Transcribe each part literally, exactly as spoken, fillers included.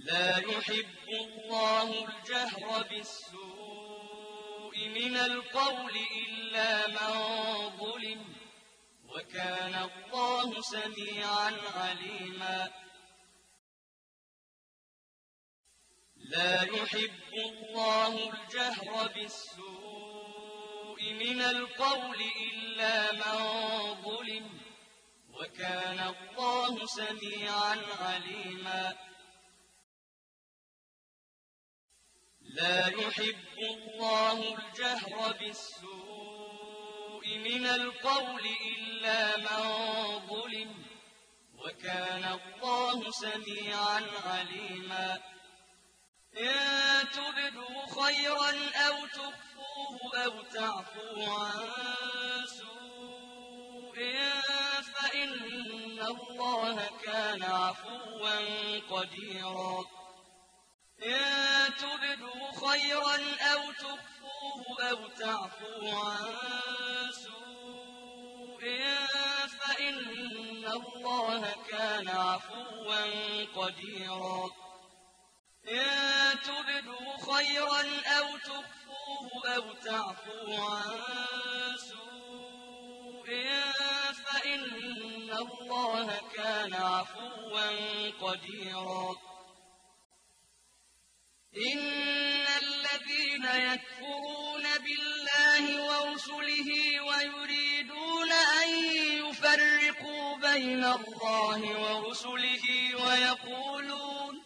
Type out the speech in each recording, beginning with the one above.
لا يحب الله الجهر بالسوء من القول إلا من ظلم وكان الله سميعا عليما لا يحب الله الجهر بالسوء من القول إلا من ظلم وكان الله سميعا عليما لا يحب الله الجهر بالسوء من القول إلا من ظلم وكان الله سميعا عليما إن تبدوا خيرا أو تخفوه أو تعفوا عن سوء فإن الله كان عفوا قديرا إن تبدوا خيرا أو تخفوه أو تعفوا عن سوء فإن الله كان عفوا قديرا إن تبدوا خيرا أو تخفوه أو تعفوا عن سوء فإن الله كان عفوا قديرا إن الذين يكفرون بالله ورسله ويريدون أن يفرقوا بين الله ورسله ويقولون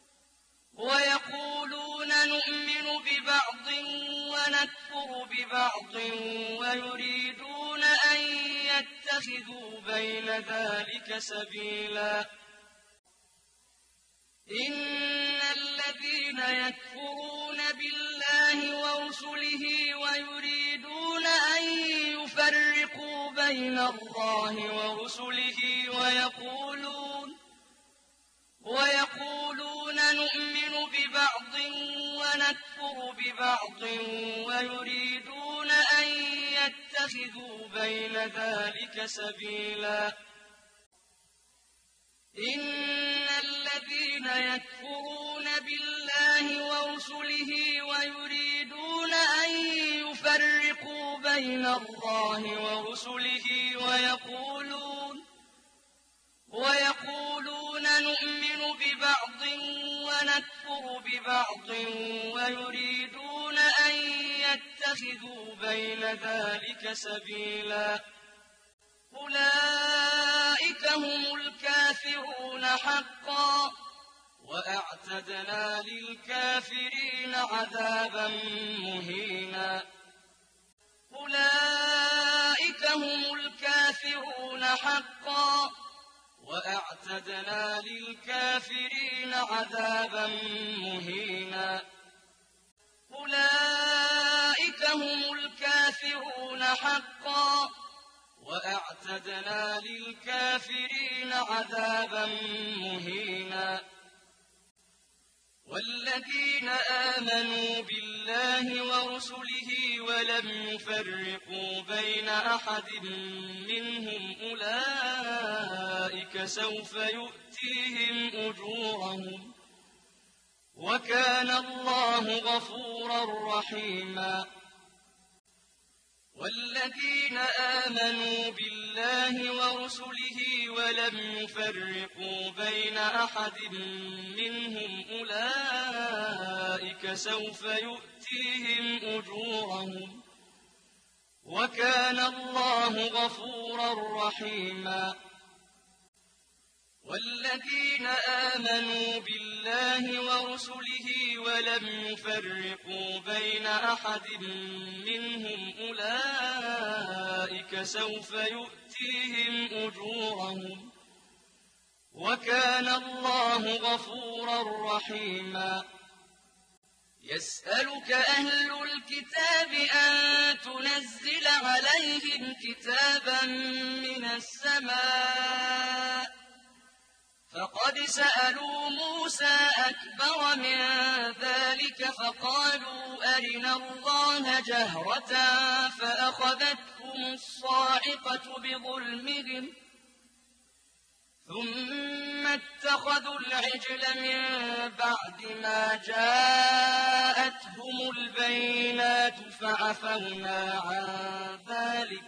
ويقولون نؤمن ببعض ونكفر ببعض ويريدون أن يتخذوا بين ذلك سبيلا إن الذين يكفرون بالله ورسله ويريدون أن يفرقوا بين الله ورسله ويقولون ويقولون نؤمن ببعض ونكفر ببعض ويريدون أن يتخذوا بين ذلك سبيلا إن الذين يكفرون بالله ورسله ويريدون أن يفرقوا بين الله ورسله ويقولون ويقولون نؤمن ببعض ونكفر ببعض ويريدون أن يتخذوا بين ذلك سبيلا أولئك هم الكافرون حقا وأعتدنا للكافرين عذابا مهينا أولئك هم الكافرون حقا وأعتدنا للكافرين عذابا مهينا أولئك هم الكافرون حقا وأعتدنا للكافرين عذابا مهينا والذين آمنوا بالله ورسله ولم يفرقوا بين أحد منهم أولئك سوف يؤتيهم أجورهم وكان الله غفورا رحيما والذين آمنوا بالله ورسله ولم يفرقوا بين أحد منهم أولئك سوف يؤتيهم أجورهم وكان الله غفورا رحيما والذين آمنوا بالله ورسله ولم يفرقوا بين أحد منهم أولئك سوف يؤتيهم أجورهم وكان الله غفورا رحيما يسألك أهل الكتاب أن تنزل عليهم كتابا من السماء فقد سألوا موسى أكبر من ذلك فقالوا أرنا الله جهرة فأخذتهم الصاعقة بظلمهم ثم اتَّخَذُوا الْعِجْلَ مِن بَعْدِ مَا جَاءَتْهُمُ الْبَيِّنَاتُ فَعَفَوْنَا عَن ذَٰلِكَ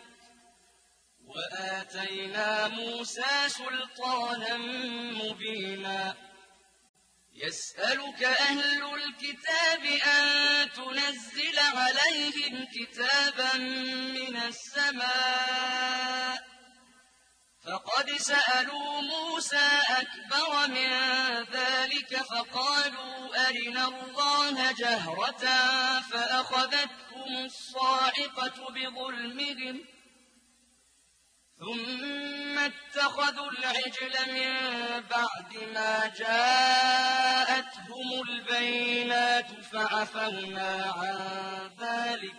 وَآتَيْنَا مُوسَىٰ سُلْطَانًا مُّبِينًا يَسْأَلُكَ أَهْلُ الْكِتَابِ أَن تُنَزِّلَ عَلَيْهِمْ كِتَابًا مِّنَ السَّمَاءِ فَقَدْ سَأَلُوا مُوسَىٰ أَكْبَرَ مِن ذَٰلِكَ فَقَالُوا أَرِنَا اللَّهَ جَهْرَةً فَأَخَذَتْهُمُ الصَّاعِقَةُ بِظُلْمِهِمْ ثُمَّ اتَّخَذُوا الْعِجْلَ مِن بَعْدِ مَا جَاءَتْهُمُ الْبَيِّنَاتُ فَعَفَوْنَا عَن ذَٰلِكَ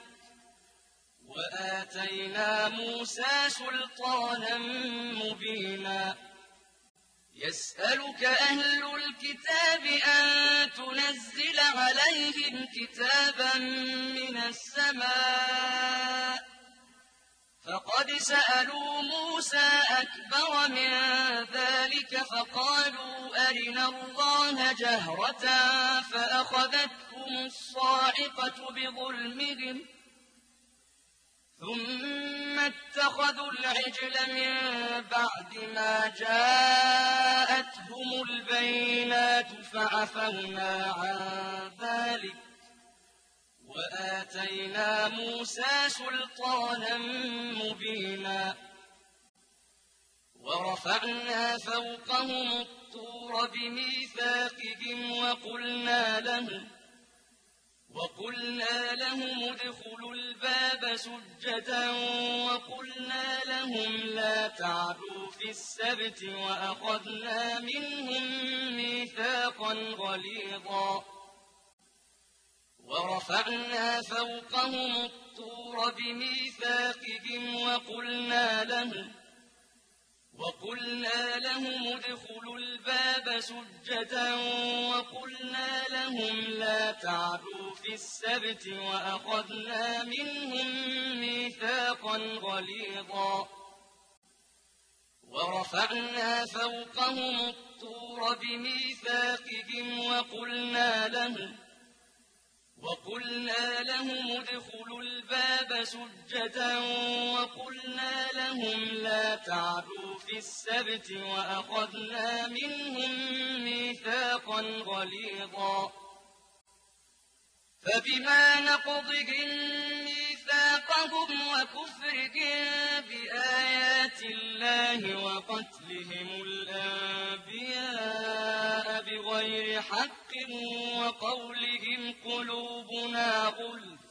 وَآتَيْنَا مُوسَىٰ سُلْطَانًا مُّبِينًا يَسْأَلُكَ أَهْلُ الْكِتَابِ أَن تُنَزِّلَ عَلَيْهِمْ كِتَابًا مِّنَ السَّمَاءِ فَقَدْ سَأَلُوا مُوسَىٰ أَكْبَرَ مِن ذَٰلِكَ فَقَالُوا أَرِنَا اللَّهَ جَهْرَةً فَأَخَذَتْهُمُ الصَّاعِقَةُ بِظُلْمِهِمْ ثُمَّ اتَّخَذُوا الْعِجْلَ مِن بَعْدِ مَا جَاءَتْهُمُ الْبَيِّنَاتُ فَعَفَوْنَا عَن ذَٰلِكَ وَآتَيْنَا مُوسَىٰ سُلْطَانًا مُّبِينًا وَرَفَعْنَا فَوْقَهُمُ الطُّورَ بِمِيثَاقِهِمْ وَقُلْنَا لَهُمْ وَقُلْنَا لَهُمُ ادْخُلُوا الْبَابَ سُجَّدًا وَقُلْنَا لَهُمْ لَا تَعْدُوا فِي السَّبْتِ وَأَخَذْنَا مِنْهُم مِّيثَاقًا غَلِيظًا وَرَفَعْنَا فَوْقَهُمُ الطُّورَ بِمِيثَاقِهِمْ وَقُلْنَا لَهُمْ وَقُلْنَا لَهُمُ ادْخُلُوا الْبَابَ سُجَّدًا وَقُلْنَا لَهُمْ لَا تَعْدُوا فِي السَّبْتِ وَأَخَذْنَا مِنْهُم مِّيثَاقًا غَلِيظًا وَرَفَعْنَا فَوْقَهُمُ الطُّورَ بِمِيثَاقِهِمْ وَقُلْنَا لَهُمْ وَقُلْنَا لَهُمُ ادْخُلُوا الْبَابَ سُجَّدًا وَقُلْنَا لَهُمْ لَا تَعْدُوا فِي السَّبْتِ وَأَخَذْنَا مِنْهُم مِّيثَاقًا غَلِيظًا فَبِمَا نَقْضِهِم مِّيثَاقَهُمْ وَكُفْرِهِم بِآيَاتِ اللَّهِ وَقَتْلِهِمُ الْأَنبِيَاءَ بِغَيْرِ حَقٍّ وَقَوْلِهِمْ قُلُوبُنَا غُلْفٌ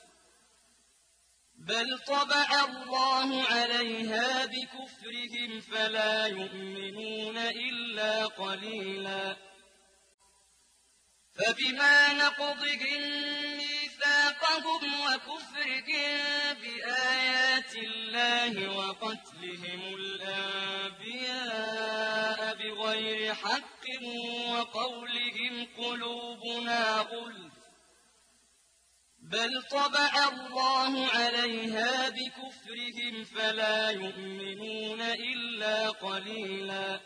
بَلْ طَبَعَ اللَّهُ عَلَيْهَا بِكُفْرِهِمْ فَلَا يُؤْمِنُونَ إِلَّا قَلِيلًا فَبِمَا نَقْضِهِم مِّيثَاقَهُمْ وَكُفْرِهِم بِآيَاتِ اللَّهِ وَقَتْلِهِمُ الْأَنبِيَاءَ بِغَيْرِ حَقٍّ وَقَوْلِهِمْ قُلُوبُنَا غُلْفٌ بَلْ طَبَعَ اللَّهُ عَلَيْهَا بِكُفْرِهِمْ فَلَا يُؤْمِنُونَ إِلَّا قَلِيلًا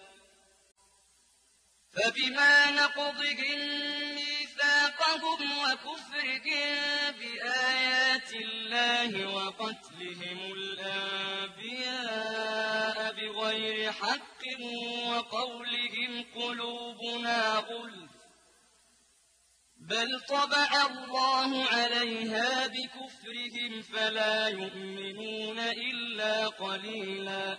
فَبِمَا نَقْضِهِم مِّيثَاقَهُمْ وَكُفْرِهِم بِآيَاتِ اللَّهِ وَقَتْلِهِمُ الْأَنبِيَاءَ بِغَيْرِ حَقٍّ وَقَوْلِهِمْ قُلُوبُنَا غُلْفٌ بَلْ طَبَعَ اللَّهُ عَلَيْهَا بِكُفْرِهِمْ فَلَا يُؤْمِنُونَ إِلَّا قَلِيلًا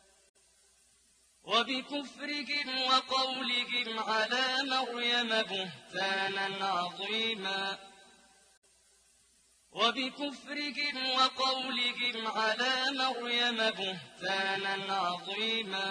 وَبِكُفْرِهِمْ وَقَوْلِهِمْ عَلَىٰ مَرْيَمَ بُهْتَانًا عَظِيمًا وَبِكُفْرِهِمْ وَقَوْلِهِمْ عَلَىٰ مَرْيَمَ بُهْتَانًا عَظِيمًا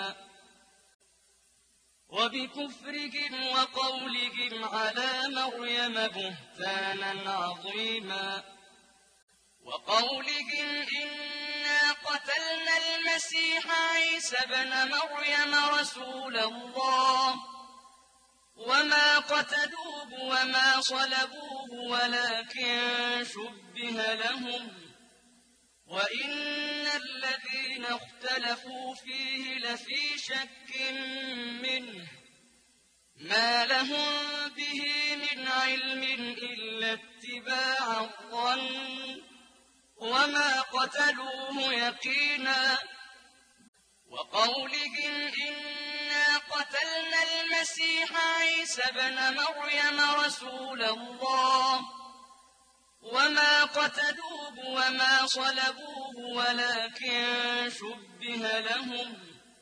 وَبِكُفْرِهِمْ وَقَوْلِهِمْ عَلَىٰ مَرْيَمَ بُهْتَانًا عَظِيمًا وَقَوْلِهِمْ إِنَّا قَتَلْنَا الْمَسِيحَ عِيسَى ابْنَ مَرْيَمَ رَسُولَ اللَّهِ وَمَا قَتَلُوهُ وَمَا صَلَبُوهُ وَلَٰكِن شُبِّهَ لَهُمْ ۚ وَإِنَّ الَّذِينَ اخْتَلَفُوا فِيهِ لَفِي شَكٍّ مِّنْهُ ۚ لهم به من علم إلا اتباع الظن وما قتلوه يقينا. وقولهم إنا قتلنا المسيح عيسى ابن مريم رسول الله وما قتلوه وما صلبوه ولكن شبه لهم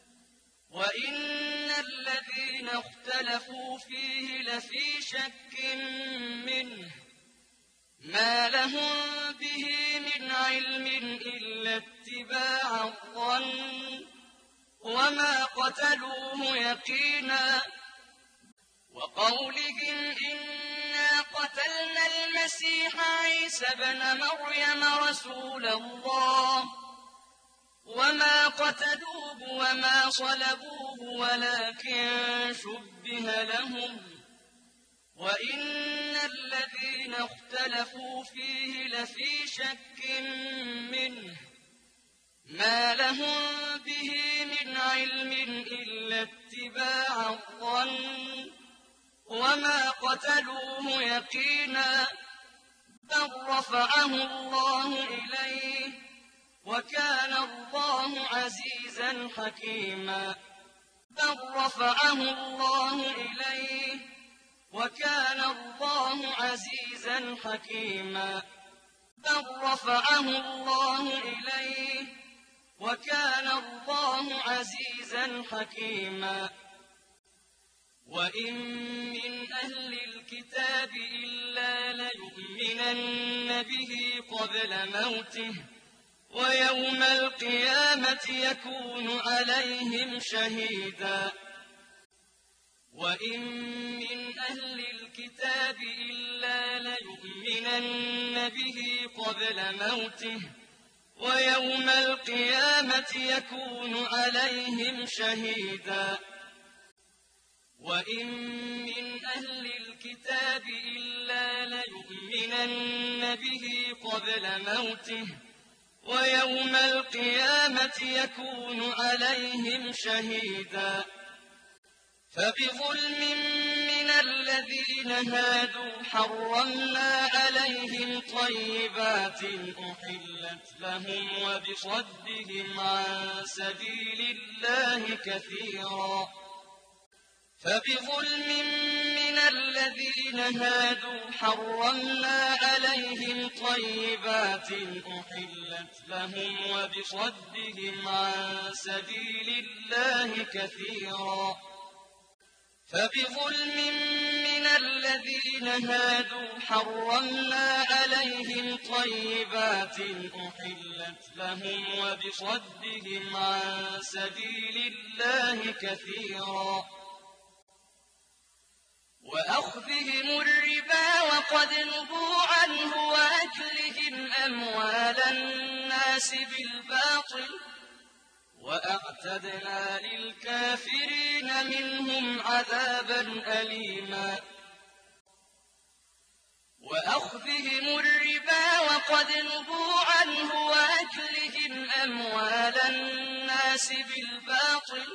وإن الذين اختلفوا فيه لفي شك منه ما لهم به من علم إلا اتباع الظن وما قتلوه يقينا. وقولهم إنا قتلنا المسيح عيسى ابن مريم رسول الله وما قتلوه وما صلبوه ولكن شبه لهم وإن الذين اختلفوا فيه لفي شك منه ما لهم به من علم إلا اتباع الظن وما قتلوه يقينا. بل رفعه الله إليه وكان الله عزيزا حكيما. بل رفعه الله إليه وكان الله عزيزا حكيما. بل رفعه الله إليه وكان الله عزيزا حكيما. وإن من أهل الكتاب إلا ليؤمنن به قبل موته ويوم القيامة يكون عليهم شهيدا. وإن من أهل الكتاب إلا ليؤمنن به قبل موته ويوم القيامة يكون عليهم شهيدا. وإن من أهل الكتاب إلا ليؤمنن به قبل موته ويوم القيامة يكون عليهم شهيدا. فبظلم من الذين هادوا حرمنا عليهم طيبات أحلت لهم وبصدهم عن سبيل الله كثيرا. فبظلم من الذين هادوا حرمنا عليهم طيبات أحلت لهم وبصدهم عن سبيل الله كثيرا. فبظلم من الذين هادوا حرمنا عليهم طيبات أحلت لهم وبصدهم عن سبيل الله كثيرا. وأخذهم الربا وقد نهوا عنه وأكلهم أموال الناس بالباطل وأعتدنا للكافرين منهم عذابا أليما. وأخذهم الربا وقد نهوا عنه وأكلهم أموال الناس بالباطل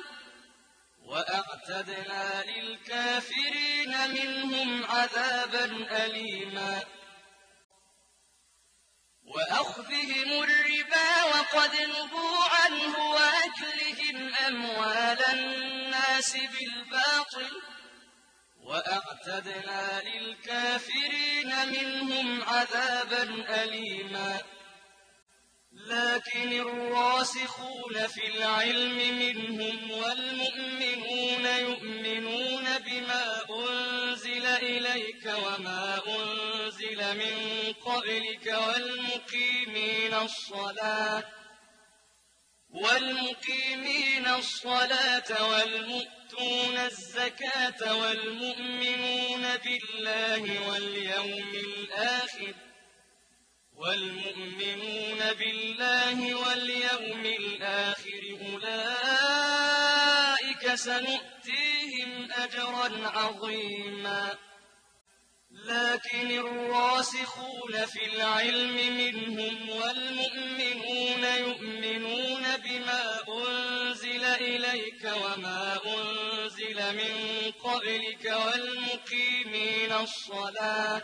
وأعتدنا للكافرين منهم عذابا أليما. وأخذهم الربا وقد نهوا عنه وأكلهم أموال الناس بالباطل وأعتدنا للكافرين منهم عذابا أليما. لكن الراسخون في العلم منهم والمؤمنون يؤمنون بما أنزل إليك وما أنزل من قبلك والمقيمين الصلاة والمقيمين الصلاة والمؤتون الزكاة والمؤمنون بالله واليوم الآخر والمؤمنون بالله واليوم الآخر أولئك سنؤتيهم أجرا عظيما. لكن الراسخون في العلم منهم والمؤمنون يؤمنون بما أنزل إليك وما أنزل من قبلك والمقيمين الصلاة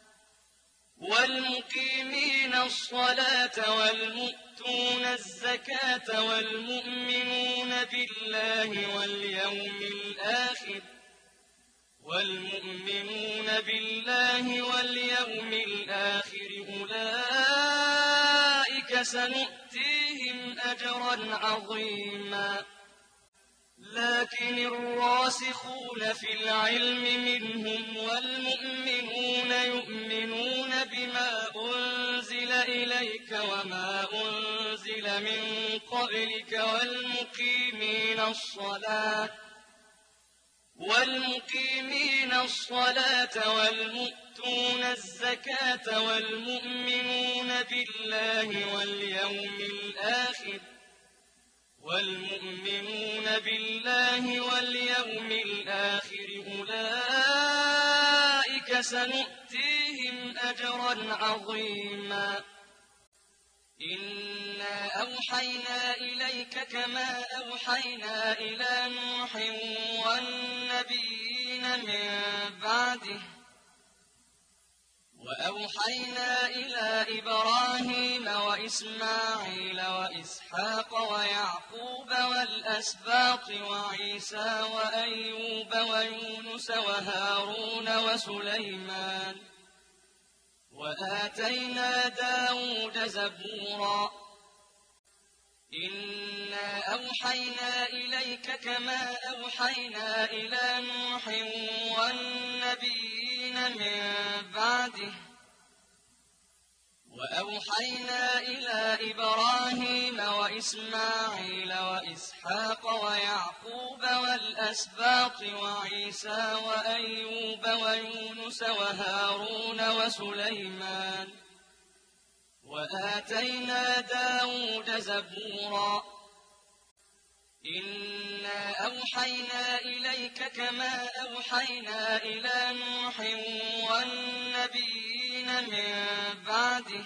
والمقيمين الصلاة والمؤتون الزكاة والمؤمنون بالله واليوم الآخر والمؤمنون بالله واليوم الآخر أولئك سنؤتيهم أجرا عظيما لكن الراسخون في العلم منهم والمؤمنون يؤمنون بما أنزل إليك وما أنزل من قبلك والمقيمين الصلاة والمقيمين الصلاة والمؤتون الزكاة والمؤمنون بالله واليوم الآخر والمؤمنون بالله واليوم الآخر أولئك سنؤتيهم أجرا عظيما إنا أوحينا إليك كما أوحينا إلى نوح والنبيين من بعده وأوحينا إلى إبراهيم وإسماعيل وإسحاق ويعقوب والأسباط وعيسى وأيوب ويونس وهارون وسليمان وآتينا داود زبورا إنا أوحينا إليك كما أوحينا إلى نوح والنبيين من بعده وأوحينا إلى إبراهيم وإسماعيل وإسحاق ويعقوب والأسباط وعيسى وأيوب ويونس وهارون وسليمان وآتينا داود زبورا إنا أوحينا إليك كما أوحينا إلى نوح والنبيين من بعده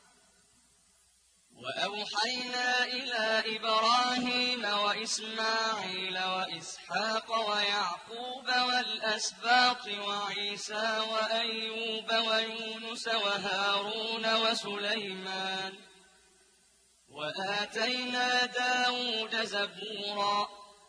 وأوحينا إلى إبراهيم وإسماعيل وإسحاق ويعقوب والأسباط وعيسى وأيوب ويونس وهارون وسليمان وآتينا داود زبورا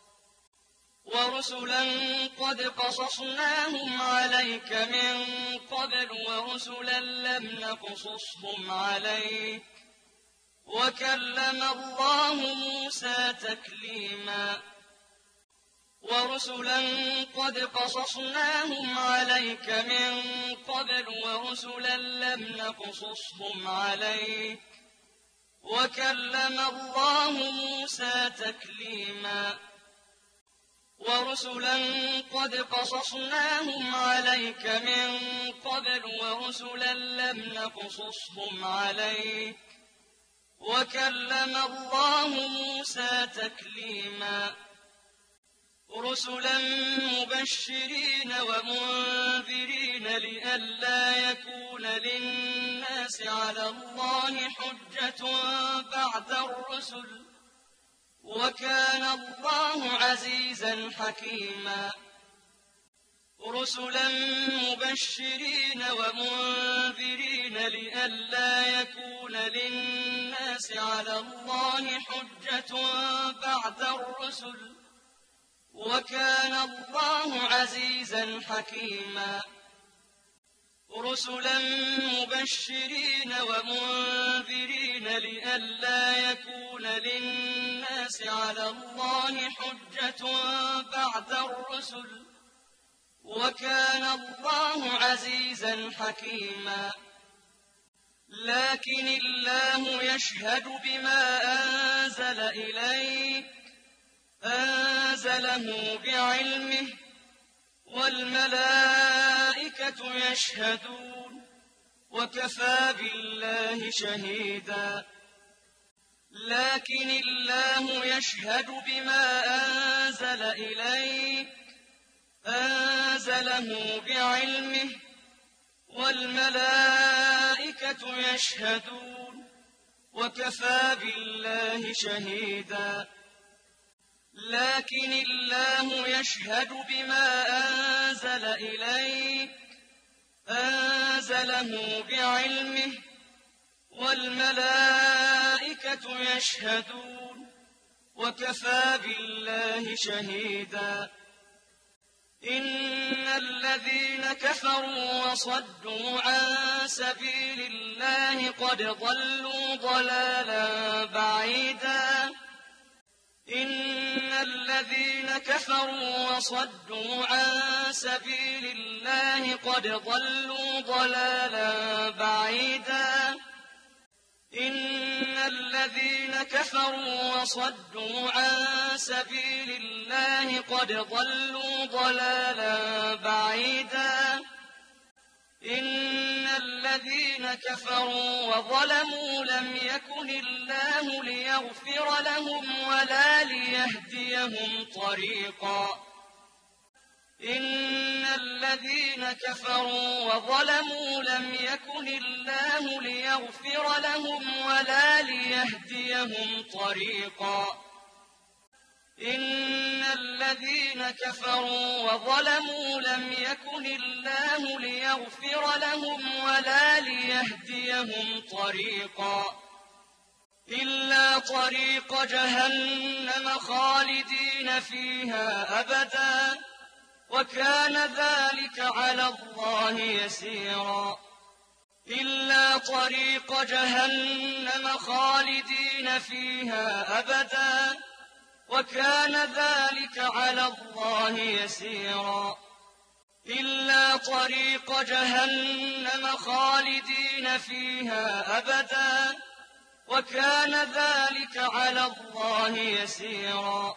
ورسلا قد قصصناهم عليك من قبل ورسلا لم نقصصهم عليك وكلم الله موسى تكليما ورسلا قد قصصناهم عليك من قبل ورسلا لم نقصصهم عليك وكلم الله موسى تكليما ورسلا قد قصصناهم عليك من قبل ورسلا لم نقصصهم عليك وكلم الله موسى تكليما رسلا مبشرين ومنذرين لئلا يكون للناس على الله حجة بعد الرسل وكان الله عزيزا حكيما رسلا مبشرين ومنذرين لئلا يكون للناس على الله حجة بعد الرسل وكان الله عزيزا حكيما رسلا مبشرين ومنذرين لئلا يكون للناس على الله حجة بعد الرسل وكان الله عزيزا حكيما لكن الله يشهد بما أنزل إليك أنزله بعلمه والملائكة يشهدون وكفى بالله شهيدا لكن الله يشهد بما أنزل إليك أنزله بعلمه والملائكة يشهدون وكفى بالله شهيدا. لكن الله يشهد بما أنزل إليك أنزله بعلمه والملائكة يشهدون وكفى بالله شهيدا. إن الذين كفروا وصدوا عن سبيل الله قد ضلوا ضلالا بعيدا. إن الذين كفروا وصدوا عن سبيل الله قد ضلوا ضلالا بعيدا. إن الذين كفروا وصدوا عن سبيل الله قد ضلوا ضلالا بعيدا. إن الذين كفروا وظلموا لم يكن الله ليغفر لهم ولا ليهديهم طريقا. إن الذين كفروا وظلموا لم يكن الله ليغفر لهم ولا ليهديهم طريقا. إن الذين كفروا وظلموا لم يكن الله ليغفر لهم ولا ليهديهم طريقا إلا طريق جهنم خالدين فيها أبدا وكان ذلك على الله يسيرا. إلا طريق جهنم خالدين فيها أبدا وكان ذلك على الله يسيرا. إلا طريق جهنم خالدين فيها أبدا وكان ذلك على الله يسيرا.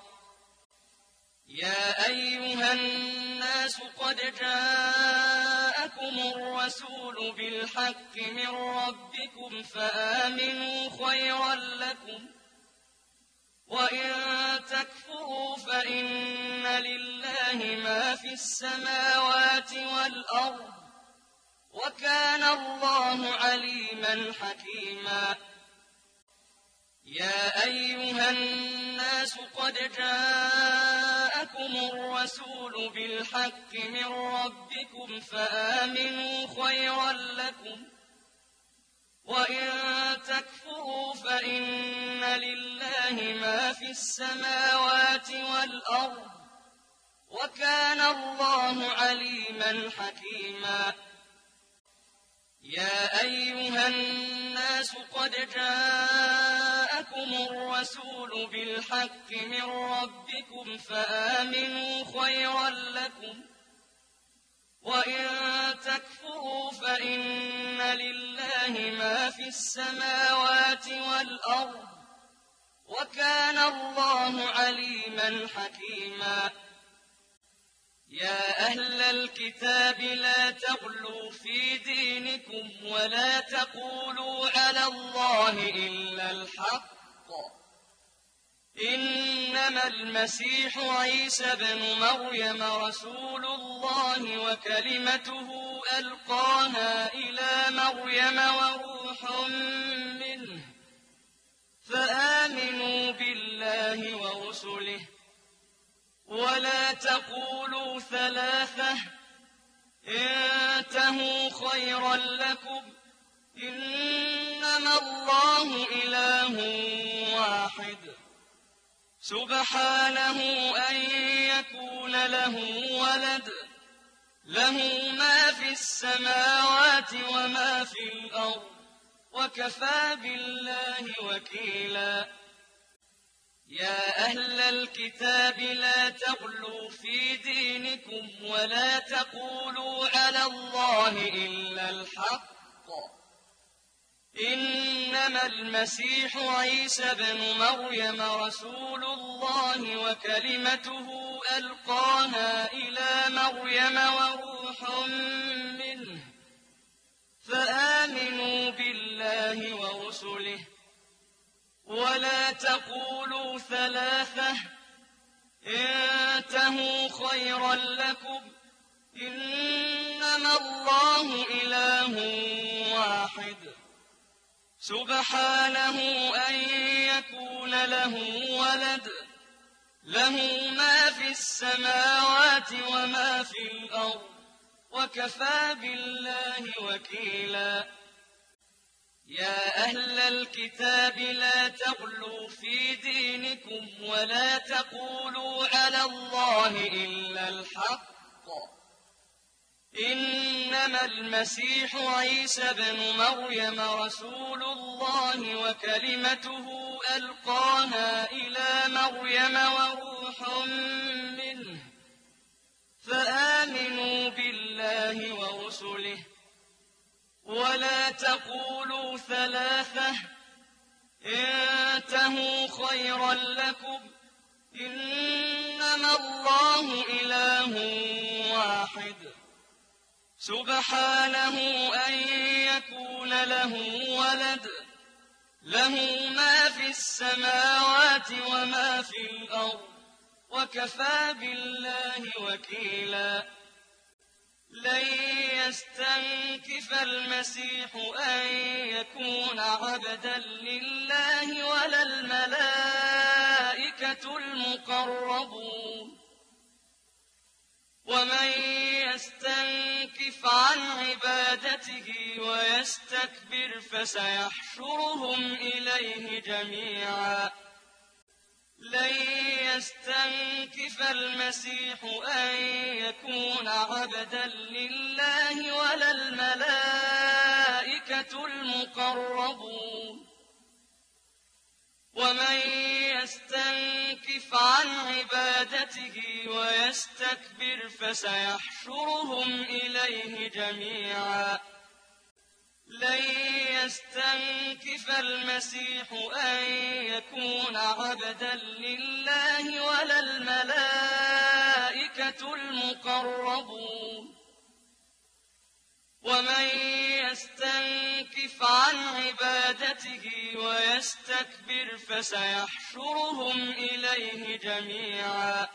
يا أيها الناس قد جاءكم الرسول بالحق من ربكم فآمنوا خيرا لكم وإن تكفروا فإن لله ما في السماوات والأرض وكان الله عليما حكيما. يا أيها الناس قد جاءكم الرسول بالحق من ربكم فآمنوا خيرا لكم وإن تكفروا فإن لله ما في السماوات والأرض وكان الله عليما حكيما. يا أيها الناس قد جاءكم الرسول بالحق من ربكم فآمنوا خيرا لكم وإن تكفروا فإن لله ما في السماوات والأرض وكان الله عليما حكيما. يا أهل الكتاب لا تغلوا في دينكم ولا تقولوا على الله إلا الحق إنما المسيح عيسى بن مريم رسول الله وكلمته ألقاها إلى مريم وروح منه فآمنوا بالله ورسله ولا تقولوا ثلاثة انتهوا خيرا لكم إنما الله إله واحد سبحانه أن يكون له ولد له ما في السماوات وما في الأرض وكفى بالله وكيلا. يا أهل الكتاب لا تغلوا في دينكم ولا تقولوا على الله إلا الحق إنما المسيح عيسى بن مريم رسول الله وكلمته ألقاها إلى مريم وروح منه فآمنوا بالله ورسله ولا تقولوا ثلاثة انتهوا خيرا لكم إنما الله إله واحد سبحانه أن يكون له ولد له ما في السماوات وما في الأرض وكفى بالله وكيلا يا أهل الكتاب لا تغلوا في دينكم ولا تقولوا على الله إلا الحق إنما المسيح عيسى ابن مريم رسول الله وكلمته ألقاها إلى مريم وروح منه فآمنوا بالله ورسله ولا تقولوا ثلاثة انتهوا خيرا لكم إنما الله إله واحد سبحانه أن يكون له ولد له ما في السماوات وما في الأرض وكفى بالله وكيلا لن يستنكف المسيح أن يكون عبدا لله ولا الملائكة المقربون ومن يستنكف عن عبادته ويستكبر فسيحشرهم إليه جميعا لن يستنكف المسيح أن يكون عبدا لله ولا الملائكة المقربون ومن يستنكف عن عبادته ويستكبر فسيحشرهم إليه جميعا لن يستنكف المسيح أن يكون عبدا لله ولا الملائكة المقربون ومن يستنكف عن عبادته ويستكبر فسيحشرهم إليه جميعا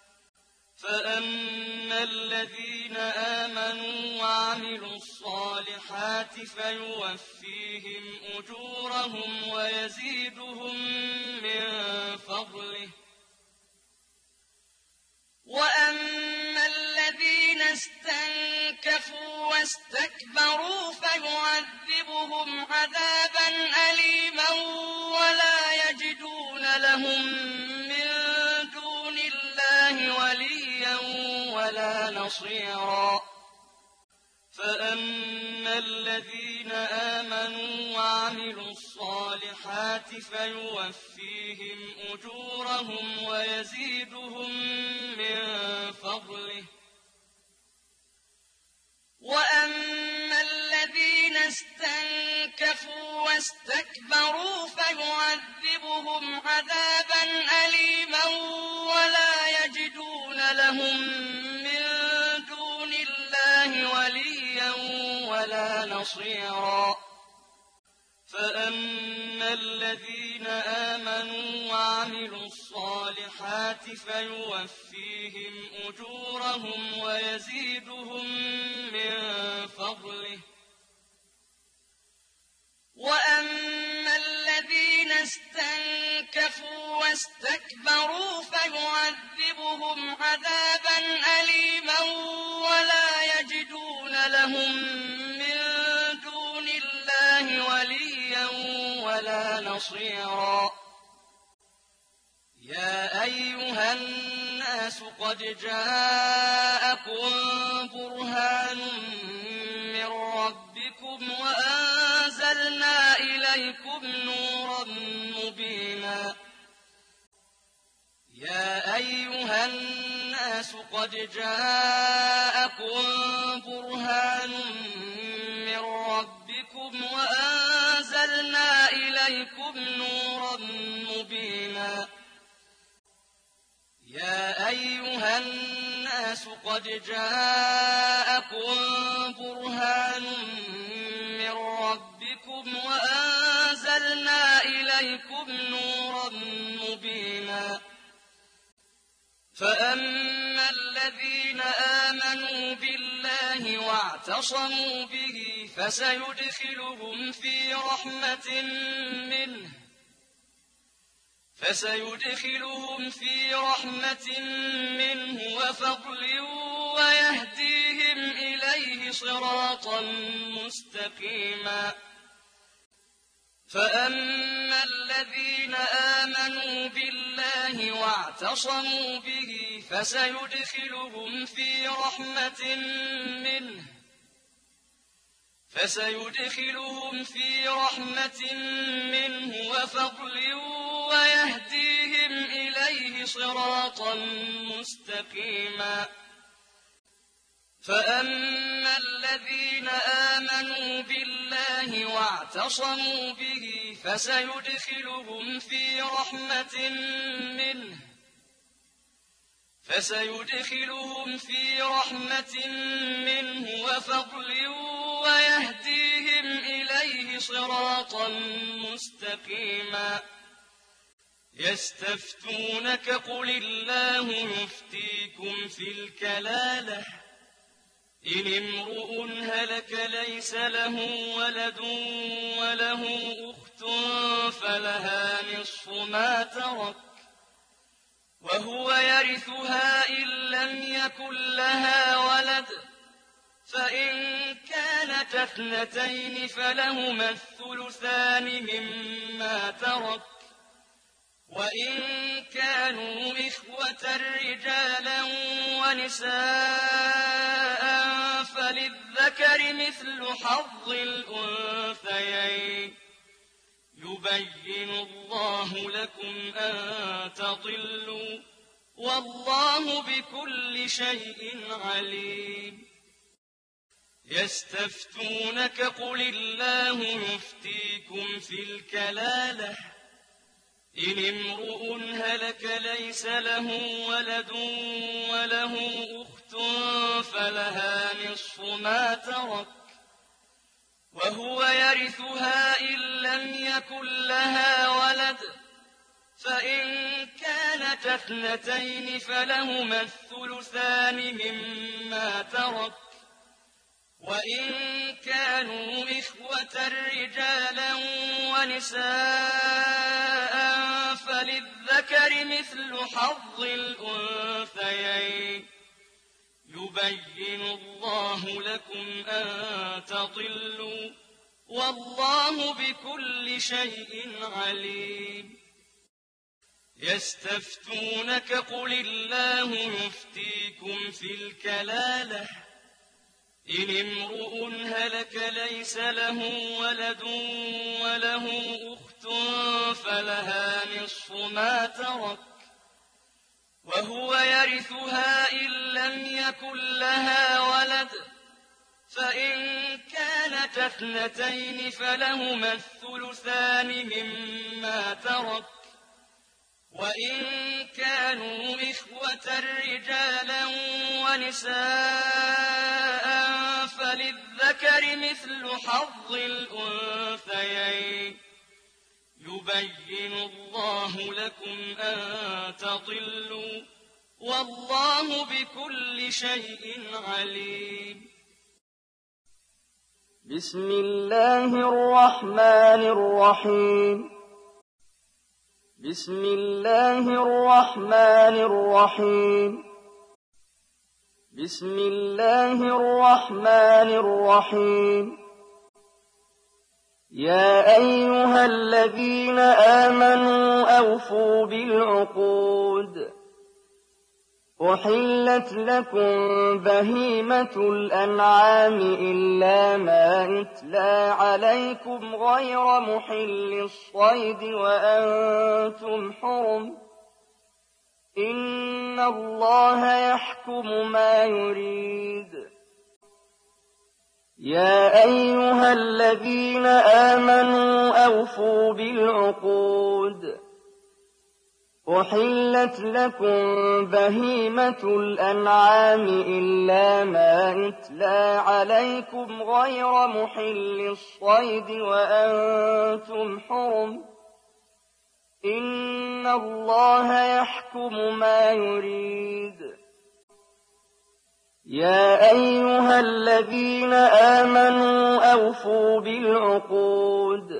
فأما الذين آمنوا وعملوا الصالحات فيوفيهم أجورهم ويزيدهم من فضله وأما الذين استنكفوا واستكبروا فيعذبهم عذابا أليما ولا يجدون لهم من دون الله وليا ولا نصيرا فأما الذين آمنوا وعملوا الصالحات فيوفيهم أجورهم ويزيدهم من فضله وأما الذين استنكفوا واستكبروا فيعذبهم عذابا أليما ولا يجدون لهم من دون الله وليا ولا نصيرا فأما الذين آمنوا وعملوا الصالحات فيوفيهم أجورهم ويزيدهم من فضله وأما الذين استنكفوا واستكبروا فيعذبهم عذابا أليما ولا يجدون لهم من دون الله وليا ولا نصيرا يا أيها الناس قد جاءكم برهان من ربكم وأنزلنا إليكم نورا مبينا يا أيها الناس قد جاءكم برهان من ربكم وأنزلنا إليكم نورا مبينا يا أيها الناس قد جاءكم برهان من ربكم وأنزلنا إليكم نورا مبينا فأما الذين آمنوا بالله واعتصموا به فسيدخلهم في رحمة منه فسيدخلهم في رحمة منه وفضل ويهديهم إليه صراطا مستقيما فأما الذين آمنوا بالله واعتصموا به فسيدخلهم في رحمة منه فسيدخلهم في رحمة منه وفضل ويهديهم إليه صراطا مستقيما فأما الذين آمنوا بالله واعتصموا به فسيدخلهم في رحمة منه فسيدخلهم في رحمة منه وفضل ويهديهم إليه صراطا مستقيما يستفتونك قل الله يفتيكم في الكلالة إن امرؤ هلك ليس له ولد وله أخت فلها نصف ما ترك وهو يرثها إن لم يكن لها ولد فإن كانت اثنتين فلهما الثلثان مما ترك وإن كانوا إخوة رجالا ونساء فللذكر مثل حظ الأنثيين يبين الله لكم أن تضلوا والله بكل شيء عليم يستفتونك قل الله يفتيكم في الكلالة إن امرؤ هلك ليس له ولد وله أخت فلها نصف ما ترك وهو يرثها إن لم يكن لها ولد فإن كانت اثنتين فلهما الثلثان مما ترك وإن كانوا إخوة رجالا ونساء فللذكر مثل حظ الأنثيين يبين الله لكم أن تضلوا والله بكل شيء عليم يستفتونك قل الله يفتيكم في الكلالة إن امرؤ هلك ليس له ولد وله أخت فلها نصف ما ترك وهو يرثها إن لم يكن لها ولد فإن كانت اثنتين فلهما الثلثان مما ترك وإن كانوا إخوة رجالا ونساء فللذكر مثل حظ الأنثيين يبين الله لكم أن تضلوا والله بكل شيء عليم بسم الله الرحمن الرحيم بسم الله الرحمن الرحيم بسم الله الرحمن الرحيم يا أيها الذين آمنوا أوفوا بالعقود أحلت لكم بهيمة الأنعام إلا ما يتلى عليكم غير محل الصيد وأنتم حرم إن الله يحكم ما يريد يا أيها الذين آمنوا أوفوا بالعقود أحلت لكم بهيمة الأنعام إلا ما يتلى عليكم غير محل الصيد وأنتم حرم إن الله يحكم ما يريد يا أيها الذين آمنوا أوفوا بالعقود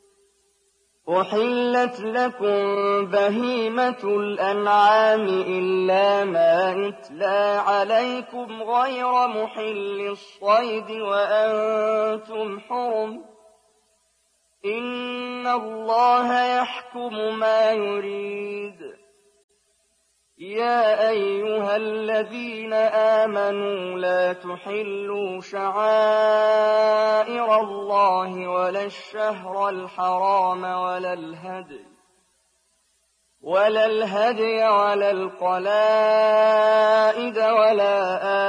أحلت لكم بهيمة الأنعام إلا ما يتلى عليكم غير محل الصيد وأنتم حرم إن الله يحكم ما يريد يا أيها الذين آمنوا لا تحلوا شعائر الله ولا الشهر الحرام ولا الهدي ولا الهدي ولا القلائد ولا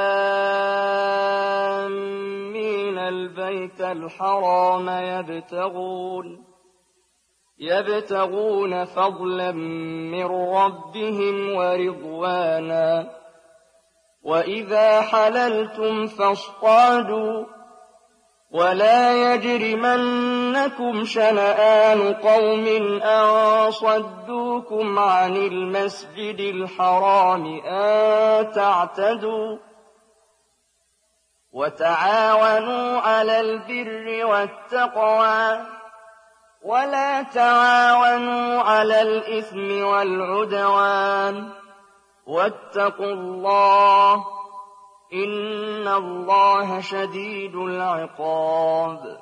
آمين البيت الحرام يبتغون يبتغون فضلا من ربهم ورضوانا وإذا حللتم فاصطادوا ولا يجرمنكم شنآن قوم أن صدوكم عن المسجد الحرام أن تعتدوا وتعاونوا على البر والتقوى ولا تعاونوا على الإثم والعدوان واتقوا الله إن الله شديد العقاب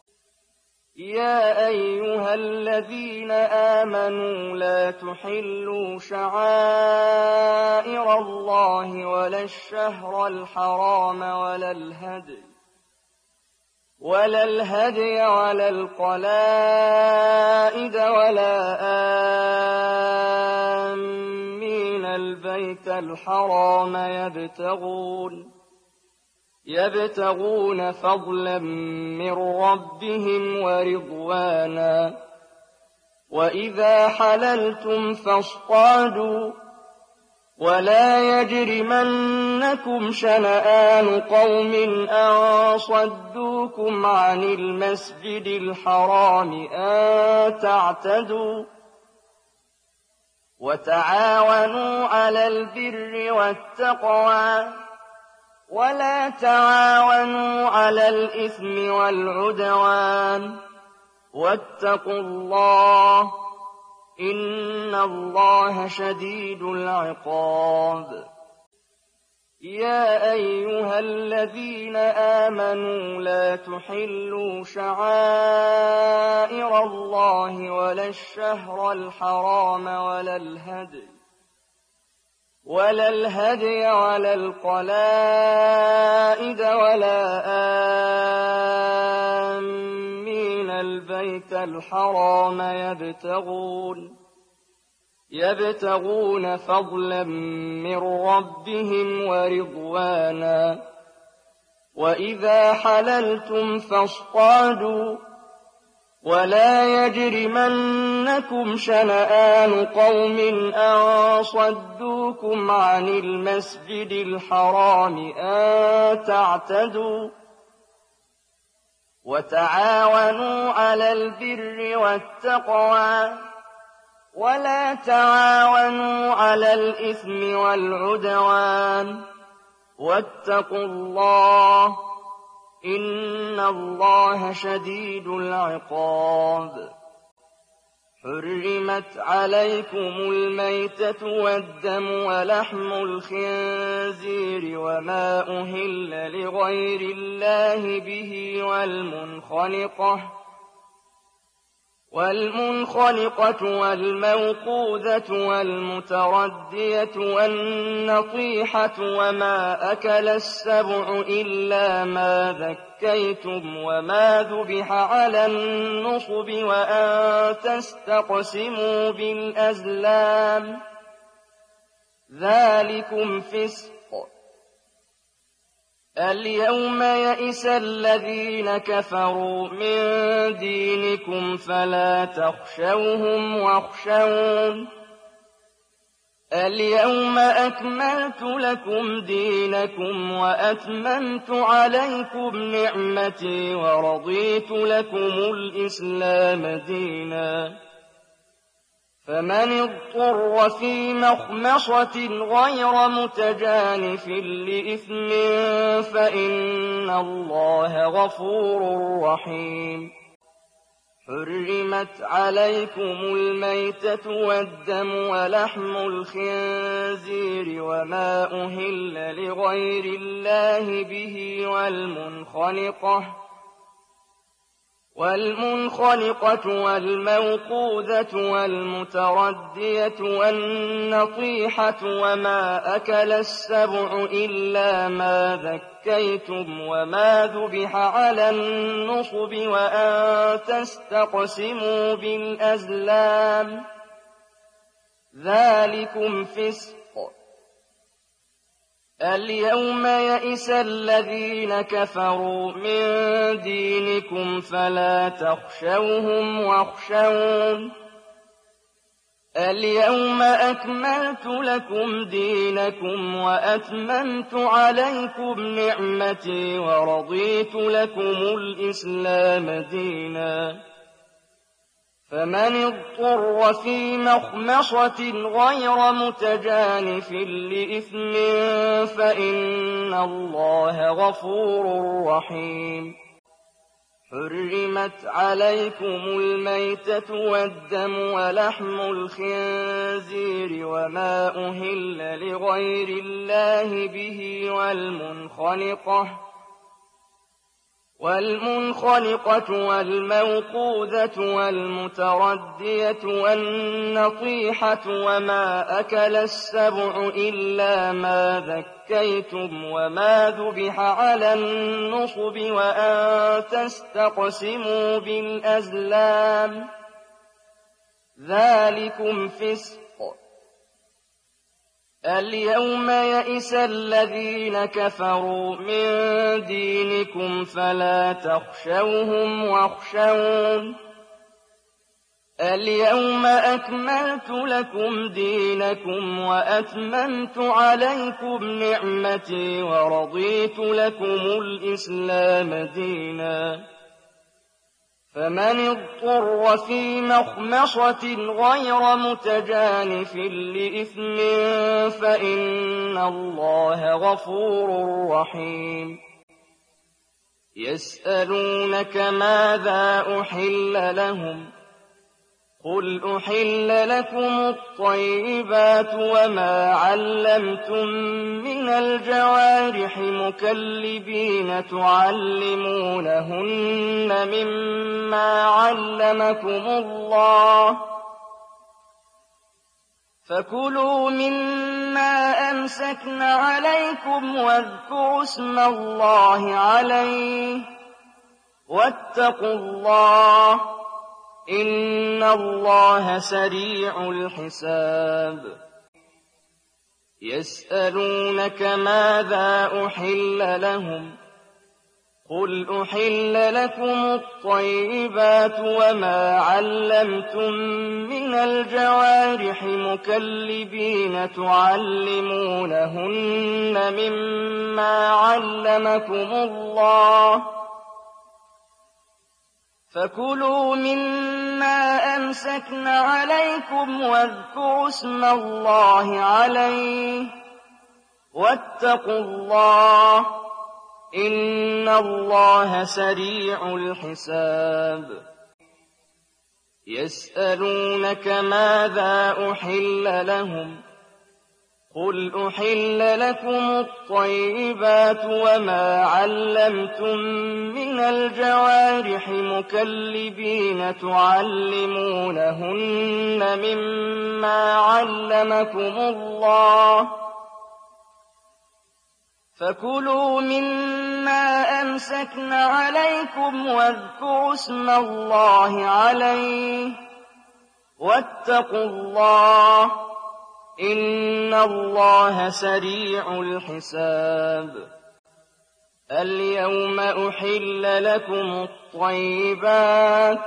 يا أيها الذين آمنوا لا تحلوا شعائر الله ولا الشهر الحرام ولا الهدي ولا الهدي ولا القلائد ولا آمين البيت الحرام يبتغون يبتغون فضلا من ربهم ورضوانا وإذا حللتم فاصطادوا ولا يجرمنكم شنآن قوم أن صدوكم عن المسجد الحرام أن تعتدوا وتعاونوا على البر والتقوى ولا تعاونوا على الإثم والعدوان واتقوا الله إن الله شديد العقاب يا أيها الذين آمنوا لا تحلوا شعائر الله ولا الشهر الحرام ولا الهدي ولا الهدي ولا القلائد ولا آمين البيت الحرام يبتغون يبتغون فضلا من ربهم ورضوانا وإذا حللتم فاصطادوا ولا يجرمنكم شنآن قوم أن صدوكم عن المسجد الحرام أن تعتدوا وتعاونوا على البر والتقوى ولا تعاونوا على الإثم والعدوان واتقوا الله إن الله شديد العقاب حرمت عليكم الميتة والدم ولحم الخنزير وما أهل لغير الله به والمنخنقة والمنخنقة والموقوذة والمتردية والنطيحة وما أكل السبع إلا ما ذكيتم وما ذبح على النصب وأن تستقسموا بالأزلام ذلكم فسق اليوم يئس الذين كفروا من دينكم فلا تخشوهم واخشون اليوم أكملت لكم دينكم وأتممت عليكم نعمتي ورضيت لكم الإسلام دينا فمن اضطر في مخمصة غير متجانف لإثم فإن الله غفور رحيم. حرمت عليكم الميتة والدم ولحم الخنزير وما أهل لغير الله به والمنخنقة والمنخنقة والموقوذة والمتردية والنطيحة وما أكل السبع إلا ما ذكيتم وما ذبح على النصب وأن تستقسموا بالأزلام ذلكم فسق. اليوم يئس الذين كفروا من دينكم فلا تخشوهم واخشون. اليوم أكملت لكم دينكم وأتممت عليكم نعمتي ورضيت لكم الإسلام دينا. فمن اضطر في مخمصة غير متجانف لإثم فإن الله غفور رحيم. حرمت عليكم الميتة والدم ولحم الخنزير وما أهل لغير الله به والمنخنقة والمنخنقة والموقوذة والمتردية والنطيحة وما أكل السبع إلا ما ذكيتم وما ذبح على النصب وأن تستقسموا بالأزلام ذلكم فسق. اليوم يئس الذين كفروا من دينكم فلا تخشوهم واخشون. اليوم أكملت لكم دينكم وأتممت عليكم نعمتي ورضيت لكم الإسلام دينا. فمن اضطر في مخمصة غير متجانف لإثم فإن الله غفور رحيم. يسألونك ماذا أحل لهم قل أحل لكم الطيبات وما علمتم من الجوارح مكلبين تعلمونهن مما علمكم الله فكلوا مما أمسكن عليكم واذكروا اسم الله عليه واتقوا الله إن الله سريع الحساب. يسألونك ماذا أحل لهم قل أحل لكم الطيبات وما علمتم من الجوارح مكلبين تعلمونهن مما علمكم الله فكلوا مما أمسكن عليكم واذكروا اسم الله عليه واتقوا الله إن الله سريع الحساب. يسألونك ماذا أحل لهم قل أحل لكم الطيبات وما علمتم من الجوارح مكلبين تعلمونهن مما علمكم الله فكلوا مما أمسكن عليكم واذكروا اسم الله عليه واتقوا الله إن الله سريع الحساب. اليوم أحل لكم الطيبات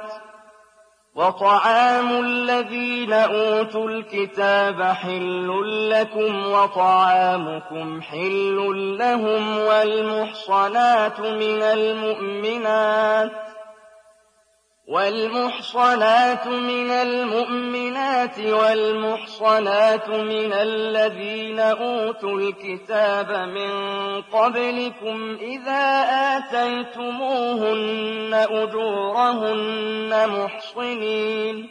وطعام الذين أوتوا الكتاب حل لكم وطعامكم حل لهم والمحصنات من المؤمنات والمحصنات من المؤمنات والمحصنات من الذين أوتوا الكتاب من قبلكم إذا آتيتموهن أجورهن محصنين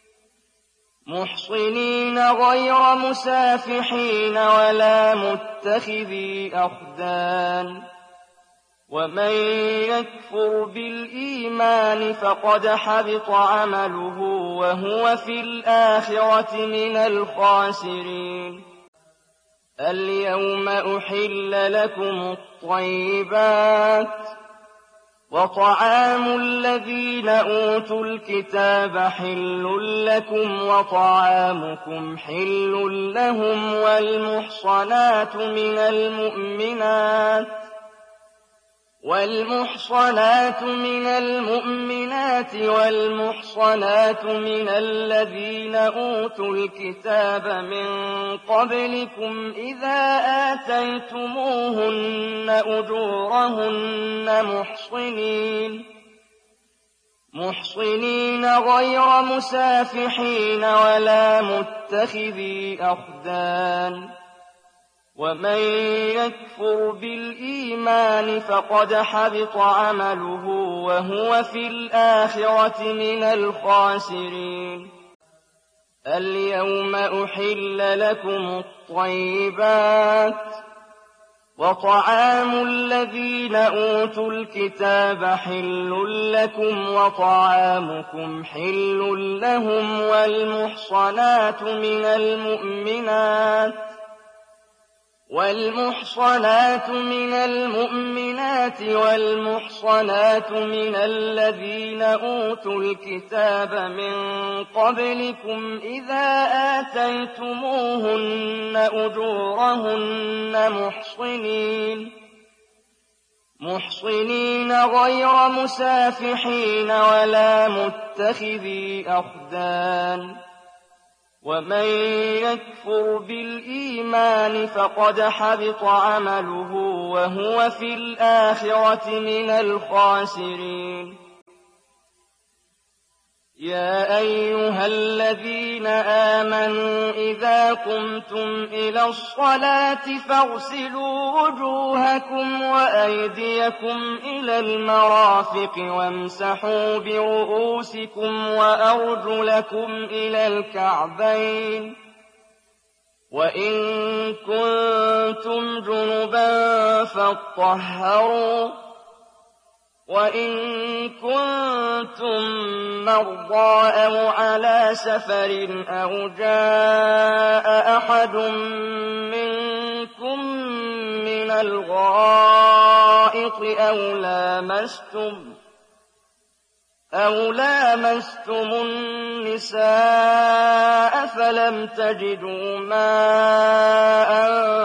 محصنين غير مسافحين ولا متخذي أخدان ومن يكفر بالإيمان فقد حبط عمله وهو في الآخرة من الخاسرين اليوم أحل لكم الطيبات وطعام الذين أوتوا الكتاب حل لكم وطعامكم حل لهم والمحصنات من المؤمنات والمحصنات من المؤمنات والمحصنات من الذين أوتوا الكتاب من قبلكم إذا آتيتموهن أجورهن محصنين محصنين غير مسافحين ولا متخذي أخدان ومن يكفر بالإيمان فقد حبط عمله وهو في الآخرة من الخاسرين اليوم أحل لكم الطيبات وطعام الذين أوتوا الكتاب حل لكم وطعامكم حل لهم والمحصنات من المؤمنات والمحصنات من المؤمنات والمحصنات من الذين أوتوا الكتاب من قبلكم إذا آتيتموهن أجورهن محصنين محصنين غير مسافحين ولا متخذي أخدان ومن يكفر بالإيمان فقد حبط عمله وهو في الآخرة من الخاسرين يا أيها الذين آمنوا إذا قمتم إلى الصلاة فاغسلوا وجوهكم وأيديكم إلى المرافق وامسحوا برؤوسكم وأرجلكم إلى الكعبين وإن كنتم جنبا فاطهروا وإن كنتم مرضى أو على سفر أو جاء أحد منكم من الغائط أو لامستم أو لامستم النساء فلم تجدوا ماء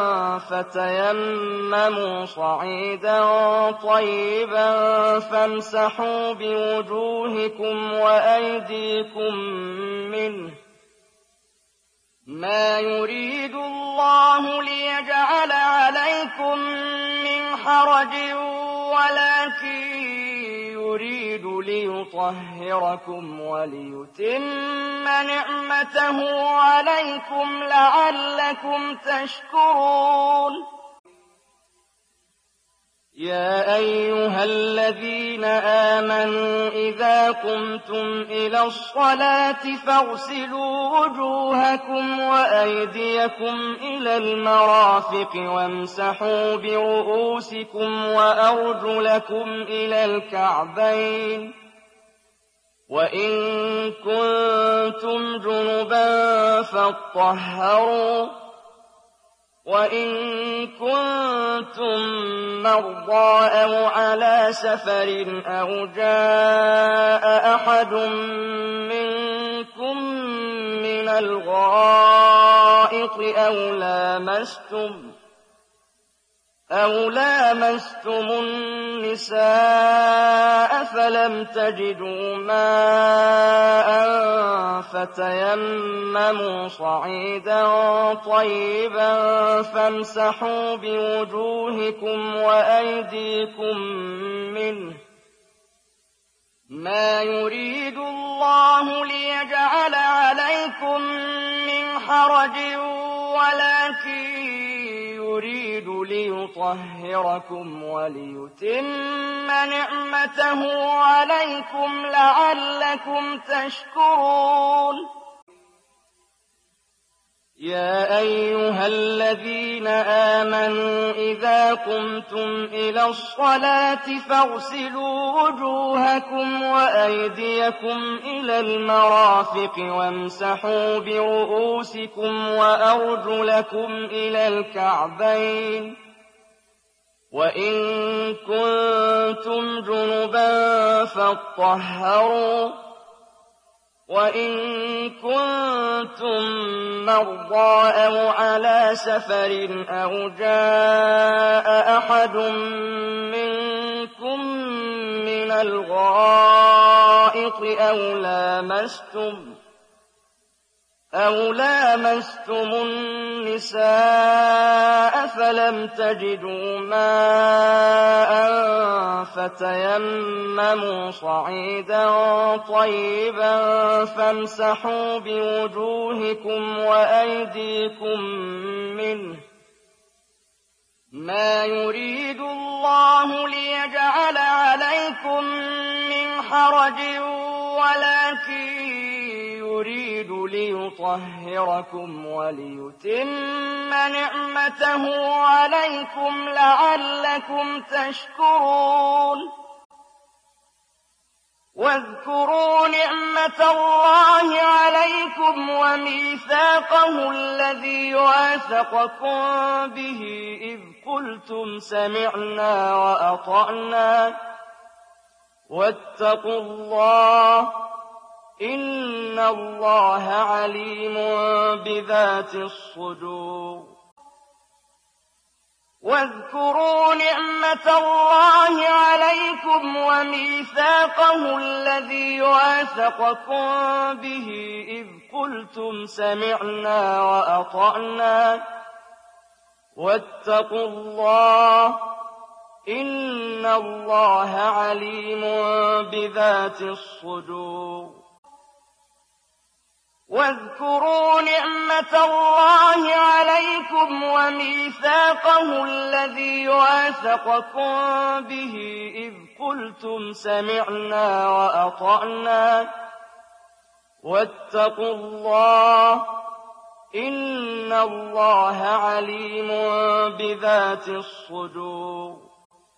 فتيمموا صعيدا طيبا فامسحوا بوجوهكم وأيديكم منه ما يريد الله ليجعل عليكم من حرج ولكن يريد ليطهركم وليتم نعمته عليكم لعلكم تشكرون يا أيها الذين آمنوا إذا قمتم إلى الصلاة فاغسلوا وجوهكم وأيديكم إلى المرافق وامسحوا برؤوسكم وأرجلكم إلى الكعبين وإن كنتم جنبا فاطهروا وإن كنتم مرضى أو على سفر أو جاء أحد منكم من الغائط أو لامستم أو لامستم النساء فلم تجدوا ماء فتيمموا صعيدا طيبا فامسحوا بوجوهكم وأيديكم منه مَا يُرِيدُ اللَّهُ لِيَجْعَلَ عَلَيْكُم مِّنْ حَرَجٍ وَلَٰكِن يُرِيدُ لِيُطَهِّرَكُمْ وَلِيُتِمَّ نِعْمَتَهُ عَلَيْكُمْ لَعَلَّكُمْ تَشْكُرُونَ. يَا أَيُّهَا الَّذِينَ آمَنُوا إِذَا قُمْتُمْ إِلَى الصَّلَاةِ فَاغْسِلُوا وُجُوهَكُمْ وَأَيْدِيَكُمْ إِلَى الْمَرَافِقِ وَامْسَحُوا بِرُءُوسِكُمْ وَأَرْجُلَكُمْ إِلَى الْكَعْبَيْنِ ۚ وَإِن كُنتُمْ جُنُبًا فَاطَّهَّرُوا ۚ وَإِن كُنتُم مَّرْضَىٰ أَوْ عَلَىٰ سَفَرٍ أَوْ جَاءَ أَحَدٌ مِّنكُم مِّنَ الْغَائِطِ أَوْ لَامَسْتُمُ النِّسَاءَ فَلَمْ تَجِدُوا مَاءً فَتَيَمَّمُوا صَعِيدًا طَيِّبًا فَامْسَحُوا بِوُجُوهِكُمْ وَأَيْدِيكُم مِّنْهُ ۚ مَا يُرِيدُ اللَّهُ لِيَجْعَلَ عَلَيْكُم مِّنْ حَرَجٍ وَلَٰكِن يُرِيدُ لِيُطَهِّرَكُمْ وَلِيُتِمَّ نِعْمَتَهُ عَلَيْكُمْ لَعَلَّكُمْ تَشْكُرُونَ. وَاذْكُرُوا نِعْمَةَ اللَّهِ عَلَيْكُمْ وَمِيثَاقَهُ الَّذِي وَاثَقَكُم بِهِ إِذْ قُلْتُمْ سَمِعْنَا وَأَطَعْنَا ۖ وَاتَّقُوا اللَّهَ ۚ إِنَّ اللَّهَ عَلِيمٌ بِذَاتِ الصُّدُورِ. وَاذْكُرُوا نِعْمَةَ اللَّهِ عَلَيْكُمْ وَمِيثَاقَهُ الَّذِي وَاثَقَكُم بِهِ إِذْ قُلْتُمْ سَمِعْنَا وَأَطَعْنَا ۖ وَاتَّقُوا اللَّهَ ۚ إِنَّ اللَّهَ عَلِيمٌ بِذَاتِ الصُّدُورِ. وَاذْكُرُوا نِعْمَةَ اللَّهِ عَلَيْكُمْ وَمِيثَاقَهُ الَّذِي وَاثَقَكُم بِهِ إِذْ قُلْتُمْ سَمِعْنَا وَأَطَعْنَا ۖ وَاتَّقُوا اللَّهَ ۚ إِنَّ اللَّهَ عَلِيمٌ بِذَاتِ الصُّدُورِ.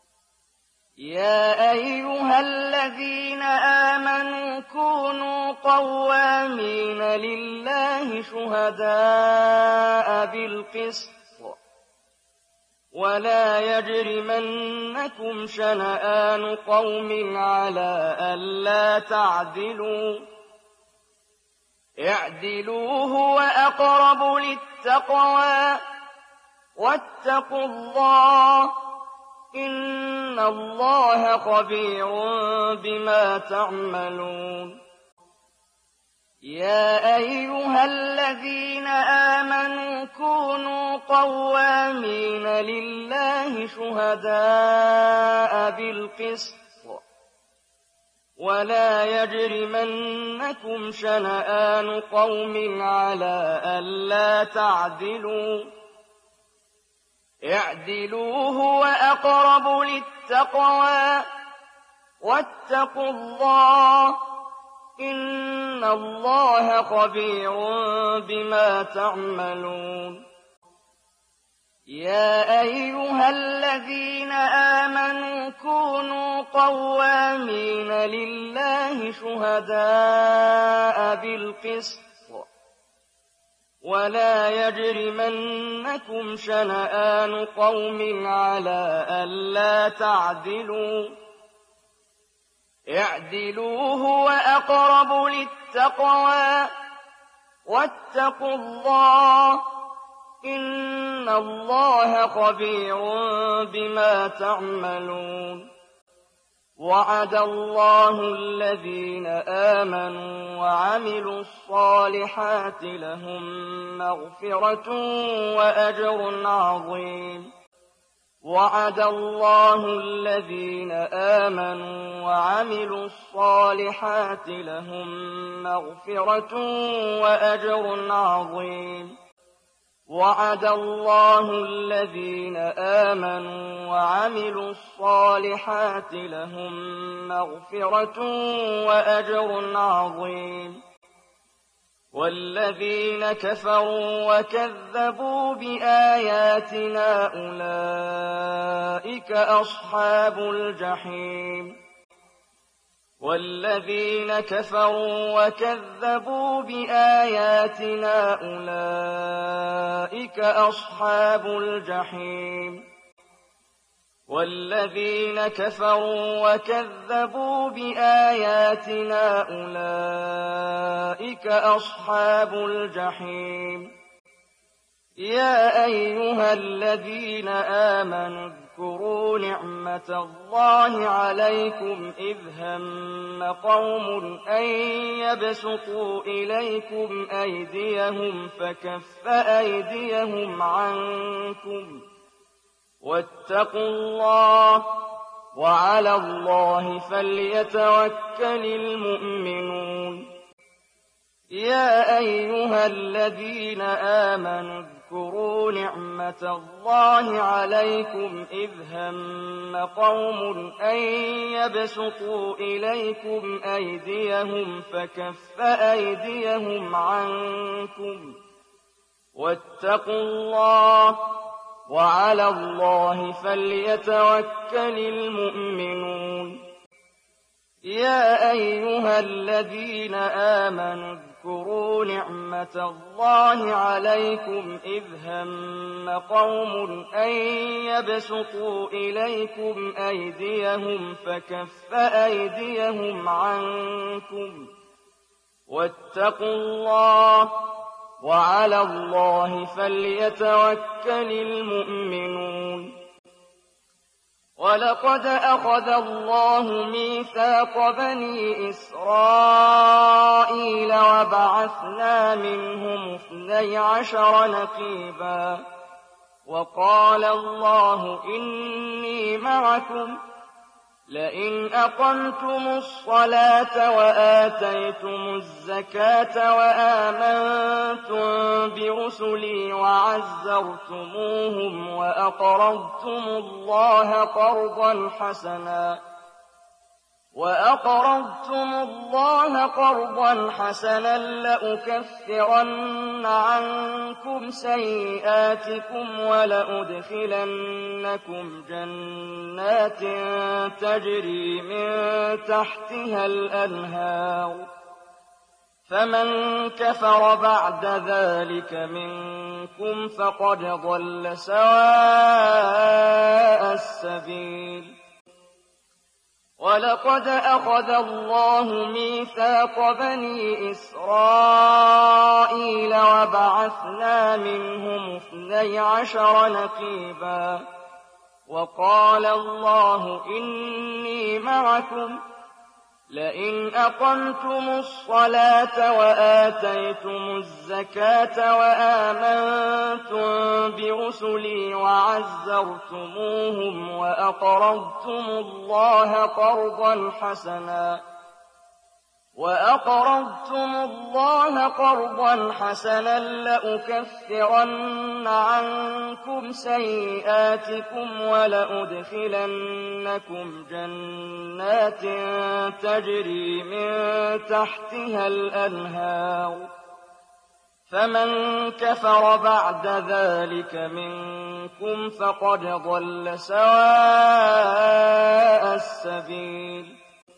يَا أَيُّهَا الَّذِينَ آمَنُوا كُونُوا قَوَّامِينَ لِلَّهِ شُهَدَاءَ بِالْقِسْطِ ۖ وَلَا يَجْرِمَنَّكُمْ شَنَآنُ قَوْمٍ عَلَىٰ أَلَّا تَعْدِلُوا ۚ اعْدِلُوا هُوَ أَقْرَبُ لِلتَّقْوَىٰ ۖ وَاتَّقُوا اللَّهَ ۚ إِنَّ اللَّهَ خَبِيرٌ بِمَا تَعْمَلُونَ. يَا أَيُّهَا الَّذِينَ آمَنُوا كُونُوا قَوَّامِينَ لِلَّهِ شُهَدَاءَ بِالْقِسْطِ ۖ وَلَا يَجْرِمَنَّكُمْ شَنَآنُ قَوْمٍ عَلَىٰ أَلَّا تَعْدِلُوا ۚ اعْدِلُوا هُوَ أَقْرَبُ لِلتَّقْوَىٰ ۖ وَاتَّقُوا اللَّهَ ۚ إِنَّ اللَّهَ خَبِيرٌ بِمَا تَعْمَلُونَ. يَا أَيُّهَا الَّذِينَ آمَنُوا كُونُوا قَوَّامِينَ لِلَّهِ شُهَدَاءَ بِالْقِسْطِ ۖ وَلَا يَجْرِمَنَّكُمْ شَنَآنُ قَوْمٍ عَلَىٰ أَلَّا تَعْدِلُوا ۚ اعْدِلُوا هُوَ أَقْرَبُ لِلتَّقْوَىٰ ۖ وَاتَّقُوا اللَّهَ ۚ إِنَّ اللَّهَ خَبِيرٌ بِمَا تَعْمَلُونَ. وَعَدَ اللَّهُ الَّذِينَ آمَنُوا وَعَمِلُوا الصَّالِحَاتِ لَهُم مَّغْفِرَةٌ وَأَجْرٌ عَظِيمٌ. وعد الله الذين آمنوا وعملوا الصالحات لهم مغفرة وأجر عظيم وعد الله الذين آمنوا وعملوا الصالحات لهم مغفرة وأجر عظيم والذين كفروا وكذبوا بآياتنا أولئك أصحاب الجحيم والذين كفروا وكذبوا بآياتنا أولئك أصحاب الجحيم والذين كفروا وكذبوا بآياتنا أولئك أصحاب الجحيم يا أيها الذين آمنوا اذكروا نعمة الله عليكم إذ هم قوم أن يبسطوا إليكم أيديهم فكف أيديهم عنكم واتقوا الله وعلى الله فليتوكل المؤمنون يا أيها الذين آمنوا اذكروا نعمة الله عليكم إذ هم قوم أن يبسطوا إليكم أيديهم فكف أيديهم عنكم واتقوا الله وعلى الله فليتوكل المؤمنون يا أيها الذين آمنوا اذكروا نعمة الله عليكم إذ هم قوم أن يبسطوا إليكم أيديهم فكف أيديهم عنكم واتقوا الله وعلى الله فليتوكل المؤمنون ولقد أخذ الله ميثاق بني إسرائيل وبعثنا منهم اثني عشر نقيبا وقال الله إني معكم لئن أقمتم الصلاة وآتيتم الزكاة وآمنتم برسلي وعزرتموهم وأقرضتم الله قرضا حسنا وأقرضتم الله قرضا حسنا لأكفرن عنكم سيئاتكم ولأدخلنكم جنات تجري من تحتها الأنهار فمن كفر بعد ذلك منكم فقد ضل سواء السبيل ولقد أخذ الله ميثاق بني إسرائيل وبعثنا منهم اثني عشر نقيبا وقال الله إني معكم لئن أقمتم الصلاة وآتيتم الزكاة وآمنتم برسلي وعزرتموهم وأقرضتم الله قرضا حسنا وأقرضتم الله قرضا حسنا لأكفرن عنكم سيئاتكم ولأدخلنكم جنات تجري من تحتها الأنهار فمن كفر بعد ذلك منكم فقد ضل سواء السبيل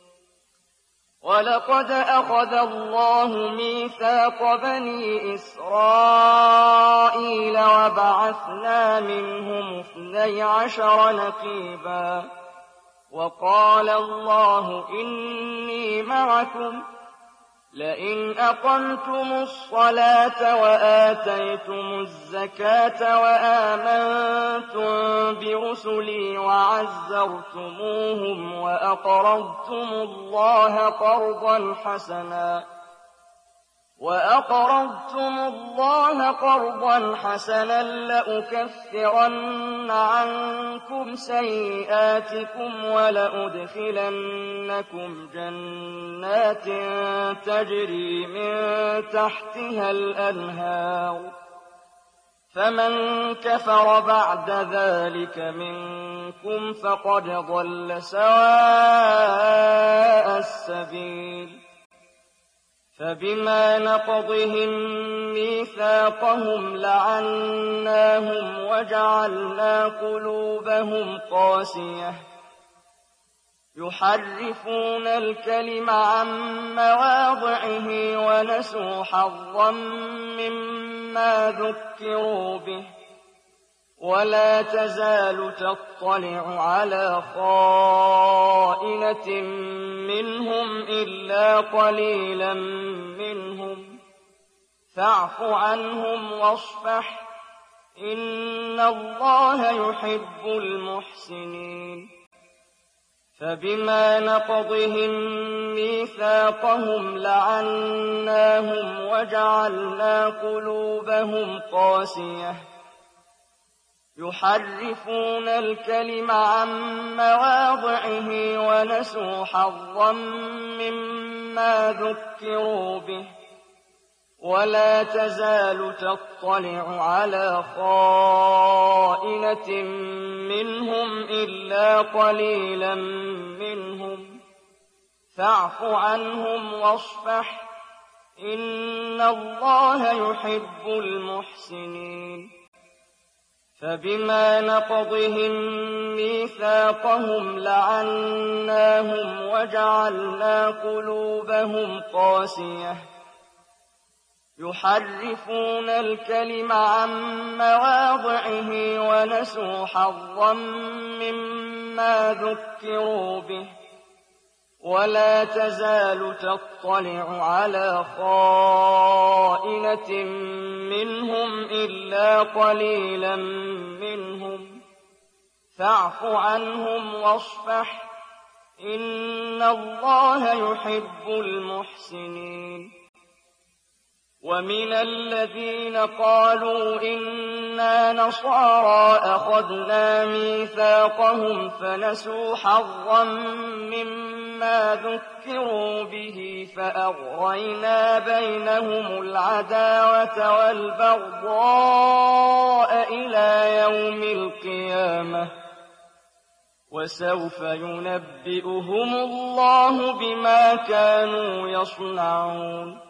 ولقد أخذ الله ميثاق بني إسرائيل وبعثنا منهم اثني عشر نقيبا وقال الله إني معكم لئن أقمتم الصلاة وآتيتم الزكاة وآمنتم برسلي وعزرتموهم وأقرضتم الله قرضا حسنا وَأَقْرَضْتُمُ اللَّهَ قَرْضًا حَسَنًا لَّأُكَفِّرَنَّ عَنكُمْ سَيِّئَاتِكُمْ وَلَأُدْخِلَنَّكُمْ جَنَّاتٍ تَجْرِي مِن تَحْتِهَا الْأَنْهَارُ ۚ فَمَن كَفَرَ بَعْدَ ذَٰلِكَ مِنكُمْ فَقَدْ ضَلَّ سَوَاءَ السَّبِيلِ. فَبِمَا نَقْضِهِم مِّيثَاقَهُمْ لَعَنَّاهُمْ وَجَعَلْنَا قُلُوبَهُمْ قَاسِيَةً يُحَرِّفُونَ الْكَلِمَ عَن مَّوَاضِعِهِ وَنَسُوا حَظًّا مِّمَّا ذُكِّرُوا بِهِ ۚ وَلَا تَزَالُ تَطَّلِعُ عَلَىٰ خَائِنَةٍ مِّنْهُمْ إِلَّا قَلِيلًا مِّنْهُمْ ۖ فَاعْفُ عَنْهُمْ وَاصْفَحْ ۚ إِنَّ اللَّهَ يُحِبُّ الْمُحْسِنِينَ. فَبِمَا نَقْضِهِم مِّيثَاقَهُمْ لَعَنَّاهُمْ وَجَعَلْنَا قُلُوبَهُمْ قَاسِيَةً يُحَرِّفُونَ الْكَلِمَ عَن مَّوَاضِعِهِ وَنَسُوا حَظًّا مِّمَّا ذُكِّرُوا بِهِ ۚ وَلَا تَزَالُ تَطَّلِعُ عَلَىٰ خَائِنَةٍ مِّنْهُمْ إِلَّا قَلِيلًا مِّنْهُمْ ۖ فَاعْفُ عَنْهُمْ وَاصْفَحْ ۚ إِنَّ اللَّهَ يُحِبُّ الْمُحْسِنِينَ. فَبِمَا نَقْضِهِم مِّيثَاقَهُمْ لَعَنَّاهُمْ وَجَعَلْنَا قُلُوبَهُمْ قَاسِيَةً يُحَرِّفُونَ الْكَلِمَ عَن مَّوَاضِعِهِ وَنَسُوا حَظًّا مِّمَّا ذُكِّرُوا بِهِ ۚ وَلَا تَزَالُ تَطَّلِعُ عَلَىٰ خَائِنَةٍ مِّنْهُمْ إِلَّا قَلِيلًا مِّنْهُمْ ۖ فَاعْفُ عَنْهُمْ وَاصْفَحْ ۚ إِنَّ اللَّهَ يُحِبُّ الْمُحْسِنِينَ. وَمِنَ الَّذِينَ قَالُوا إِنَّا نَصَارَىٰ أَخَذْنَا مِيثَاقَهُمْ فَنَسُوا حَظًّا مِّمَّا ذُكِّرُوا بِهِ فَأَغْرَيْنَا بَيْنَهُمُ الْعَدَاوَةَ وَالْبَغْضَاءَ إِلَىٰ يَوْمِ الْقِيَامَةِ ۚ وَسَوْفَ يُنَبِّئُهُمُ اللَّهُ بِمَا كَانُوا يَصْنَعُونَ.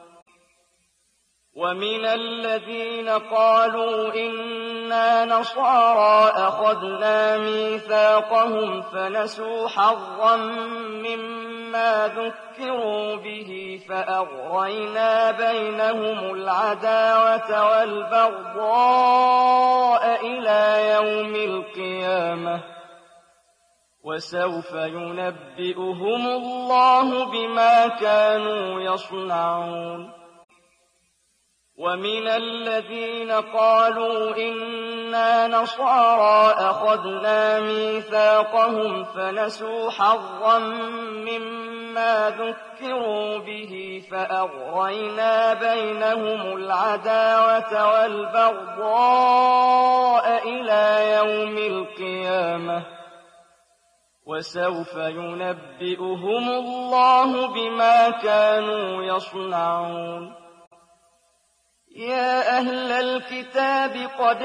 وَمِنَ الَّذِينَ قَالُوا إِنَّا نَصَارَىٰ أَخَذْنَا مِيثَاقَهُمْ فَنَسُوا حَظًّا مِّمَّا ذُكِّرُوا بِهِ فَأَغْرَيْنَا بَيْنَهُمُ الْعَدَاوَةَ وَالْبَغْضَاءَ إِلَىٰ يَوْمِ الْقِيَامَةِ ۚ وَسَوْفَ يُنَبِّئُهُمُ اللَّهُ بِمَا كَانُوا يَصْنَعُونَ. وَمِنَ الَّذِينَ قَالُوا إِنَّا نَصَارَىٰ أَخَذْنَا مِيثَاقَهُمْ فَنَسُوا حَظًّا مِّمَّا ذُكِّرُوا بِهِ فَأَغْرَيْنَا بَيْنَهُمُ الْعَدَاوَةَ وَالْبَغْضَاءَ إِلَىٰ يَوْمِ الْقِيَامَةِ ۚ وَسَوْفَ يُنَبِّئُهُمُ اللَّهُ بِمَا كَانُوا يَصْنَعُونَ. يَا أَهْلَ الْكِتَابِ قَدْ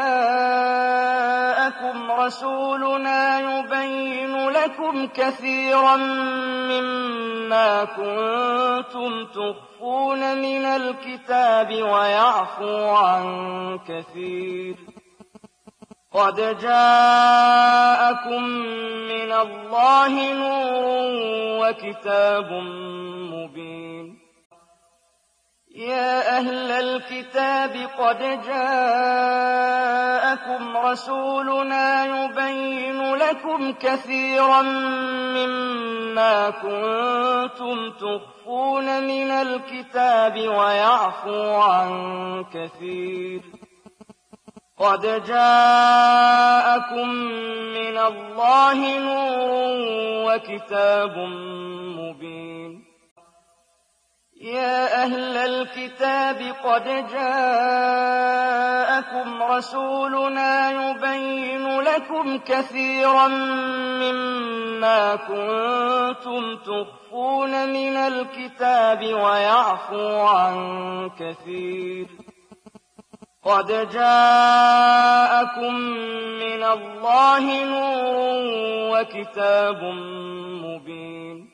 جَاءَكُمْ رَسُولُنَا يُبَيِّنُ لَكُمْ كَثِيرًا مِّمَّا كُنتُمْ تُخْفُونَ مِنَ الْكِتَابِ وَيَعْفُو عَن كَثِيرٍ ۚ قَدْ جَاءَكُم مِّنَ اللَّهِ نُورٌ وَكِتَابٌ مُّبِينٌ. يَا أَهْلَ الْكِتَابِ قَدْ جَاءَكُمْ رَسُولُنَا يُبَيِّنُ لَكُمْ كَثِيرًا مِّمَّا كُنتُمْ تُخْفُونَ مِنَ الْكِتَابِ وَيَعْفُو عَن كَثِيرٍ ۚ قَدْ جَاءَكُم مِّنَ اللَّهِ نُورٌ وَكِتَابٌ مُّبِينٌ. يَا أَهْلَ الْكِتَابِ قَدْ جَاءَكُمْ رَسُولُنَا يُبَيِّنُ لَكُمْ كَثِيرًا مِّمَّا كُنتُمْ تُخْفُونَ مِنَ الْكِتَابِ وَيَعْفُو عَن كَثِيرٍ ۚ قَدْ جَاءَكُم مِّنَ اللَّهِ نُورٌ وَكِتَابٌ مُّبِينٌ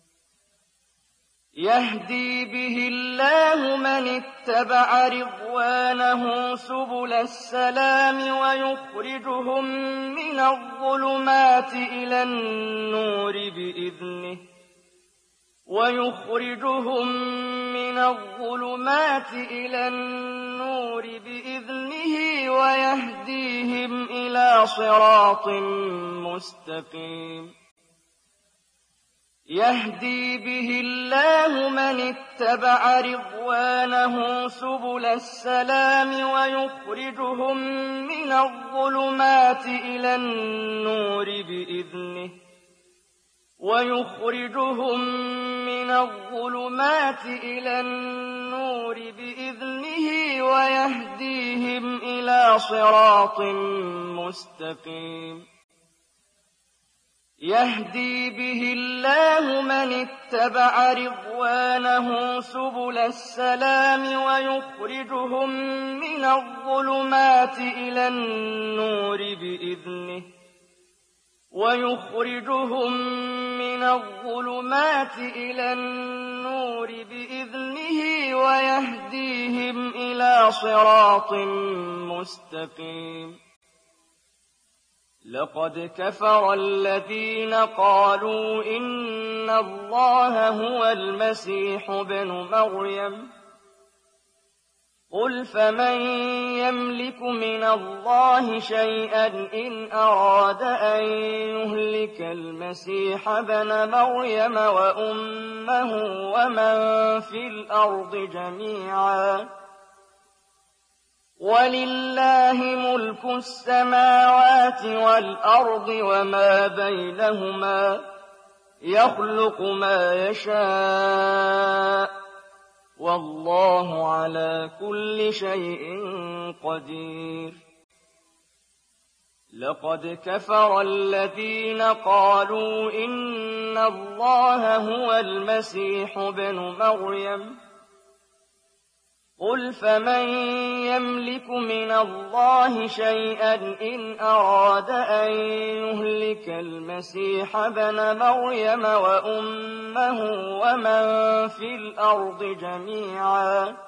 يَهْدِي بِهِ اللَّهُ مَنِ اتَّبَعَ رِضْوَانَهُ سُبُلَ السَّلَامِ وَيُخْرِجُهُم مِّنَ الظُّلُمَاتِ إِلَى النُّورِ بِإِذْنِهِ وَيُخْرِجُهُم مِّنَ الظُّلُمَاتِ إِلَى النُّورِ بِإِذْنِهِ وَيَهْدِيهِمْ إِلَىٰ صِرَاطٍ مُّسْتَقِيمٍ يَهْدِي بِهِ اللَّهُ مَنِ اتَّبَعَ رِضْوَانَهُ سُبُلَ السَّلَامِ وَيُخْرِجُهُم مِّنَ الظُّلُمَاتِ إِلَى النُّورِ بِإِذْنِهِ وَيُخْرِجُهُم مِّنَ الظُّلُمَاتِ إِلَى النُّورِ بِإِذْنِهِ وَيَهْدِيهِمْ إِلَىٰ صِرَاطٍ مُّسْتَقِيمٍ يَهْدِي بِهِ اللَّهُ مَنِ اتَّبَعَ رِضْوَانَهُ سُبُلَ السَّلَامِ وَيُخْرِجُهُم مِّنَ الظُّلُمَاتِ إِلَى النُّورِ بِإِذْنِهِ وَيُخْرِجُهُم مِّنَ الظُّلُمَاتِ إِلَى النُّورِ بِإِذْنِهِ وَيَهْدِيهِمْ إِلَىٰ صِرَاطٍ مُّسْتَقِيمٍ لَقَدْ كَفَرَ الَّذِينَ قَالُوا إِنَّ اللَّهَ هُوَ الْمَسِيحُ ابْنُ مَرْيَمَ قُلْ فَمَن يَمْلِكُ مِنَ اللَّهِ شَيْئًا إِنْ أَرَادَ أَن يُهْلِكَ الْمَسِيحَ ابْنَ مَرْيَمَ وَأُمَّهُ وَمَن فِي الْأَرْضِ جَمِيعًا ۗ وَلِلَّهِ مُلْكُ السَّمَاوَاتِ وَالْأَرْضِ وَمَا بَيْنَهُمَا ۚ يَخْلُقُ مَا يَشَاءُ ۚ وَاللَّهُ عَلَىٰ كُلِّ شَيْءٍ قَدِيرٌ لَقَدْ كَفَرَ الَّذِينَ قَالُوا إِنَّ اللَّهَ هُوَ الْمَسِيحُ ابْنُ مَرْيَمَ قُلْ فَمَن يَمْلِكُ مِنَ اللَّهِ شَيْئًا إِنْ أَرَادَ أَن يُهْلِكَ الْمَسِيحَ ابْنَ مَرْيَمَ وَأُمَّهُ وَمَن فِي الْأَرْضِ جَمِيعًا ۗ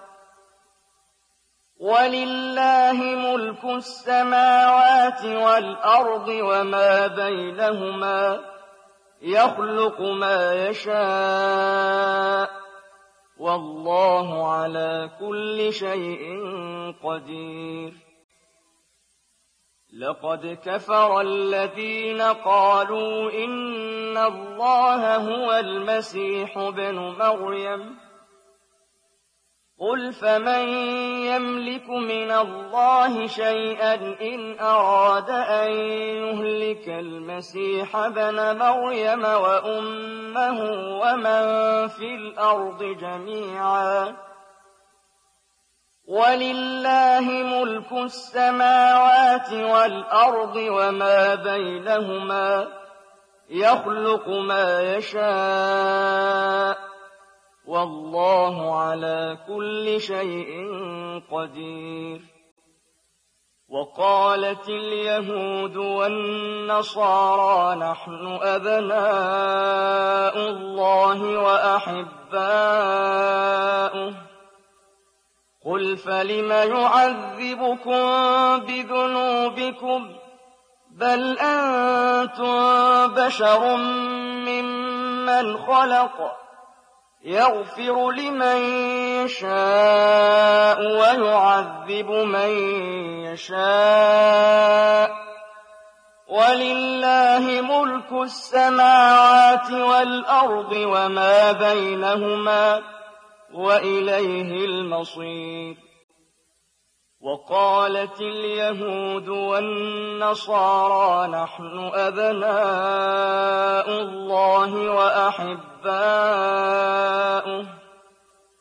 وَلِلَّهِ مُلْكُ السَّمَاوَاتِ وَالْأَرْضِ وَمَا بَيْنَهُمَا ۚ يَخْلُقُ مَا يَشَاءُ ۚ وَاللَّهُ عَلَىٰ كُلِّ شَيْءٍ قَدِيرٌ لَقَدْ كَفَرَ الَّذِينَ قَالُوا إِنَّ اللَّهَ هُوَ الْمَسِيحُ ابْنُ مَرْيَمَ قُلْ فَمَن يَمْلِكُ مِنَ اللَّهِ شَيْئًا إِنْ أَرَادَ أَن يُهْلِكَ الْمَسِيحَ ابْنَ مَرْيَمَ وَأُمَّهُ وَمَن فِي الْأَرْضِ جَمِيعًا ۗ وَلِلَّهِ مُلْكُ السَّمَاوَاتِ وَالْأَرْضِ وَمَا بَيْنَهُمَا ۚ يَخْلُقُ مَا يَشَاءُ ۚ وَاللَّهُ عَلَىٰ كُلِّ شَيْءٍ قَدِيرٌ وَقَالَتِ الْيَهُودُ وَالنَّصَارَىٰ نَحْنُ أَبْنَاءُ اللَّهِ وَأَحِبَّاؤُهُ ۚ قُلْ فَلِمَ يُعَذِّبُكُم بِذُنُوبِكُم ۖ بَلْ أَنتُم بَشَرٌ مِّمَّنْ خَلَقَ يَغْفِرُ لِمَن يَشَاءُ وَيُعَذِّبُ مَن يَشَاءُ ۚ وَلِلَّهِ مُلْكُ السَّمَاوَاتِ وَالْأَرْضِ وَمَا بَيْنَهُمَا ۚ وَإِلَيْهِ الْمَصِيرُ وَقَالَتِ الْيَهُودُ وَالنَّصَارَىٰ نَحْنُ أَبْنَاءُ اللَّهِ وَأَحِبَّاؤُهُ ۚ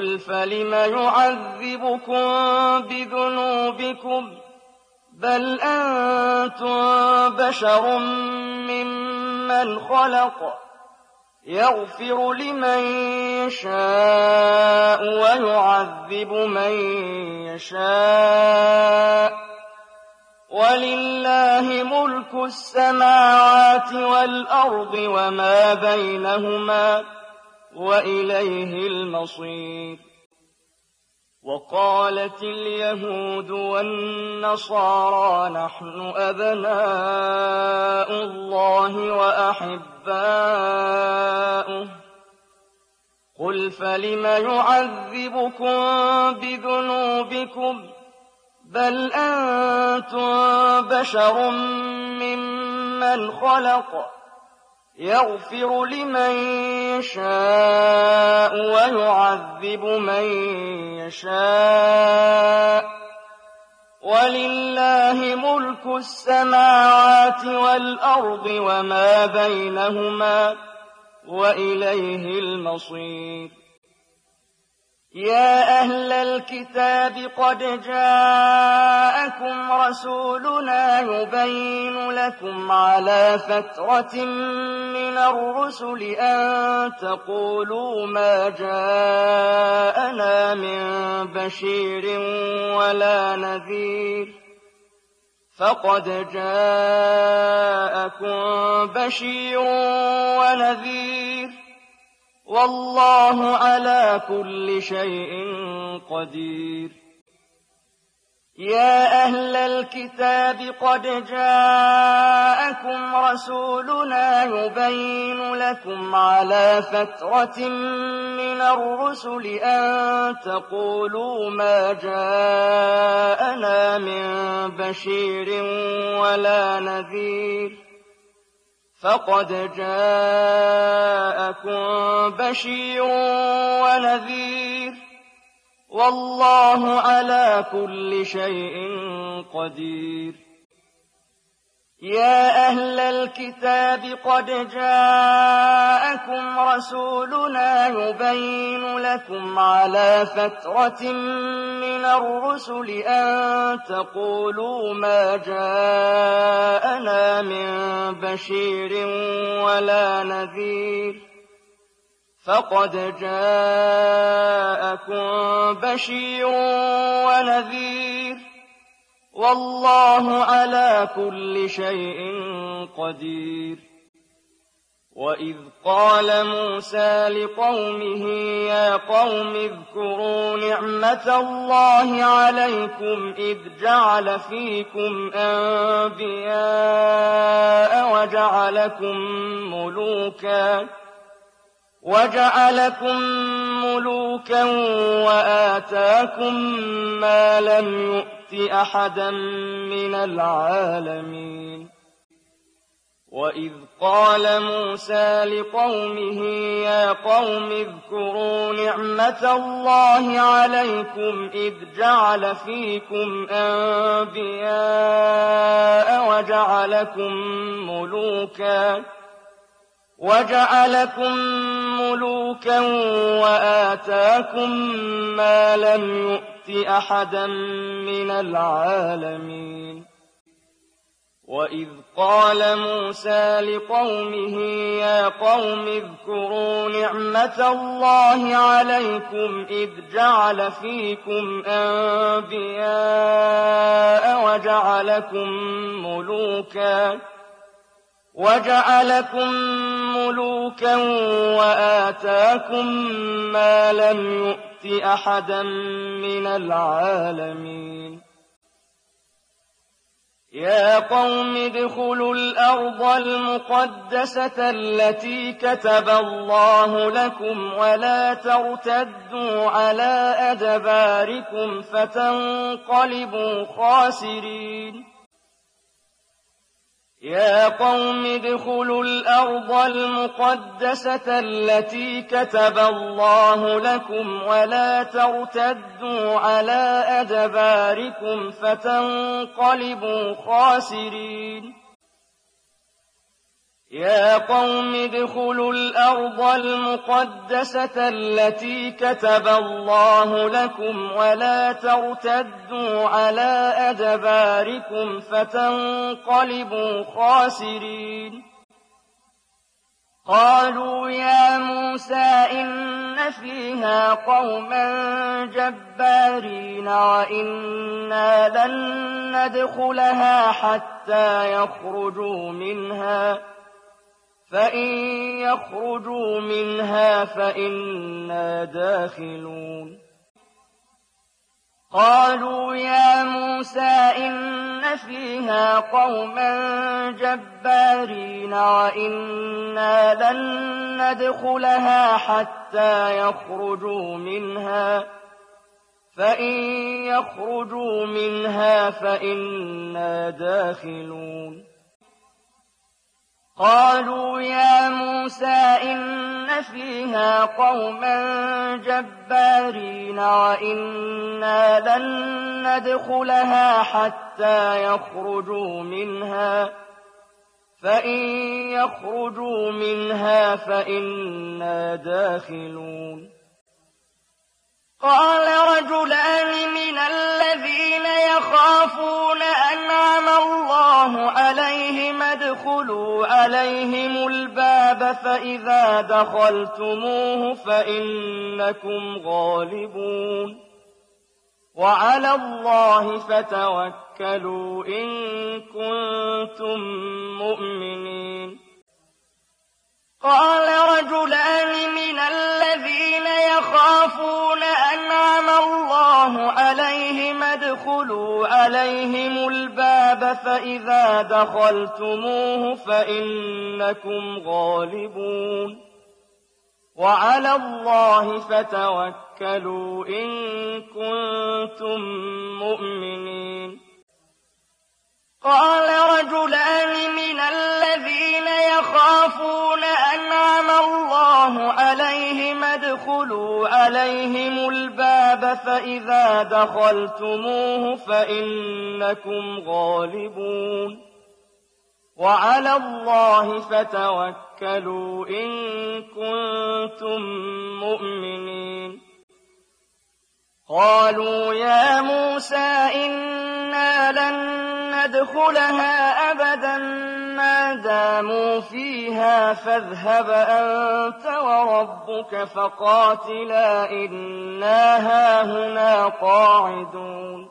قُلْ فَلِمَ يُعَذِّبُكُم بِذُنُوبِكُم ۖ بَلْ أَنتُم بَشَرٌ مِّمَّنْ خَلَقَ يَغْفِرُ لِمَن يَشَاءُ وَيُعَذِّبُ مَن يَشَاءُ ۚ وَلِلَّهِ مُلْكُ السَّمَاوَاتِ وَالْأَرْضِ وَمَا بَيْنَهُمَا ۖ وَإِلَيْهِ الْمَصِيرُ. وَقَالَتِ الْيَهُودُ وَالنَّصَارَىٰ نَحْنُ أَبْنَاءُ اللَّهِ وَأَحِبَّاؤُهُ ۚ قُلْ فَلِمَ يُعَذِّبُكُم بِذُنُوبِكُم ۖ بَلْ أَنتُم بَشَرٌ مِّمَّنْ خَلَقَ يَغْفِرُ لِمَن يَشَاءُ وَيُعَذِّبُ مَن يَشَاءُ ۚ وَلِلَّهِ مُلْكُ السَّمَاوَاتِ وَالْأَرْضِ وَمَا بَيْنَهُمَا ۖ وَإِلَيْهِ الْمَصِيرُ. يَا أَهْلَ الْكِتَابِ قَدْ جَاءَكُمْ رَسُولُنَا يُبَيِّنُ لَكُمْ عَلَىٰ فَتْرَةٍ مِّنَ الرُّسُلِ أَن تَقُولُوا مَا جَاءَنَا مِن بَشِيرٍ وَلَا نَذِيرٍ ۖ فَقَدْ جَاءَكُم بَشِيرٌ وَنَذِيرٌ ۗ وَاللَّهُ عَلَىٰ كُلِّ شَيْءٍ قَدِيرٌ. يَا أَهْلَ الْكِتَابِ قَدْ جَاءَكُمْ رَسُولُنَا يُبَيِّنُ لَكُمْ عَلَىٰ فَتْرَةٍ مِّنَ الرُّسُلِ أَن تَقُولُوا مَا جَاءَنَا مِن بَشِيرٍ وَلَا نَذِيرٍ ۖ فَقَدْ جَاءَكُم بَشِيرٌ وَنَذِيرٌ ۗ وَاللَّهُ عَلَىٰ كُلِّ شَيْءٍ قَدِيرٌ. يَا أَهْلَ الْكِتَابِ قَدْ جَاءَكُمْ رَسُولُنَا يُبَيِّنُ لَكُمْ عَلَىٰ فَتْرَةٍ مِّنَ الرُّسُلِ أَن تَقُولُوا مَا جَاءَنَا مِن بَشِيرٍ وَلَا نَذِيرٍ ۖ فَقَدْ جَاءَكُم بَشِيرٌ وَنَذِيرٌ ۗ وَاللَّهُ عَلَىٰ كُلِّ شَيْءٍ قَدِيرٌ. وَإِذْ قَالَ مُوسَىٰ لِقَوْمِهِ يَا قَوْمِ اذْكُرُوا نِعْمَةَ اللَّهِ عَلَيْكُمْ إِذْ جَعَلَ فِيكُمْ أَنبِيَاءَ وَجَعَلَكُم مُّلُوكًا وَجَعَلَكُم مُّلُوكًا وَآتَاكُم مَّا لَمْ يُؤْتِ أَحَدًا مِّنَ الْعَالَمِينَ. وَإِذْ قَالَ مُوسَىٰ لِقَوْمِهِ يَا قَوْمِ اذْكُرُوا نِعْمَةَ اللَّهِ عَلَيْكُمْ إِذْ جَعَلَ فِيكُمْ أَنبِيَاءَ وَجَعَلَكُم مُّلُوكًا وَجَعَلَكُم مُّلُوكًا وَآتَاكُم مَّا لَمْ يُؤْتِ أَحَدًا مِّنَ الْعَالَمِينَ. وَإِذْ قَالَ مُوسَىٰ لِقَوْمِهِ يَا قَوْمِ اذْكُرُوا نِعْمَةَ اللَّهِ عَلَيْكُمْ إِذْ جَعَلَ فِيكُمْ أَنبِيَاءَ وَجَعَلَكُم مُّلُوكًا وَجَعَلَكُم مُّلُوكًا وَآتَاكُم مَّا لَمْ يُؤْتِ أَحَدًا مِّنَ الْعَالَمِينَ. يَا قَوْمِ ادْخُلُوا الْأَرْضَ الْمُقَدَّسَةَ الَّتِي كَتَبَ اللَّهُ لَكُمْ وَلَا تَرْتَدُّوا عَلَىٰ أَدْبَارِكُمْ فَتَنقَلِبُوا خَاسِرِينَ. يَا قَوْمِ ادْخُلُوا الْأَرْضَ الْمُقَدَّسَةَ الَّتِي كَتَبَ اللَّهُ لَكُمْ وَلَا تَرْتَدُّوا عَلَىٰ أَدْبَارِكُمْ فَتَنقَلِبُوا خَاسِرِينَ. يا قوم ادخلوا الأرض المقدسة التي كتب الله لكم ولا ترتدوا على أدباركم فتنقلبوا خاسرين قالوا يا موسى إن فيها قوما جبارين وإنا لن ندخلها حتى يخرجوا منها فإن يخرجوا منها فإنا داخلون قالوا يا موسى إن فيها قوما جبارين وإنا لن ندخلها حتى يخرجوا منها فإن يخرجوا منها فإنا داخلون قالوا يا موسى إن فيها قوما جبارين وإنا لن ندخلها حتى يخرجوا منها فإن يخرجوا منها فإنا داخلون قال رجلان من الذين يخافون أنعم الله عليهم ادخلوا عليهم الباب فإذا دخلتموه فإنكم غالبون وعلى الله فتوكلوا إن كنتم مؤمنين قال رجلان من الذين يخافون أنعم الله عليهم ادخلوا عليهم الباب فإذا دخلتموه فإنكم غالبون وعلى الله فتوكلوا إن كنتم مؤمنين قال رجلان من الذين يخافون أنعم الله عليهم ادخلوا عليهم الباب فإذا دخلتموه فإنكم غالبون وعلى الله فتوكلوا إن كنتم مؤمنين قالوا يا موسى إنا لن ندخلها أبدا ما داموا فيها فاذهب أنت وربك فقاتلا إنا هاهنا قاعدون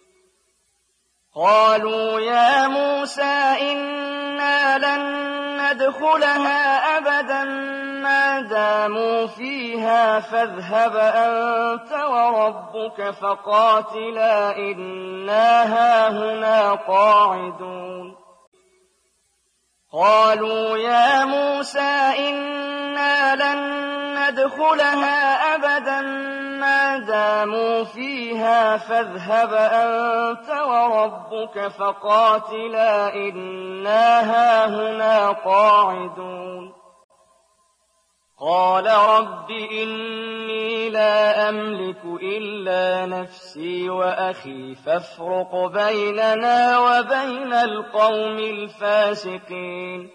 قالوا يا موسى إنا لن ندخلها أبدا ما داموا فيها فاذهب أنت وربك فقاتلا إنا هاهنا قاعدون قالوا يا موسى إنا لن ندخلها أبدا ما داموا فيها فاذهب أنت وربك فقاتلا إنا هاهنا قاعدون قال رب إني لا أملك إلا نفسي وأخي فافرق بيننا وبين القوم الفاسقين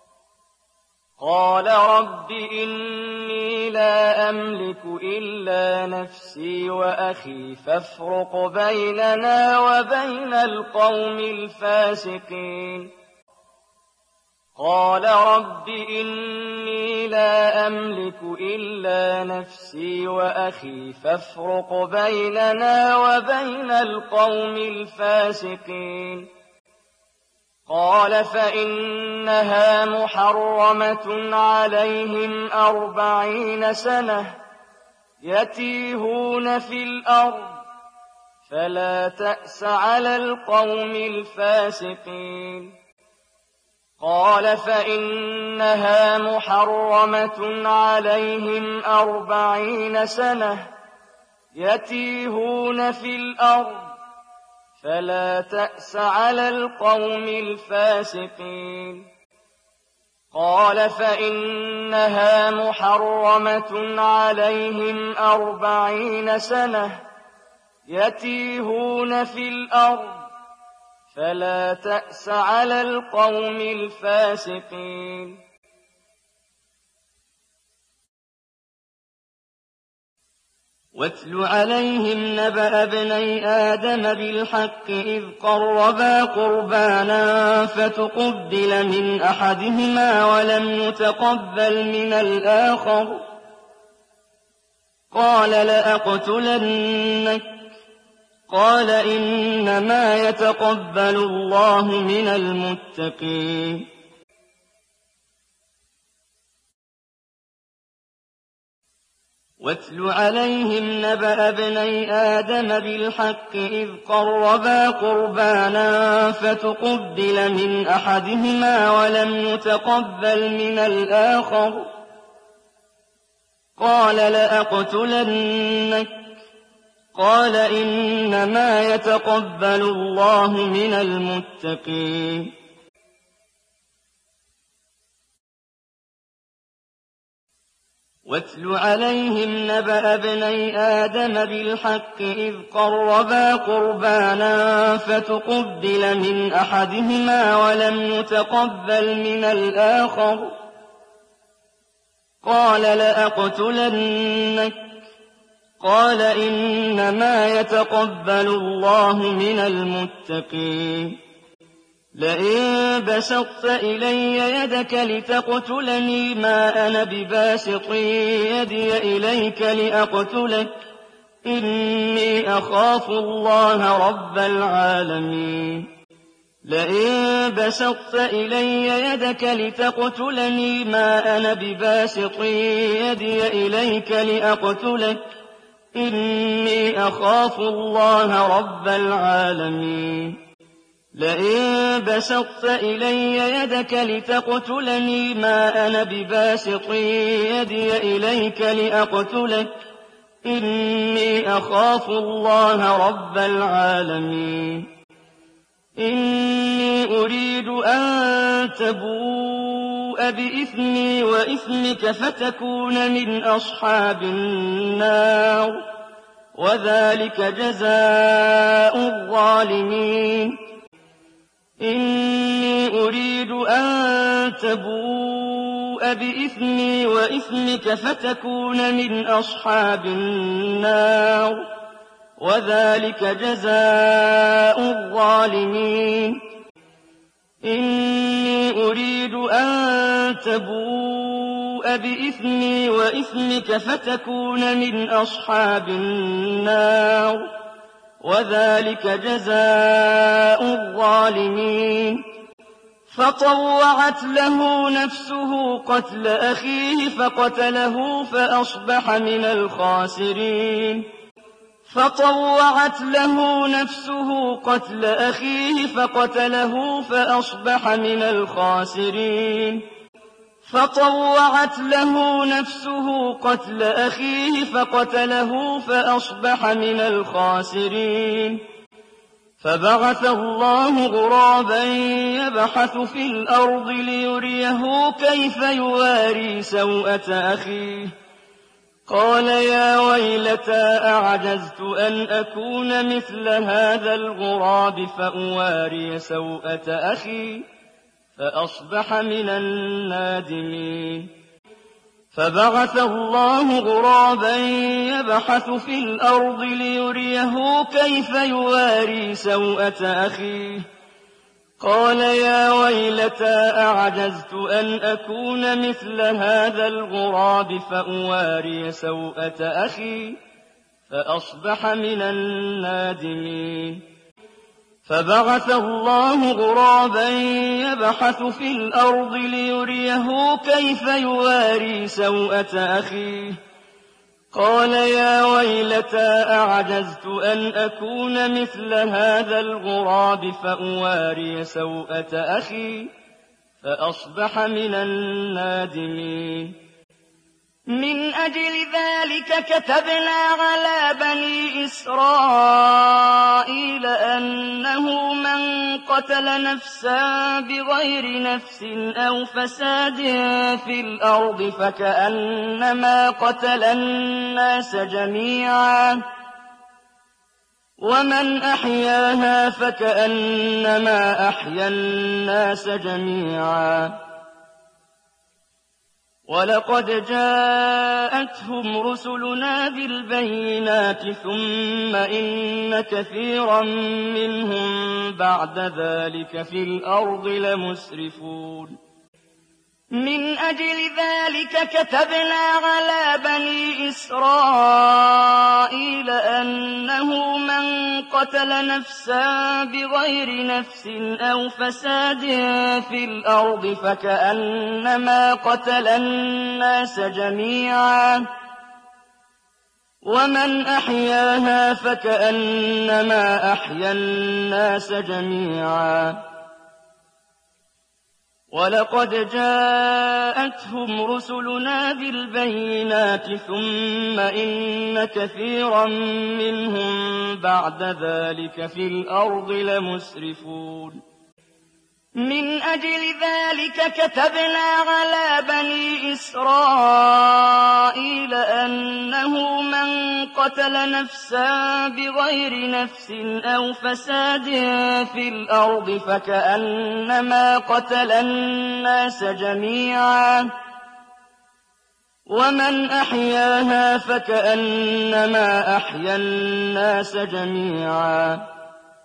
قال رب إني لا أملك إلا نفسي وأخي فافرق بيننا وبين القوم الفاسقين قال رب إني لا أملك إلا نفسي وأخي فافرق بيننا وبين القوم الفاسقين قال فإنها محرمة عليهم أربعين سنة يتيهون في الأرض فلا تأس على القوم الفاسقين قال فإنها محرمة عليهم أربعين سنة يتيهون في الأرض فلا تأس على القوم الفاسقين قال فإنها محرمة عليهم أربعين سنة يتيهون في الأرض فلا تأس على القوم الفاسقين واتل عليهم نبأ ابني آدم بالحق إذ قربا قربانا فتقبل من أحدهما ولم يتقبل من الآخر قال لأقتلنك قال إنما يتقبل الله من المتقين واتل عليهم نبأ ابني آدم بالحق إذ قربا قربانا فتقبل من أحدهما ولم يتقبل من الآخر قال لأقتلنك قال إنما يتقبل الله من المتقين واتل عليهم نبأ ابني آدم بالحق إذ قربا قربانا فتقبل من أحدهما ولم يتقبل من الآخر قال لأقتلنك قال إنما يتقبل الله من المتقين لئن بسطت إلي يدك لتقتلني ما أنا بباسط يدي إليك لأقتلك إني أخاف الله رب العالمين لئن بسطت إلي يدك لتقتلني ما أنا بباسط يدي إليك لأقتلك إني أخاف الله رب العالمين لئن بسطت إلي يدك لتقتلني ما أنا بباسط يدي إليك لأقتلك إني أخاف الله رب العالمين إني أريد أن تبوء بإثمي وإثمك فتكون من أصحاب النار وذلك جزاء الظالمين إني أريد أن تبوء بإثمي وإثمك فتكون من أصحاب النار وذلك جزاء الظالمين إني أريد أن تبوء بإثمي وإثمك فتكون من أصحاب النار وذلك جزاء الظالمين فطوعت له نفسه قتل أخيه فقتله فأصبح من الخاسرين فطوعت له نفسه قتل أخيه فقتله فأصبح من الخاسرين فطوعت له نفسه قتل أخيه فقتله فأصبح من الخاسرين فبعث الله غرابا يبحث في الأرض ليريه كيف يواري سوءة أخيه قال يا ويلتى أعجزت أن أكون مثل هذا الغراب فأواري سوءة أخي فأصبح من النادمين فبعث الله غرابا يبحث في الأرض ليريه كيف يواري سوءة أخيه قال يا ويلتى أعجزت أن أكون مثل هذا الغراب فأواري سوءة أخي فأصبح من النادمين فبعث الله غرابا يبحث في الأرض ليريه كيف يواري سوءة أخيه قال يا ويلتى أعجزت أن أكون مثل هذا الغراب فأواري سوءة أخي فأصبح من النادمين من أجل ذلك كتبنا على بني إسرائيل أنه من قتل نفسا بغير نفس أو فساد في الأرض فكأنما قتل الناس جميعا ومن أحياها فكأنما أحيا الناس جميعا ولقد جاءتهم رسلنا بالبينات ثم إن كثيرا منهم بعد ذلك في الأرض لمسرفون من أجل ذلك كتبنا على بني إسرائيل أنه من قتل نفسا بغير نفس أو فساد في الأرض فكأنما قتل الناس جميعا ومن أحياها فكأنما أحيا الناس جميعا ولقد جاءتهم رسلنا بالبينات ثم إن كثيرا منهم بعد ذلك في الأرض لمسرفون من أجل ذلك كتبنا على بني إسرائيل أنه من قتل نفسا بغير نفس أو فساد في الأرض فكأنما قتل الناس جميعا ومن أحياها فكأنما أحيا الناس جميعا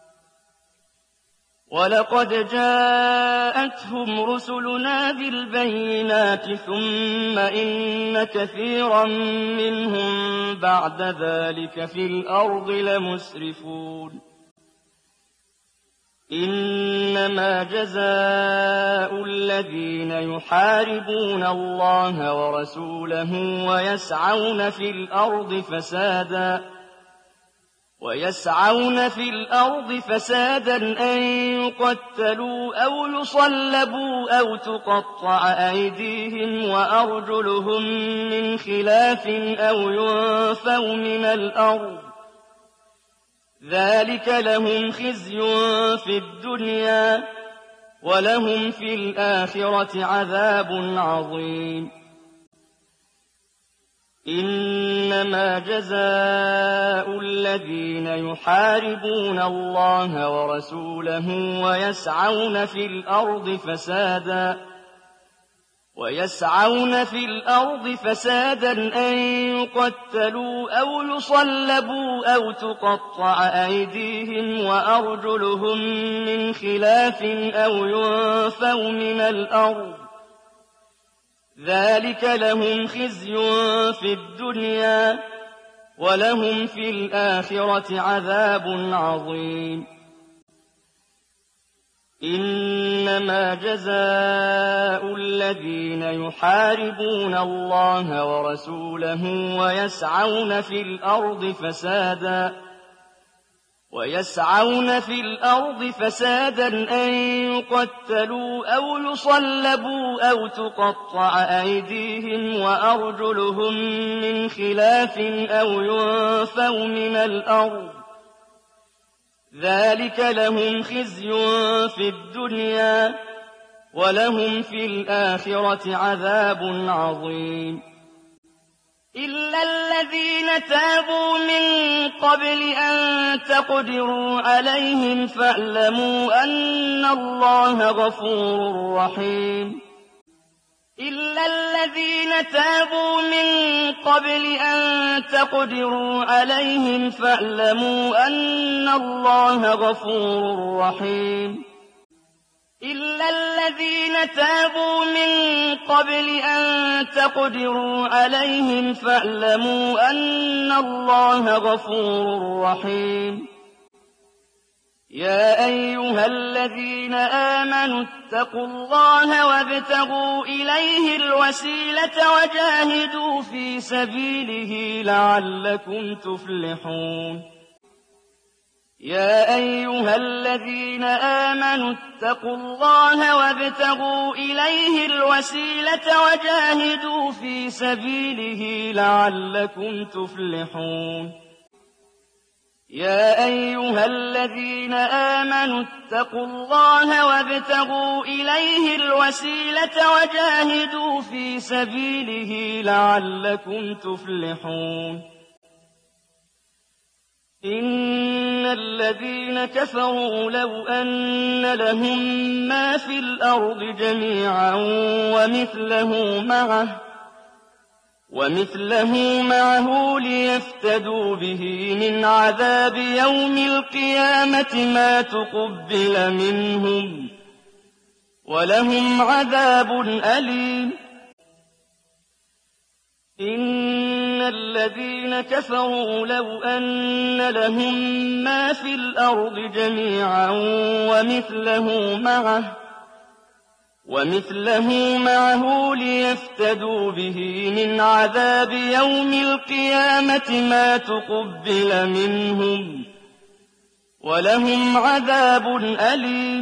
ولقد جاءتهم رسلنا بالبينات ثم إن كثيرا منهم بعد ذلك في الأرض لمسرفون إنما جزاء الذين يحاربون الله ورسوله ويسعون في الأرض فسادا ويسعون في الأرض فسادا أن يقتلوا أو يصلبوا أو تقطع أيديهم وأرجلهم من خلاف أو ينفوا من الأرض ذلك لهم خزي في الدنيا ولهم في الآخرة عذاب عظيم إنما جزاء الذين يحاربون الله ورسوله ويسعون في الأرض فسادا ويسعون في الأرض فسادا أن يقتلوا أو يصلبوا أو تقطع أيديهم وأرجلهم من خلاف أو ينفوا من الأرض ذلك لهم خزي في الدنيا ولهم في الآخرة عذاب عظيم إنما جزاء الذين يحاربون الله ورسوله ويسعون في الأرض فسادا ويسعون في الأرض فسادا أن يقتلوا أو يصلبوا أو تقطع أيديهم وأرجلهم من خلاف أو ينفوا من الأرض ذلك لهم خزي في الدنيا ولهم في الآخرة عذاب عظيم إلا الذين تابوا من قبل أن تقدروا عليهم فاعلموا أن الله غفور رحيم إلا الذين تابوا من قبل أن تقدروا عليهم فاعلموا أن الله غفور رحيم إلا الذين تابوا من قبل أن تقدروا عليهم فاعلموا أن الله غفور رحيم يا أيها الذين آمنوا اتقوا الله وابتغوا إليه الوسيلة وجاهدوا في سبيله لعلكم تفلحون يا أيها الذين آمنوا اتقوا الله وابتغوا إليه الوسيلة وجاهدوا في سبيله لعلكم تفلحون يا أيها الذين آمنوا اتقوا الله وابتغوا إليه الوسيلة وجاهدوا في سبيله لعلكم تفلحون يا أيها الذين آمنوا اتقوا الله وابتغوا إليه الوسيلة وجاهدوا في سبيله لعلكم تفلحون يا أيها الذين آمنوا اتقوا الله وابتغوا إليه الوسيلة وجاهدوا في سبيله لعلكم تفلحون يا أيها الذين آمنوا اتقوا الله وابتغوا إليه الوسيلة وجاهدوا في سبيله لعلكم تفلحون إن الذين كفروا لو أن لهم ما في الأرض جميعا ومثله معه ومثله معه ليفتدوا به من عذاب يوم القيامة ما تقبل منهم ولهم عذاب أليم إن الذين كفروا لو أن لهم ما في الأرض جميعا ومثله معه ومثله معه ليفتدوا به من عذاب يوم القيامة ما تقبل منهم ولهم عذاب أليم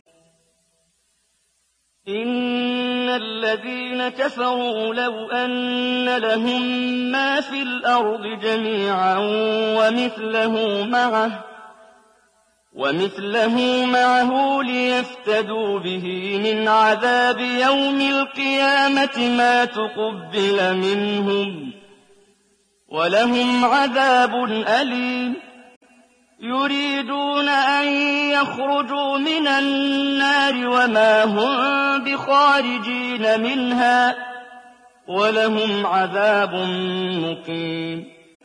إن الذين كفروا لو أن لهم ما في الأرض جميعا ومثله معه ومثله معه ليفتدوا به من عذاب يوم القيامة ما تقبل منهم ولهم عذاب أليم يريدون أن يخرجوا من النار وما هم بخارجين منها ولهم عذاب مقيم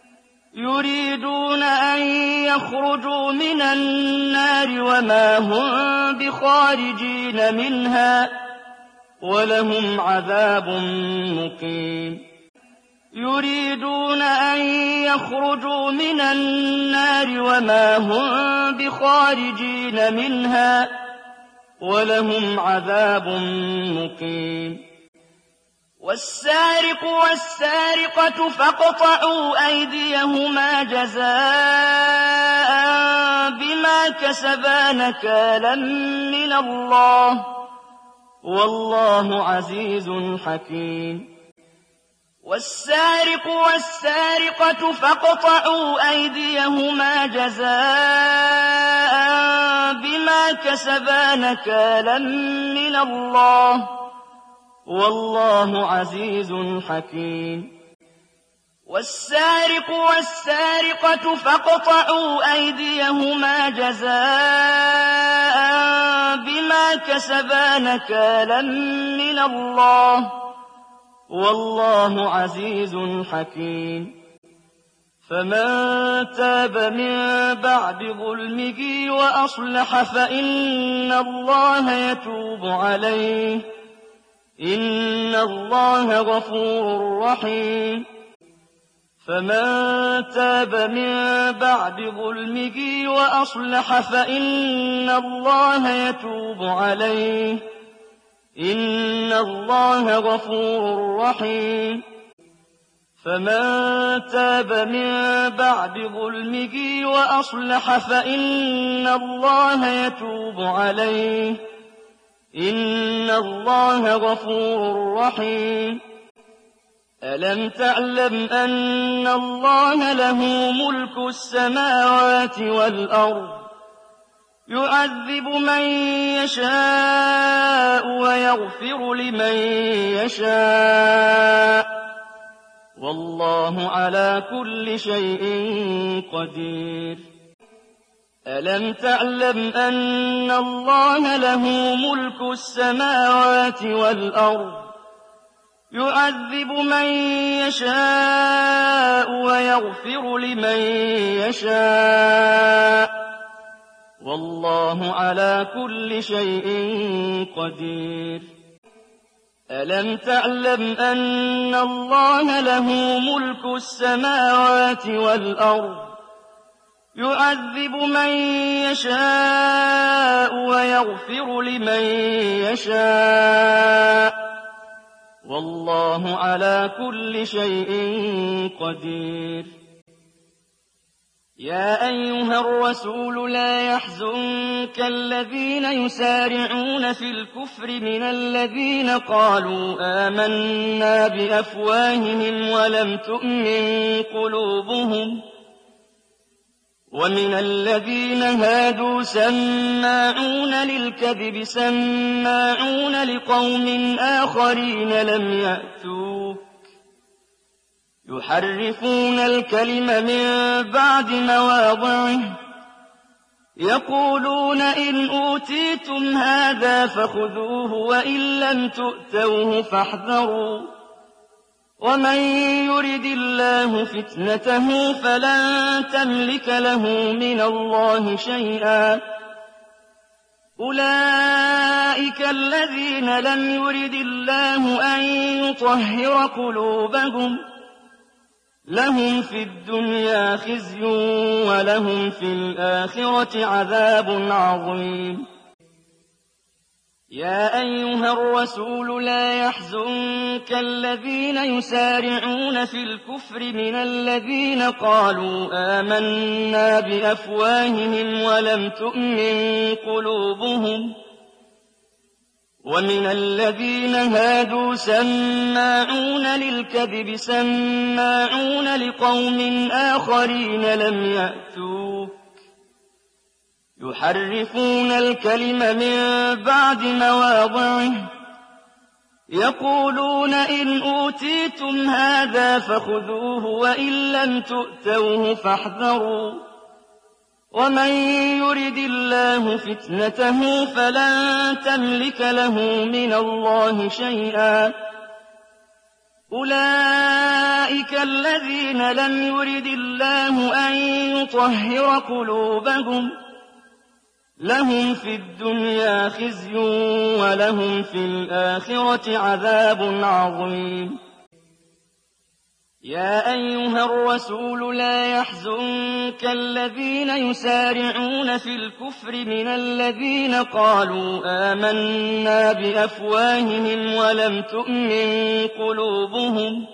يريدون أن يخرجوا من النار وما هم بخارجين منها ولهم عذاب مقيم يريدون أن يخرجوا من النار وما هم بخارجين منها ولهم عذاب مقيم والسارق والسارقة فاقطعوا أيديهما جزاء بما كسبا نكالا من الله والله عزيز حكيم والسارق والسارقة فاقطعوا أيديهما جزاء بما كسبا نكالا من الله والله عزيز حكيم والسارق والسارقة فاقطعوا أيديهما جزاء بما كسبا نكالا من الله والله عزيز حكيم فمن تاب من بعد ظلمه وأصلح فإن الله يتوب عليه إن الله غفور رحيم فمن تاب من بعد ظلمه وأصلح فإن الله يتوب عليه إن الله غفور رحيم فمن تاب من بعد ظلمه وأصلح فإن الله يتوب عليه إن الله غفور رحيم ألم تعلم أن الله له ملك السماوات والأرض يعذب من يشاء ويغفر لمن يشاء والله على كل شيء قدير ألم تعلم أن الله له ملك السماوات والأرض يعذب من يشاء ويغفر لمن يشاء والله على كل شيء قدير ألم تعلم أن الله له ملك السماوات والأرض يعذب من يشاء ويغفر لمن يشاء والله على كل شيء قدير يا أيها الرسول لا يحزنك الذين يسارعون في الكفر من الذين قالوا آمنا بأفواههم ولم تؤمن قلوبهم ومن الذين هادوا سماعون للكذب سماعون لقوم آخرين لم يأتوك يحرفون الكلم من بعد مواضعه يقولون إن أوتيتم هذا فخذوه وإن لم تؤتوه فاحذروا ومن يرد الله فتنته فلن تملك له من الله شيئا أولئك الذين لم يرد الله أن يطهر قلوبهم لهم في الدنيا خزي ولهم في الآخرة عذاب عظيم يا أيها الرسول لا يحزنك الذين يسارعون في الكفر من الذين قالوا آمنا بأفواههم ولم تؤمن قلوبهم ومن الذين هادوا سماعون للكذب سماعون لقوم آخرين لم يأتوك يحرفون الكلم من بعد مواضعه يقولون إن أوتيتم هذا فخذوه وإن لم تؤتوه فاحذروا ومن يرد الله فتنته فلن تملك له من الله شيئا أولئك الذين لم يرد الله أن يطهر قلوبهم لهم في الدنيا خزي ولهم في الآخرة عذاب عظيم يا أيها الرسول لا يحزنك الذين يسارعون في الكفر من الذين قالوا آمنا بأفواههم ولم تؤمن قلوبهم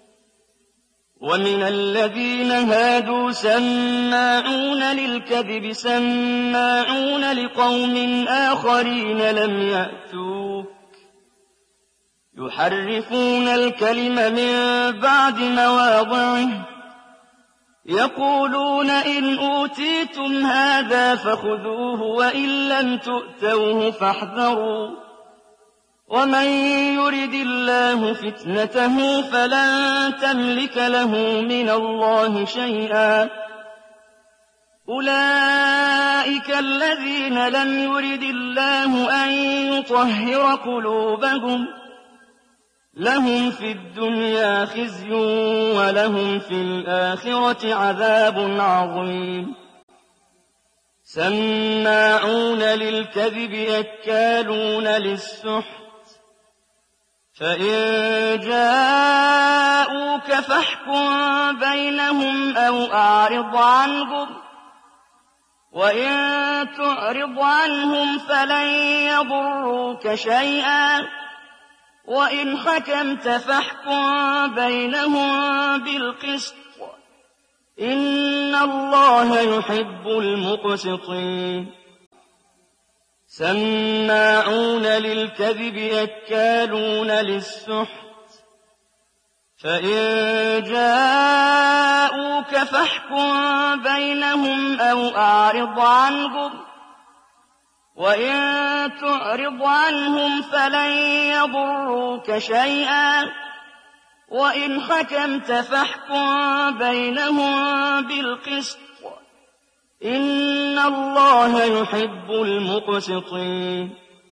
ومن الذين هادوا سماعون للكذب سماعون لقوم آخرين لم يأتوك يحرفون الكلم من بعد مواضعه يقولون إن أوتيتم هذا فخذوه وإن لم تؤتوه فاحذروا ومن يرد الله فتنته فلن تملك له من الله شيئا أولئك الذين لم يرد الله أن يطهر قلوبهم لهم في الدنيا خزي ولهم في الآخرة عذاب عظيم سماعون للكذب أكالون للسحت فإن جاءوك فاحكم بينهم أو أعرض عنهم وإن تعرض عنهم فلن يضروك شيئا وإن حكمت فاحكم بينهم بالقسط إن الله يحب المقسطين سماعون للكذب أكالون للسحت فإن جاءوك فاحكم بينهم أو أعرض عنهم وإن تعرض عنهم فلن يضروك شيئا وإن حكمت فاحكم بينهم بالقسط إن الله يحب المقسطين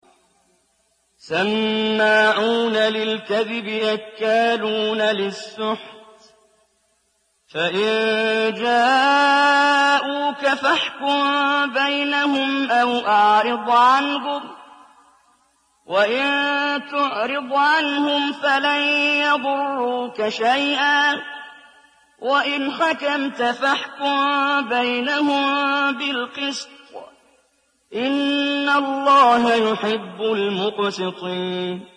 سماعون للكذب أكالون للسحت فإن جاءوك فاحكم بينهم أو أعرض عنهم وإن تعرض عنهم فلن يضروك شيئا وإن حكمت فاحكم بينهم بالقسط إن الله يحب المقسطين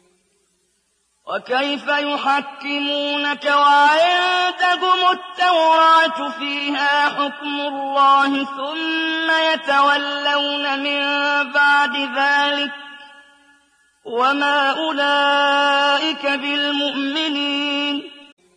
وكيف يحكمونك وعندهم التوراة فيها حكم الله ثم يتولون من بعد ذلك وما أولئك بالمؤمنين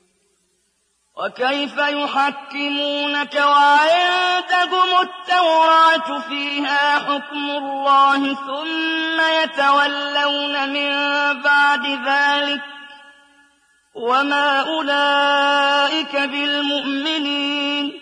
وكيف يحكمونك وعندهم التوراة فيها حكم الله ثم يتولون من بعد ذلك وما أولئك بالمؤمنين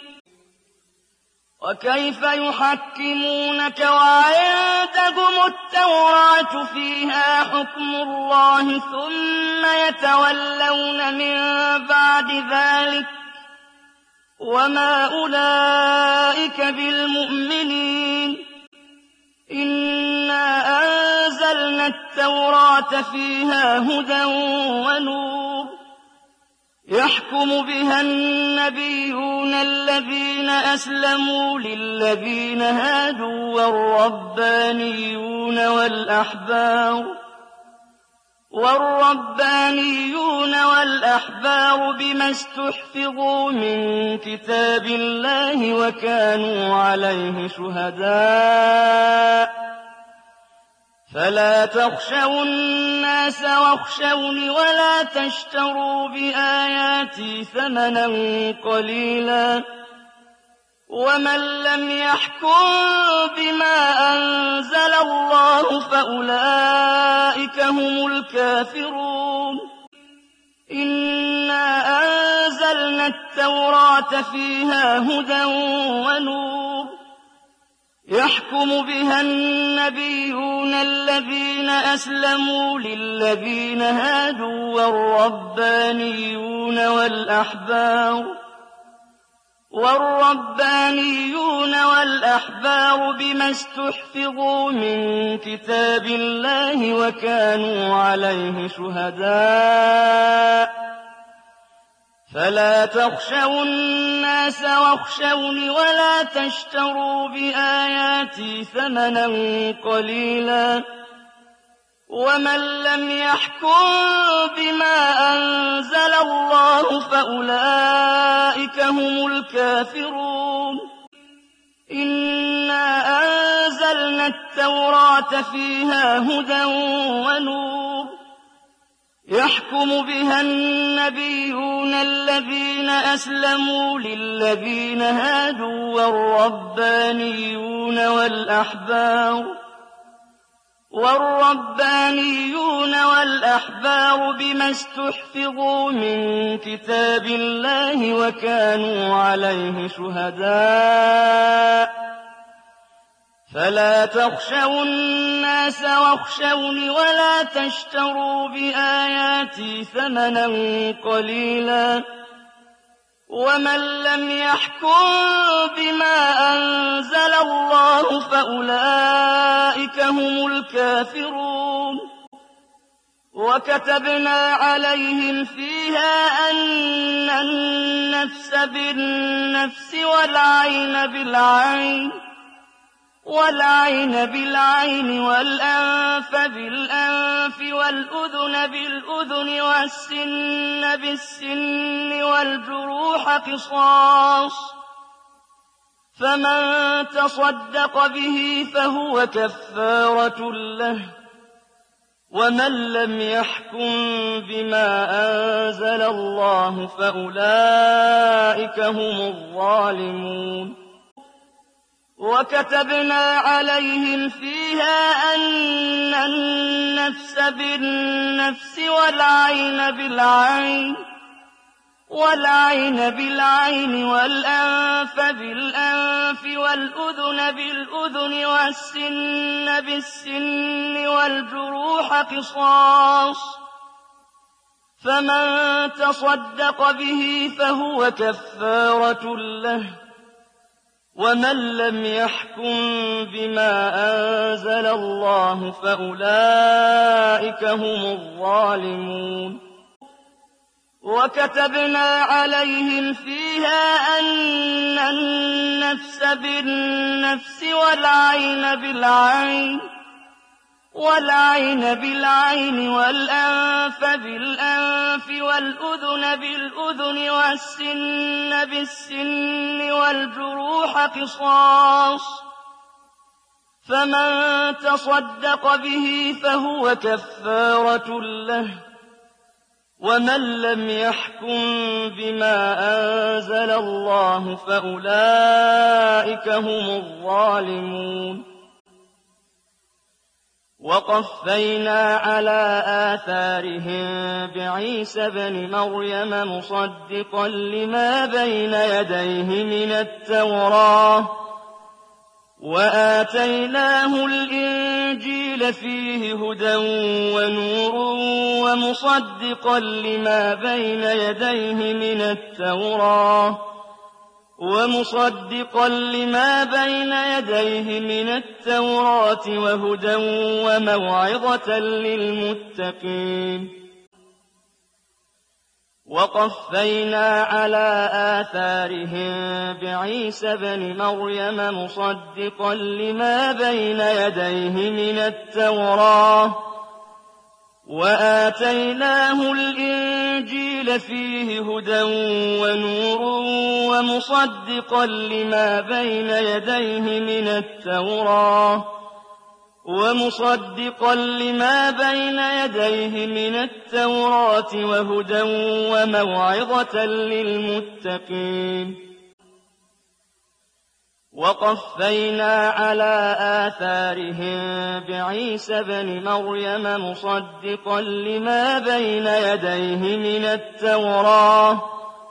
وكيف يحكمونك وعندهم التوراة فيها حكم الله ثم يتولون من بعد ذلك وما أولئك بالمؤمنين إنا أنزلنا التوراة فيها هدى ونور يحكم بها النبيون الذين أسلموا للذين هادوا والربانيون والأحبار والربانيون والأحبار بما استحفظوا من كتاب الله وكانوا عليه شهداء فلا تخشوا الناس واخشوني ولا تشتروا بآياتي ثمنا قليلا ومن لم يحكم بما أنزل الله فأولئك هم الكافرون إنا أنزلنا التوراة فيها هدى ونور يحكم بها النبيون الذين أسلموا للذين هادوا والربانيون والأحبار والربانيون والأحبار بما استحفظوا من كتاب الله وكانوا عليه شهداء فلا تخشوا الناس واخشوني ولا تشتروا بآياتي ثمنا قليلا ومن لم يحكم بما أنزل الله فأولئك هم الكافرون إنا أنزلنا التوراة فيها هدى ونور يحكم بها النبيون الذين أسلموا للذين هادوا والربانيون والأحبار والربانيون والأحبار بما استحفظوا من كتاب الله وكانوا عليه شهداء فلا تخشوا الناس واخشوني ولا تشتروا بآياتي ثمنا قليلا ومن لم يحكم بما أنزل الله فأولئك هم الكافرون وكتبنا عليهم فيها أن النفس بالنفس والعين بالعين والعين بالعين والأنف بالأنف والأذن بالأذن والسن بالسن والجروح قصاص فمن تصدق به فهو كفارة له ومن لم يحكم بما أنزل الله فأولئك هم الظالمون وكتبنا عليهم فيها أن النفس بالنفس والعين بالعين والعين بالعين والأنف بالأنف والأذن بالأذن والسن بالسن والجروح قصاص فمن تصدق به فهو كفارة له ومن لم يحكم بما أنزل الله فأولئك هم الظالمون وكتبنا عليهم فيها أن النفس بالنفس والعين بالعين والعين بالعين والأنف بالأنف والأذن بالأذن والسن بالسن والجروح قصاص فمن تصدق به فهو كفارة له ومن لم يحكم بما أنزل الله فأولئك هم الظالمون وَقَفَّيْنَا عَلَىٰ آثَارِهِم بِعِيسَى ابْنِ مَرْيَمَ مُصَدِّقًا لِّمَا بَيْنَ يَدَيْهِ مِنَ التَّوْرَاةِ وَآتَيْنَاهُ الْإِنجِيلَ فِيهِ هُدًى وَنُورٌ وَمُصَدِّقًا لِّمَا بَيْنَ يَدَيْهِ مِنَ التَّوْرَاةِ وَمُصَدِّقًا لِّمَا بَيْنَ يَدَيْهِ مِنَ التَّوْرَاةِ وَهُدًى وَمَوْعِظَةً لِّلْمُتَّقِينَ وَقَفَّيْنَا عَلَىٰ آثَارِهِم بِعِيسَى ابْنِ مَرْيَمَ مُصَدِّقًا لِّمَا بَيْنَ يَدَيْهِ مِنَ التَّوْرَاةِ وَآتَيْنَاهُ الْإِنجِيلَ فِيهِ هُدًى وَنُورٌ وَمُصَدِّقًا لِّمَا بَيْنَ يَدَيْهِ مِنَ التَّوْرَاةِ وَمُصَدِّقًا لِّمَا بَيْنَ يَدَيْهِ مِنَ التَّوْرَاةِ وَهُدًى وَمَوْعِظَةً لِّلْمُتَّقِينَ وَقَفَّيْنَا عَلَىٰ آثَارِهِم بِعِيسَى ابْنِ مَرْيَمَ مُصَدِّقًا لِّمَا بَيْنَ يَدَيْهِ مِنَ التَّوْرَاةِ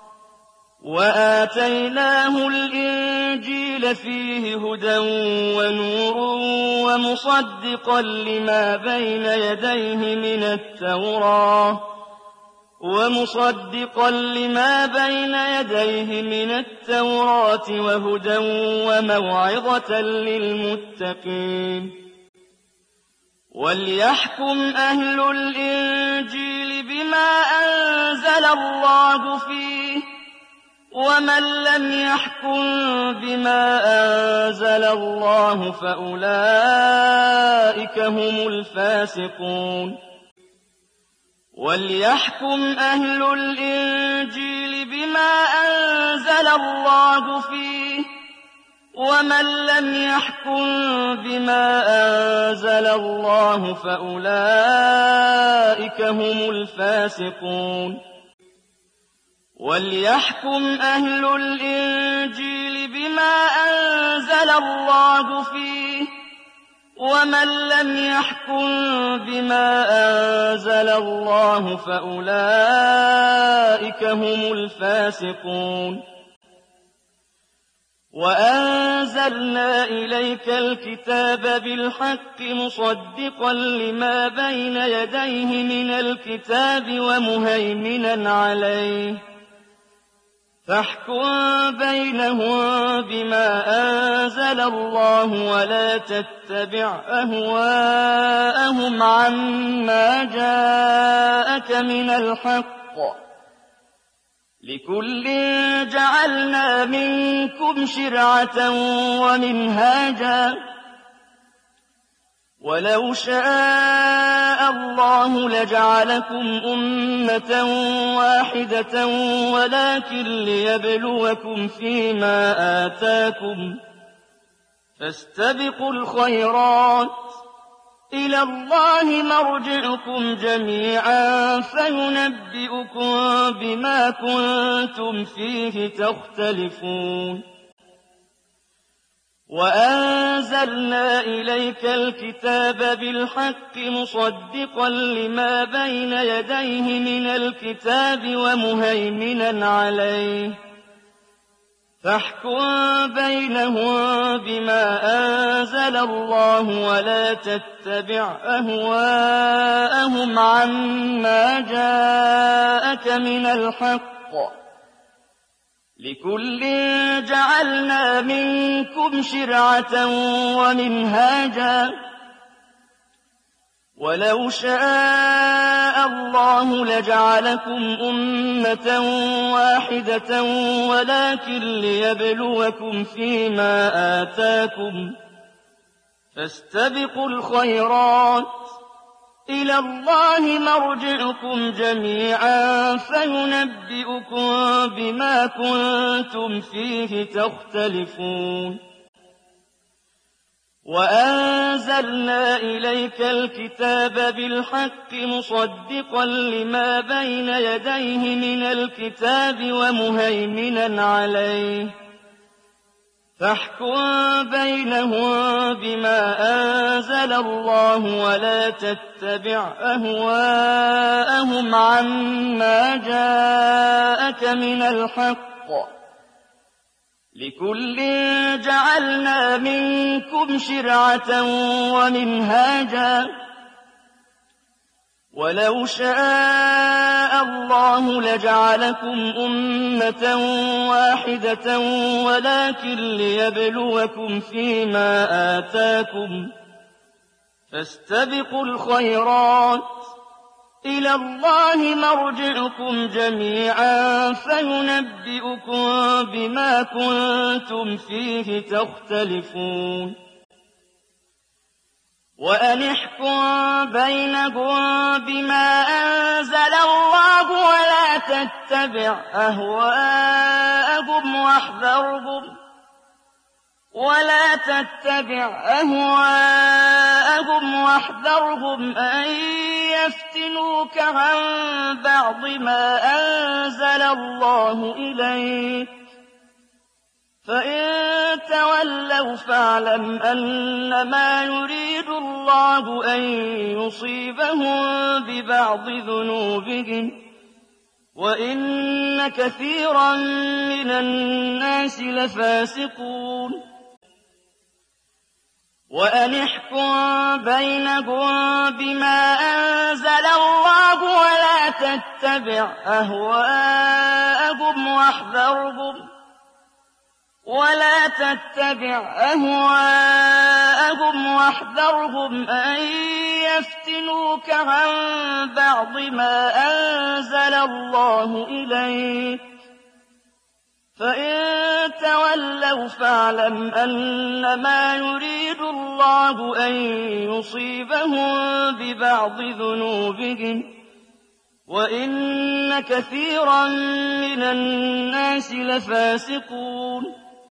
وَآتَيْنَاهُ الْإِنجِيلَ فِيهِ هُدًى وَنُورٌ وَمُصَدِّقًا لِّمَا بَيْنَ يَدَيْهِ مِنَ التَّوْرَاةِ وَمُصَدِّقًا لِّمَا بَيْنَ يَدَيْهِ مِنَ التَّوْرَاةِ وَهُدًى وَمَوْعِظَةً لِّلْمُتَّقِينَ وَلْيَحْكُمْ أَهْلُ الْإِنجِيلِ بِمَا أَنزَلَ اللَّهُ فِيهِ وَمَن لَّمْ يَحْكُم بِمَا أَنزَلَ اللَّهُ فَأُولَٰئِكَ هُمُ الْفَاسِقُونَ وَلْيَحْكُمْ أَهْلُ الْإِنجِيلِ بِمَا أَنزَلَ اللَّهُ فِيهِ وَمَن لَّمْ يَحْكُم بِمَا أَنزَلَ اللَّهُ فَأُولَٰئِكَ هُمُ الْفَاسِقُونَ وَلْيَحْكُمْ أَهْلُ الْإِنجِيلِ بِمَا أَنزَلَ اللَّهُ فِيهِ وَمَن لَّمْ يَحْكُم بِمَا أَنزَلَ اللَّهُ فَأُولَٰئِكَ هُمُ الْفَاسِقُونَ وَأَنزَلْنَا إِلَيْكَ الْكِتَابَ بِالْحَقِّ مُصَدِّقًا لِّمَا بَيْنَ يَدَيْهِ مِنَ الْكِتَابِ وَمُهَيْمِنًا عَلَيْهِ فاحكم بينهم بما أنزل الله ولا تتبع أهواءهم عما جاءك من الحق لكل جعلنا منكم شرعة ومنهاجا ولو شاء الله لجعلكم أمة واحدة ولكن ليبلوكم فيما آتاكم فاستبقوا الخيرات إلى الله مرجعكم جميعا فينبئكم بما كنتم فيه تختلفون وأنزلنا إليك الكتاب بالحق مصدقا لما بين يديه من الكتاب ومهيمنا عليه فاحكم بينهم بما أنزل الله ولا تتبع أهواءهم عما جاءك من الحق لكل جعلنا منكم شرعة ومنهاجا ولو شاء الله لجعلكم أمة واحدة ولكن ليبلوكم فيما آتاكم فاستبقوا الخيرات إلى الله مرجعكم جميعا فينبئكم بما كنتم فيه تختلفون وأنزلنا إليك الكتاب بالحق مصدقا لما بين يديه من الكتاب ومهيمنا عليه فاحكم بينهم بما أنزل الله ولا تتبع أهواءهم عما جاءك من الحق لكل جعلنا منكم شرعة ومنهاجا ولو شاء الله لجعلكم أمة واحدة ولكن ليبلوكم فيما آتاكم فاستبقوا الخيرات إلى الله مرجعكم جميعا فينبئكم بما كنتم فيه تختلفون وأن احكم بينهم بما أنزل الله ولا تتبع أهواءهم واحذرهم ولا تتبع أهواءهم واحذرهم أن يفتنوك عن بعض ما أنزل الله إليك فإن تولوا فاعلم أنما يريد الله أن يصيبهم ببعض ذنوبهم وإن كثيرا من الناس لفاسقون وأن احكم بينهم بما أنزل الله ولا تتبع أهواءهم واحذرهم ولا تتبع أهواءهم واحذرهم أن يفتنوك عن بعض ما أنزل الله إليك فإن تولوا فاعلم أنما يريد الله أن يصيبهم ببعض ذنوبهم وإن كثيرا من الناس لفاسقون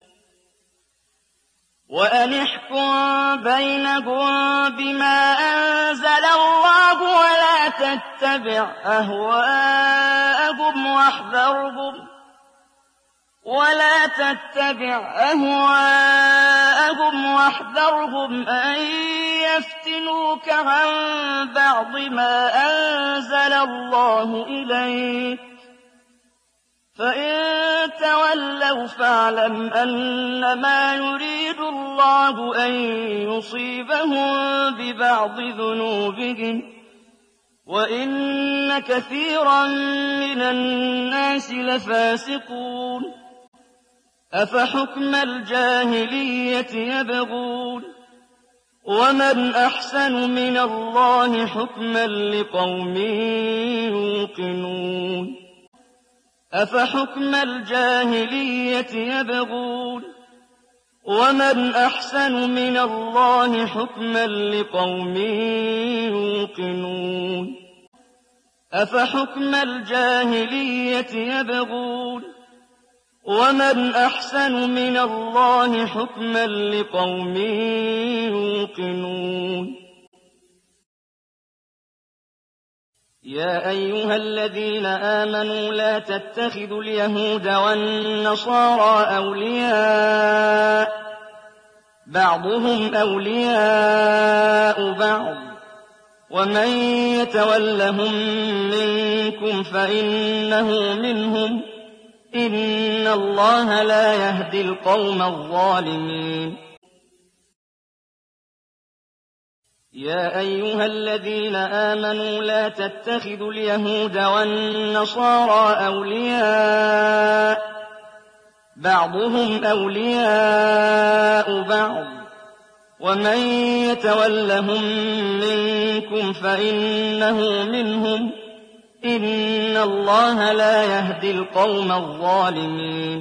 وأن احكم بينهم بما أنزل الله ولا تتبع أهواءهم واحذرهم ولا تتبع أهواءهم واحذرهم أن يفتنوك عن بعض ما أنزل الله إليك فإن تولوا فاعلم أنما يريد الله أن يصيبهم ببعض ذنوبهم وإن كثيرا من الناس لفاسقون أفحكم الجاهلية يبغون ومن أحسن من الله حكما لقوم يوقنون أفحكم الجاهلية يبغون ومن أحسن من الله حكما لقوم يوقنون أفحكم الجاهلية يبغون ومن أحسن من الله حكما لقوم يوقنون يا أيها الذين آمنوا لا تتخذوا اليهود والنصارى أولياء بعضهم أولياء بعض ومن يتولهم منكم فإنه منهم إن الله لا يهدي القوم الظالمين يا أيها الذين آمنوا لا تتخذوا اليهود والنصارى أولياء بعضهم أولياء بعض ومن يتولهم منكم فإنه منهم إن الله لا يهدي القوم الظالمين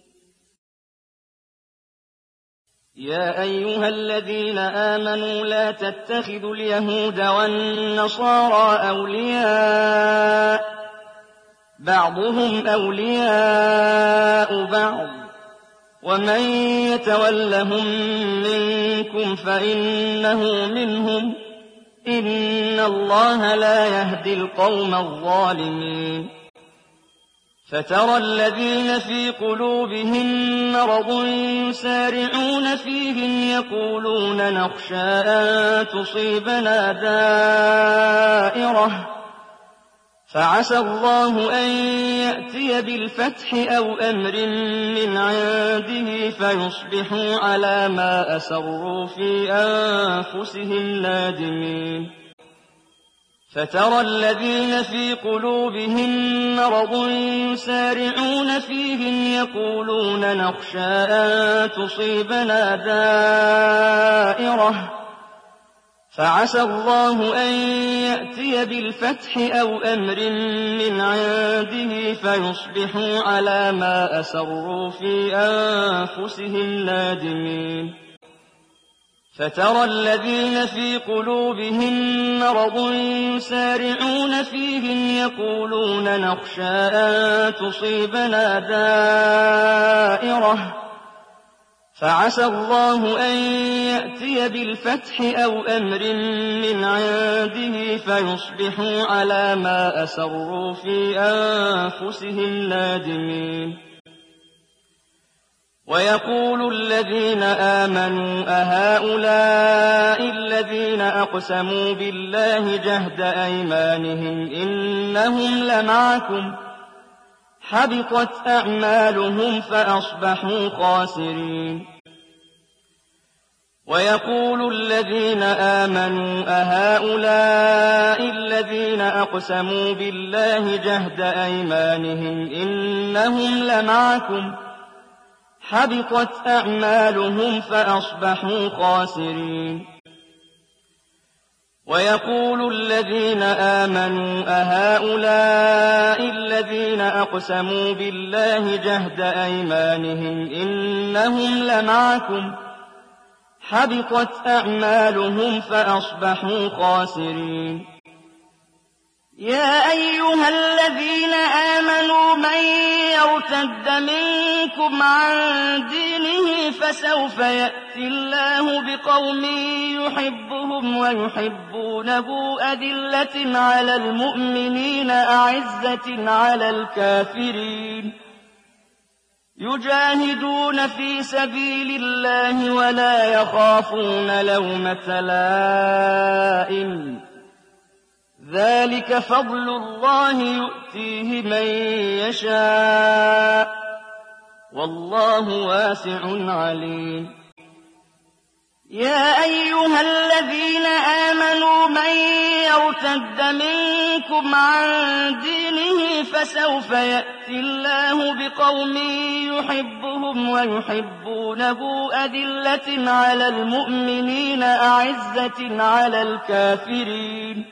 يا أيها الذين آمنوا لا تتخذوا اليهود والنصارى أولياء بعضهم أولياء بعض ومن يتولهم منكم فإنه منهم إن الله لا يهدي القوم الظالمين فترى الذين في قلوبهم مرض يسارعون فيهم يقولون نخشى أن تصيبنا دائرة فعسى الله أن يأتي بالفتح أو أمر من عنده فيصبحوا على ما أسروا في أنفسهم نادمين. فترى الذين في قلوبهم مرض يسارعون فيهم يقولون نخشى أن تصيبنا دائرة فعسى الله أن يأتي بالفتح أو أمر من عنده فيصبحوا على ما أسروا في أنفسهم نادمين. فترى الذين في قلوبهم مرض يسارعون فيهم يقولون نخشى أن تصيبنا دائرة فعسى الله أن يأتي بالفتح أو أمر من عنده فيصبحوا على ما أسروا في أنفسهم نادمين. ويقول الذين آمنوا أهؤلاء الذين أقسموا بالله جهد أيمانهم إنهم لمعكم حبطت أعمالهم فأصبحوا خاسرين. ويقول الذين آمنوا أهؤلاء الذين أقسموا بالله جهد أيمانهم إنهم لمعكم حبطت أعمالهم فأصبحوا خاسرين. ويقول الذين آمنوا أهؤلاء الذين أقسموا بالله جهد أيمانهم إنهم لمعكم حبطت أعمالهم فأصبحوا خاسرين. يا أيها الذين آمنوا من يرتد منكم عن دينه فسوف يأتي الله بقوم يحبهم ويحبونه أذلة على المؤمنين أعزة على الكافرين يجاهدون في سبيل الله ولا يخافون لومة لائم ذلك فضل الله يؤتيه من يشاء والله واسع عليم. يا أيها الذين آمنوا من يرتد منكم عن دينه فسوف يأتي الله بقوم يحبهم ويحبونه أذلة على المؤمنين أعزة على الكافرين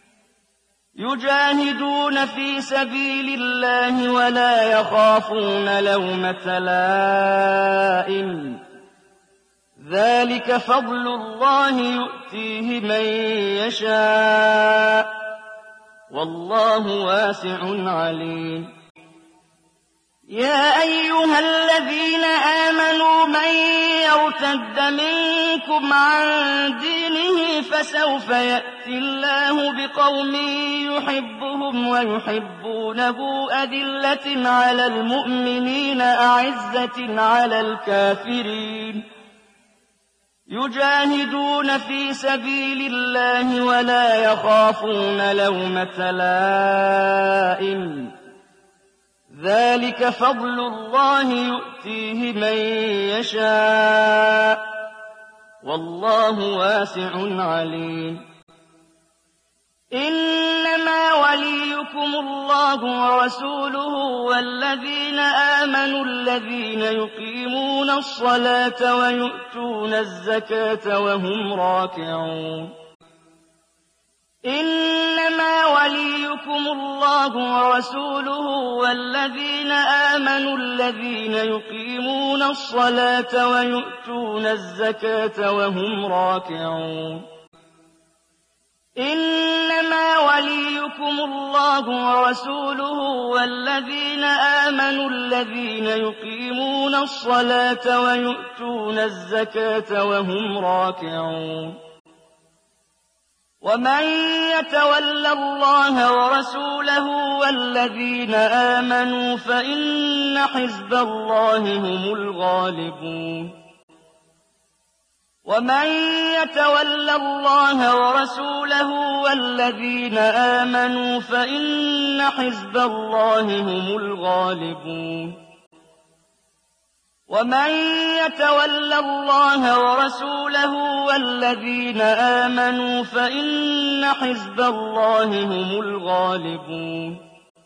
يجاهدون في سبيل الله ولا يخافون لومة لائم ذلك فضل الله يؤتيه من يشاء والله واسع عليم. يا أيها الذين آمنوا من يرتد منكم عن دينه فسوف يأتي الله بقوم يحبهم ويحبونه أذلة على المؤمنين أعزة على الكافرين يجاهدون في سبيل الله ولا يخافون لومة لائم ذلك فضل الله يؤتيه من يشاء والله واسع عليم. إنما وليكم الله ورسوله والذين آمنوا الذين يقيمون الصلاة ويؤتون الزكاة وهم راكعون. إنما وليكم الله ورسوله والذين آمنوا الذين يقيمون الصلاة ويؤتون الزكاة وهم راكعون. إنما وليكم الله ورسوله والذين آمنوا الذين يقيمون الصلاة ويؤتون الزكاة وهم راكعون. ومن يتول الله ورسوله والذين آمنوا فإن حزب الله هم الغالبون ومن يتول الله ورسوله والذين آمنوا فإن حزب الله هم الغالبون ومن يتول الله ورسوله والذين آمنوا فإن حزب الله هم الغالبون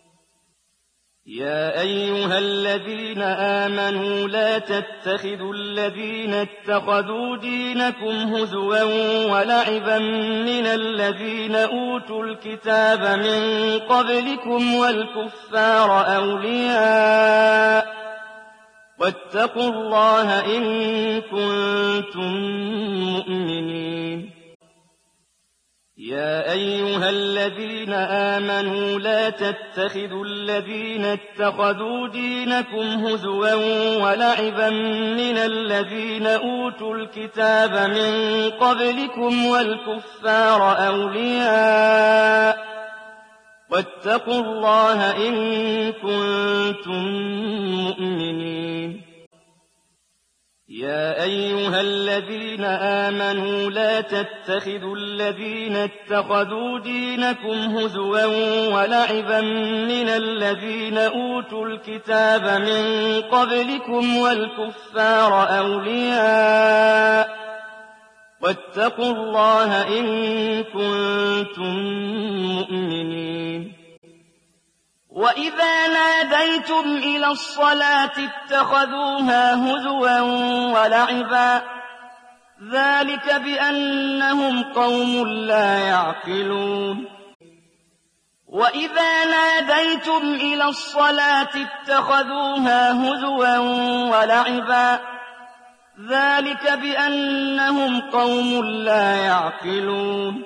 يا أيها الذين آمنوا لا تتخذوا الذين اتخذوا دينكم هزوا ولعبا من الذين أوتوا الكتاب من قبلكم والكفار أولياء واتقوا الله إن كنتم مؤمنين يا أيها الذين آمنوا لا تتخذوا الذين اتخذوا دينكم هزوا ولعبا من الذين أوتوا الكتاب من قبلكم والكفار أولياء واتقوا الله إن كنتم مؤمنين يا أيها الذين آمنوا لا تتخذوا الذين اتخذوا دينكم هزوا ولعبا من الذين أوتوا الكتاب من قبلكم والكفار أولياء واتقوا الله إن كنتم مؤمنين وإذا ناديتم إلى الصلاة اتخذوها هزوا ولعبا ذلك بأنهم قوم لا يعقلون وإذا ناديتم إلى الصلاة اتخذوها هزوا ولعبا ذلك بأنهم قوم لا يعقلون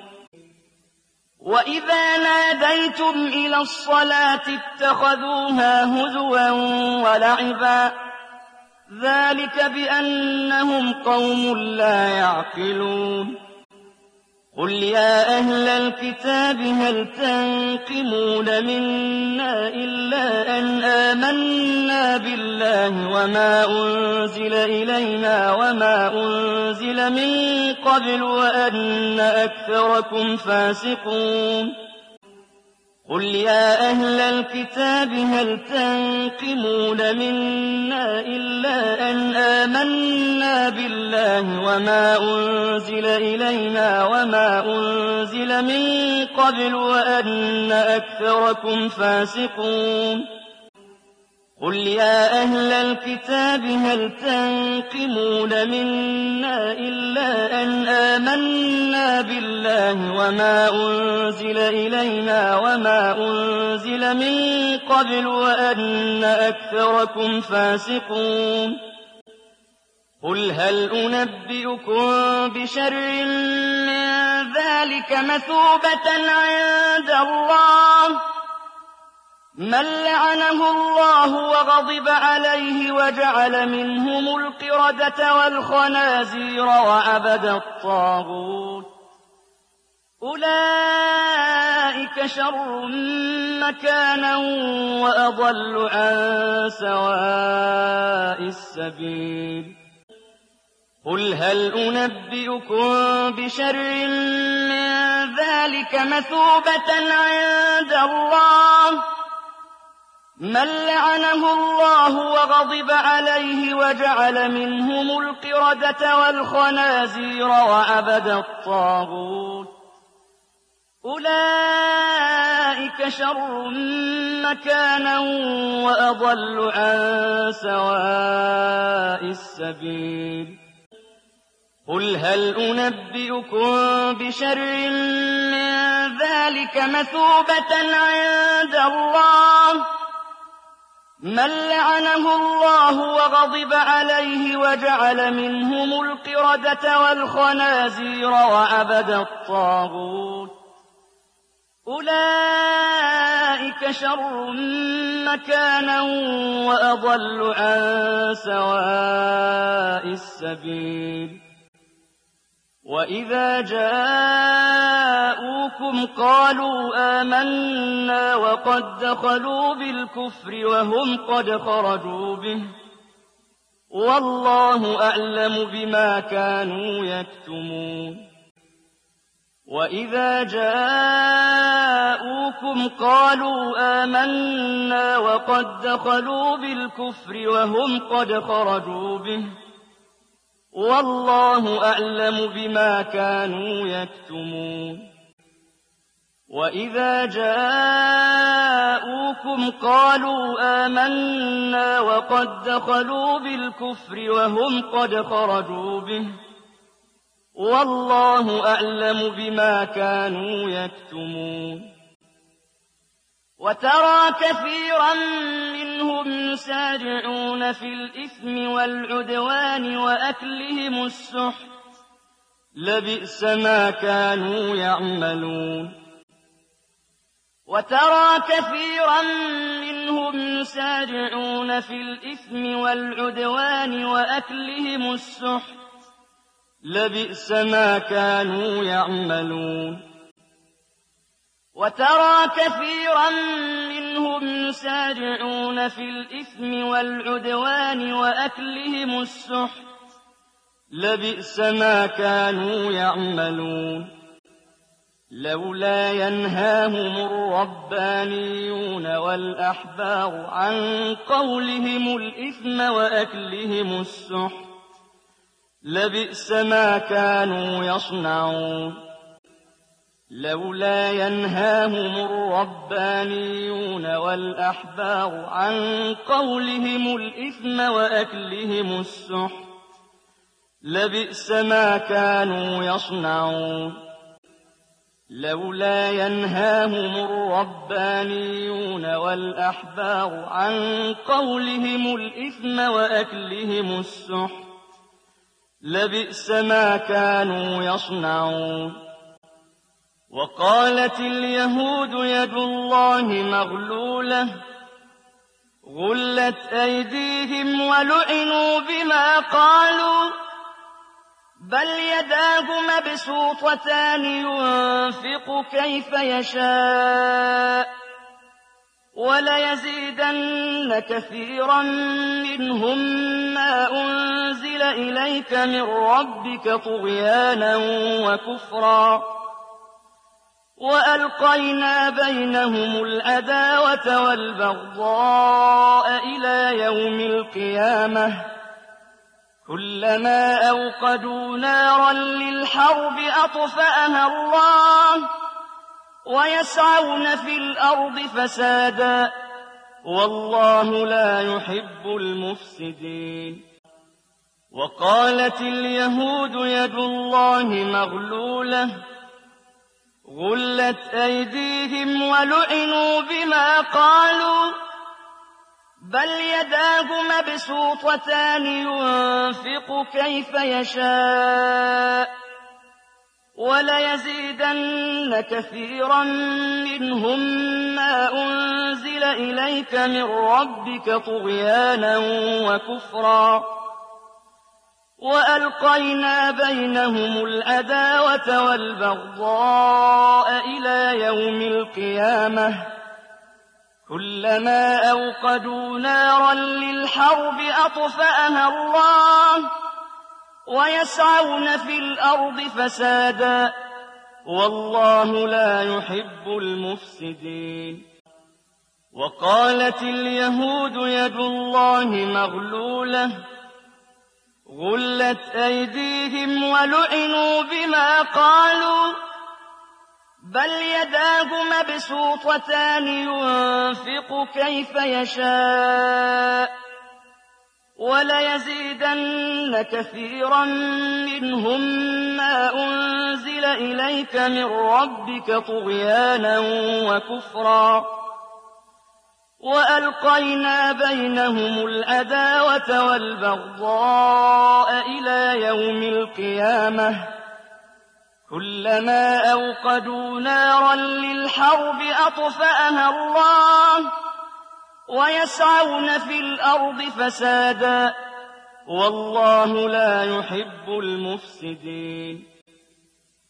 وإذا ناديتم إلى الصلاة اتخذوها هزوا ولعبا ذلك بأنهم قوم لا يعقلون قل يا أهل الكتاب هل تنقمون منا إلا أن آمنا بالله وما أنزل إلينا وما أنزل من قبل وأن أكثركم فاسقون قل يا أهل الكتاب هل تنقمون منا إلا أن آمنا بالله وما أنزل إلينا وما أنزل من قبل وأن أكثركم فاسقون قل يا أهل الكتاب هل تنقمون منا إلا أن آمنا بالله وما أنزل إلينا وما أنزل من قبل وأن أكثركم فاسقون قل هل أنبئكم بشر من ذلك مثوبة عند الله من لعنه الله وغضب عليه وجعل منهم القردة والخنازير وعبد الطاغوت أولئك شر مكانا وأضل عن سواء السبيل قل هل أنبئكم بشر من ذلك مثوبة عند الله من لعنه الله وغضب عليه وجعل منهم القردة والخنازير وعبد الطاغوت أولئك شر مكانا وأضل عن سواء السبيل قل هل أنبئكم بشر من ذلك مثوبة عند الله من لعنه الله وغضب عليه وجعل منهم القردة والخنازير وعبد الطاغوت أولئك شر مكانا وأضل عن سواء السبيل وَإِذَا جَاءُوكُمْ قَالُوا آمَنَّا وَقَدْ دَخَلُوا بِالْكُفْرِ وَهُمْ قَدْ خَرَجُوا بِهِ ۚ وَاللَّهُ أَعْلَمُ بِمَا كَانُوا يَكْتُمُونَ وَإِذَا جَاءُوكُمْ قَالُوا آمَنَّا وَقَدْ دَخَلُوا بِالْكُفْرِ وَهُمْ قَدْ خَرَجُوا بِهِ ۚ وَاللَّهُ أَعْلَمُ بِمَا كَانُوا يَكْتُمُونَ وَإِذَا جَاءُوكُمْ قَالُوا آمَنَّا وَقَدْ دَخَلُوا بِالْكُفْرِ وَهُمْ قَدْ خَرَجُوا بِهِ ۚ وَاللَّهُ أَعْلَمُ بِمَا كَانُوا يَكْتُمُونَ وَتَرَىٰ كَثِيرًا مِّنْهُمْ يُسَارِعُونَ فِي الْإِثْمِ وَالْعُدْوَانِ وَأَكْلِهِمُ السُّحْتَ ۚ لَبِئْسَ مَا كَانُوا يَعْمَلُونَ وَتَرَىٰ كَثِيرًا مِّنْهُمْ يُسَارِعُونَ فِي الْإِثْمِ وَالْعُدْوَانِ وَأَكْلِهِمُ السُّحْتَ ۚ لَبِئْسَ ما كانوا يعملون وترى كثيرا منهم يسارعون في الإثم والعدوان وأكلهم السحت لبئس ما كانوا يعملون لولا ينهاهم الربانيون والأحبار عن قولهم الإثم وأكلهم السحت لبئس ما كانوا يصنعون لولا ينهاهم الربانيون والأحبار عن قولهم الإثم وأكلهم السحت لبئس ما كانوا يصنعون لولا ينهاهم الربانيون والأحبار عن قولهم الإثم وأكلهم السحت لبئس ما كانوا يصنعون وقالت اليهود يد الله مغلولة غلت أيديهم ولعنوا بما قالوا بل يداه مبسوطتان ينفق كيف يشاء وليزيدن كثيرا منهم ما أنزل إليك من ربك طغيانا وكفرا وألقينا بينهم العداوة والبغضاء إلى يوم القيامة كلما أوقدوا نارا للحرب أطفأها الله ويسعون في الأرض فسادا والله لا يحب المفسدين وقالت اليهود يد الله مغلولة غلت أيديهم ولعنوا بما قالوا بل يداه مبسوطتان ينفق كيف يشاء وليزيدن كثيرا منهم ما أنزل إليك من ربك طغيانا وكفرا وألقينا بينهم العداوة والبغضاء إلى يوم القيامة كلما أوقدوا نارا للحرب أطفأها الله ويسعون في الأرض فسادا والله لا يحب المفسدين وقالت اليهود يد الله مغلولة غلت أيديهم ولعنوا بما قالوا بل يداه مبسوطتان ينفق كيف يشاء وليزيدن كثيرا منهم ما أنزل إليك من ربك طغيانا وكفرا وألقينا بينهم العداوة والبغضاء إلى يوم القيامة كلما أوقدوا نارا للحرب أطفأها الله ويسعون في الأرض فسادا والله لا يحب المفسدين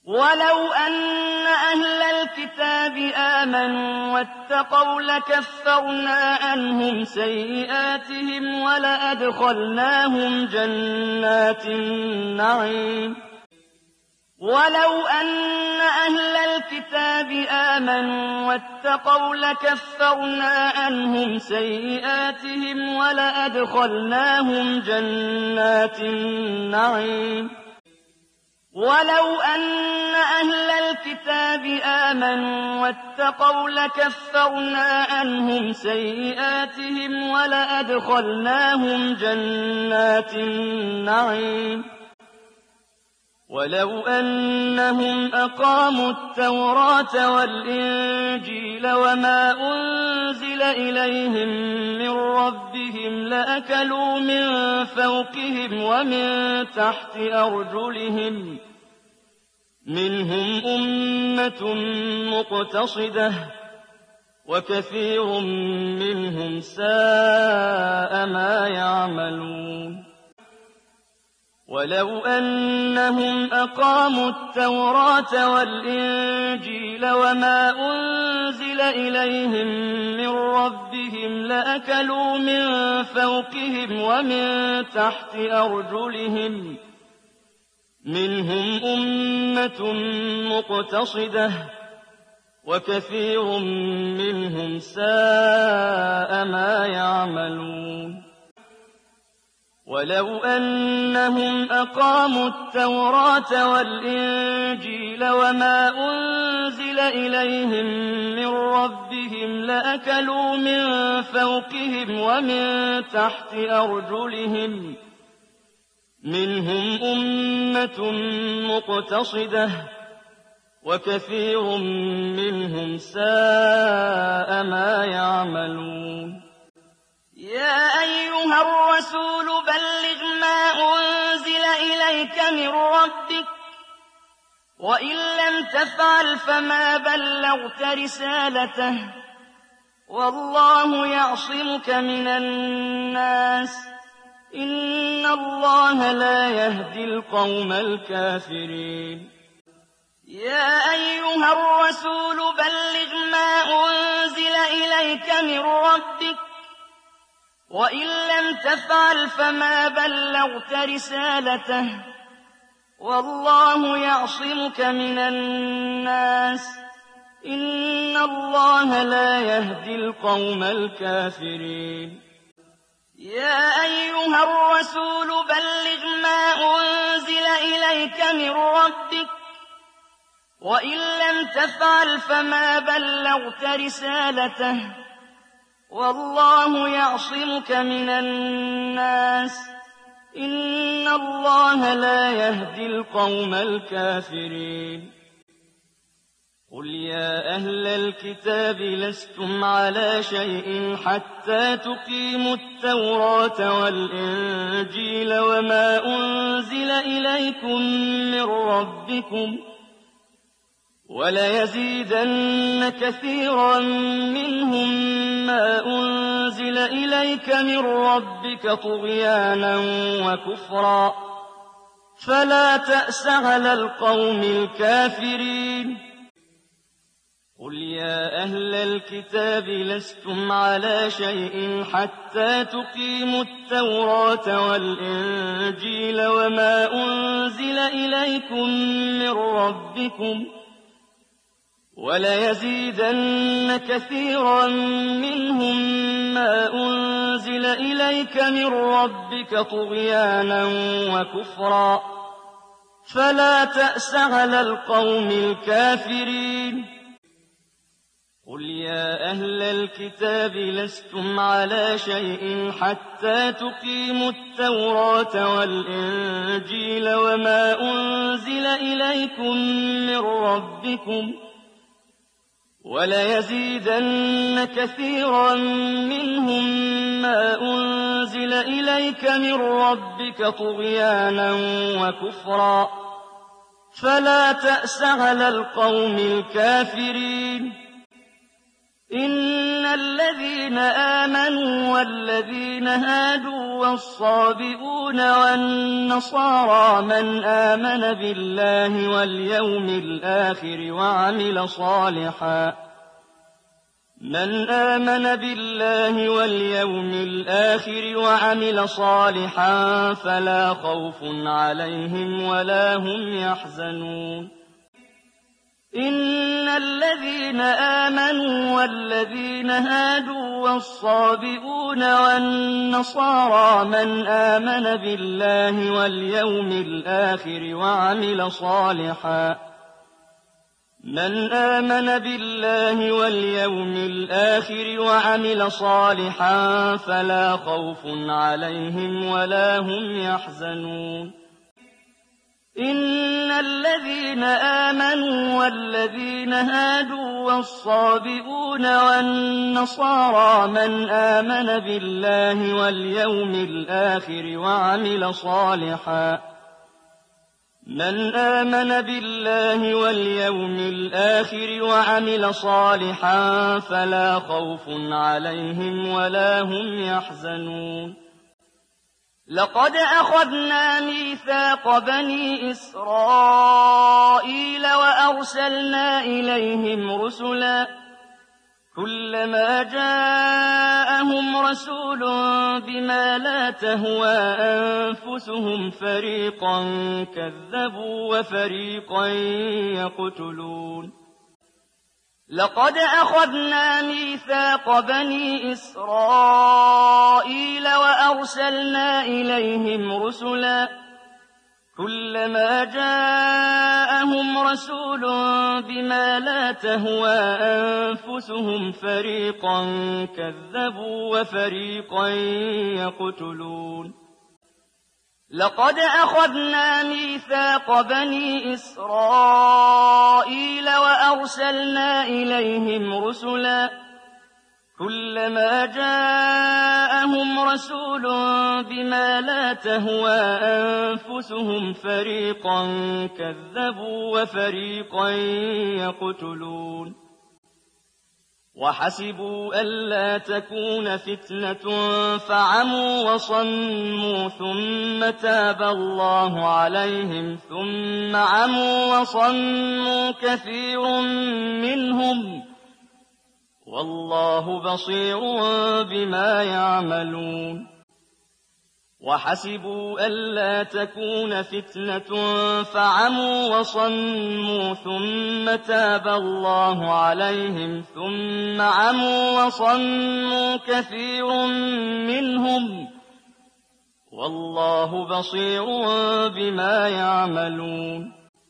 وَلَوْ أَنَّ أَهْلَ الْكِتَابِ آمَنُوا وَاتَّقَوْا لَكَفَّرْنَا عَنْهُمْ سَيِّئَاتِهِمْ وَلَأَدْخَلْنَاهُمْ جَنَّاتِ النَّعِيمِ وَلَوْ أَنَّ أَهْلَ الْكِتَابِ آمَنُوا وَاتَّقَوْا لَكَفَّرْنَا عَنْهُمْ سَيِّئَاتِهِمْ وَلَأَدْخَلْنَاهُمْ جَنَّاتِ النَّعِيمِ وَلَوْ أَنَّ أَهْلَ الْكِتَابِ آمَنُوا وَاتَّقَوْا لَكَفَّرْنَا عَنْهُمْ سَيِّئَاتِهِمْ وَلَأَدْخَلْنَاهُمْ جَنَّاتِ النَّعِيمِ وَلَوْ أَنَّهُمْ أَقَامُوا التَّوْرَاةَ وَالْإِنجِيلَ وَمَا أُنزِلَ إِلَيْهِم مِّن رَّبِّهِمْ لَأَكَلُوا مِن فَوْقِهِمْ وَمِن تَحْتِ أَرْجُلِهِم ۚ مِّنْهُمْ أُمَّةٌ مُّقْتَصِدَةٌ ۖ وَكَثِيرٌ مِّنْهُمْ سَاءَ مَا يَعْمَلُونَ وَلَوْ أَنَّهُمْ أَقَامُوا التَّوْرَاةَ وَالْإِنجِيلَ وَمَا أُنزِلَ إِلَيْهِم مِّن رَّبِّهِمْ لَأَكَلُوا مِن فَوْقِهِمْ وَمِن تَحْتِ أَرْجُلِهِم ۚ مِّنْهُمْ أُمَّةٌ مُّقْتَصِدَةٌ ۖ وَكَثِيرٌ مِّنْهُمْ سَاءَ مَا يَعْمَلُونَ وَلَوْ أَنَّهُمْ أَقَامُوا التَّوْرَاةَ وَالْإِنجِيلَ وَمَا أُنزِلَ إِلَيْهِم مِّن رَّبِّهِمْ لَأَكَلُوا مِن فَوْقِهِمْ وَمِن تَحْتِ أَرْجُلِهِم ۚ مِّنْهُمْ أُمَّةٌ مُّقْتَصِدَةٌ ۖ وَكَثِيرٌ مِّنْهُمْ سَاءَ مَا يَعْمَلُونَ يَا أَيُّهَا الرَّسُولُ بَلِّغْ مَا أُنزِلَ إِلَيْكَ مِن رَّبِّكَ ۖ وَإِن لَّمْ تَفْعَلْ فَمَا بَلَّغْتَ رِسَالَتَهُ ۚ وَاللَّهُ يَعْصِمُكَ مِنَ النَّاسِ ۗ إِنَّ اللَّهَ لَا يَهْدِي الْقَوْمَ الْكَافِرِينَ يَا أَيُّهَا الرَّسُولُ بَلِّغْ مَا أُنزِلَ إِلَيْكَ مِن رَّبِّكَ ۖ وَإِن لَّمْ تَفْعَلْ فَمَا بَلَّغْتَ رِسَالَتَهُ ۚ وَاللَّهُ يَعْصِمُكَ مِنَ النَّاسِ ۗ إِنَّ اللَّهَ لَا يَهْدِي الْقَوْمَ الْكَافِرِينَ يَا أَيُّهَا الرَّسُولُ بَلِّغْ مَا أُنزِلَ إِلَيْكَ مِن رَّبِّكَ ۖ وَإِن لَّمْ تَفْعَلْ فَمَا بَلَّغْتَ رِسَالَتَهُ ۚ وَاللَّهُ يَعْصِمُكَ مِنَ النَّاسِ ۗ إِنَّ اللَّهَ لَا يَهْدِي الْقَوْمَ الْكَافِرِينَ قُلْ يَا أَهْلَ الْكِتَابِ لَسْتُمْ عَلَىٰ شَيْءٍ حَتَّىٰ تُقِيمُوا التَّوْرَاةَ وَالْإِنجِيلَ وَمَا أُنزِلَ إِلَيْكُم مِّن رَّبِّكُمْ ۗ وَلَيَزِيدَنَّ كَثِيرًا مِّنْهُم مَّا أُنزِلَ إِلَيْكَ مِن رَّبِّكَ طُغْيَانًا وَكُفْرًا ۖ فَلَا تَأْسَ عَلَى الْقَوْمِ الْكَافِرِينَ قُلْ يَا أَهْلَ الْكِتَابِ لَسْتُمْ عَلَىٰ شَيْءٍ حَتَّىٰ تُقِيمُوا التَّوْرَاةَ وَالْإِنجِيلَ وَمَا أُنزِلَ إِلَيْكُم مِّن رَّبِّكُمْ ۗ وَلَيَزِيدَنَّ كَثِيرًا مِّنْهُم مَّا أُنزِلَ إِلَيْكَ مِن رَّبِّكَ طُغْيَانًا وَكُفْرًا ۖ فَلَا تَأْسَ عَلَى الْقَوْمِ الْكَافِرِينَ قُلْ يَا أَهْلَ الْكِتَابِ لَسْتُمْ عَلَىٰ شَيْءٍ حَتَّىٰ تُقِيمُوا التَّوْرَاةَ وَالْإِنجِيلَ وَمَا أُنزِلَ إِلَيْكُم مِّن رَّبِّكُمْ ۗ وَلَيَزِيدَنَّ كَثِيرًا مِّنْهُم مَّا أُنزِلَ إِلَيْكَ مِن رَّبِّكَ طُغْيَانًا وَكُفْرًا ۖ فَلَا تَأْسَ عَلَى الْقَوْمِ الْكَافِرِينَ إِنَّ الذين آمنوا والذين هادوا والصابئون والنصارى من آمن بالله واليوم الآخر وعمل صالحا من آمن بالله واليوم الآخر وعمل صالحا فلا خوف عليهم ولا هم يحزنون إن الذين آمنوا والذين هادوا والصابئون والنصارى من آمن بالله واليوم الآخر وعمل صالحا من آمن بالله واليوم الآخر وعمل صالحا فلا خوف عليهم ولا هم يحزنون إن الذين آمنوا والذين هادوا والصابئون والنصارى من آمن بالله واليوم الآخر وعمل صالحا من آمن بالله واليوم الآخر وعمل صالحا فلا خوف عليهم ولا هم يحزنون لقد أخذنا ميثاق بني إسرائيل وأرسلنا إليهم رسلا كلما جاءهم رسول بما لا تهوى أنفسهم فريقا كذبوا وفريقا يقتلون لقد أخذنا ميثاق بني إسرائيل وأرسلنا إليهم رسلا كلما جاءهم رسول بما لا تهوى أنفسهم فريقا كذبوا وفريقا يقتلون لقد أخذنا ميثاق بني إسرائيل وأرسلنا إليهم رسلا كلما جاءهم رسول بما لا تهوى أنفسهم فريقا كذبوا وفريقا يقتلون وحسبوا ألا تكون فتنة فعموا وصموا ثم تاب الله عليهم ثم عموا وصموا كثير منهم والله بصير بما يعملون وحسبوا ألا تكون فتنة فعموا وصموا ثم تاب الله عليهم ثم عموا وصموا كثير منهم والله بصير بما يعملون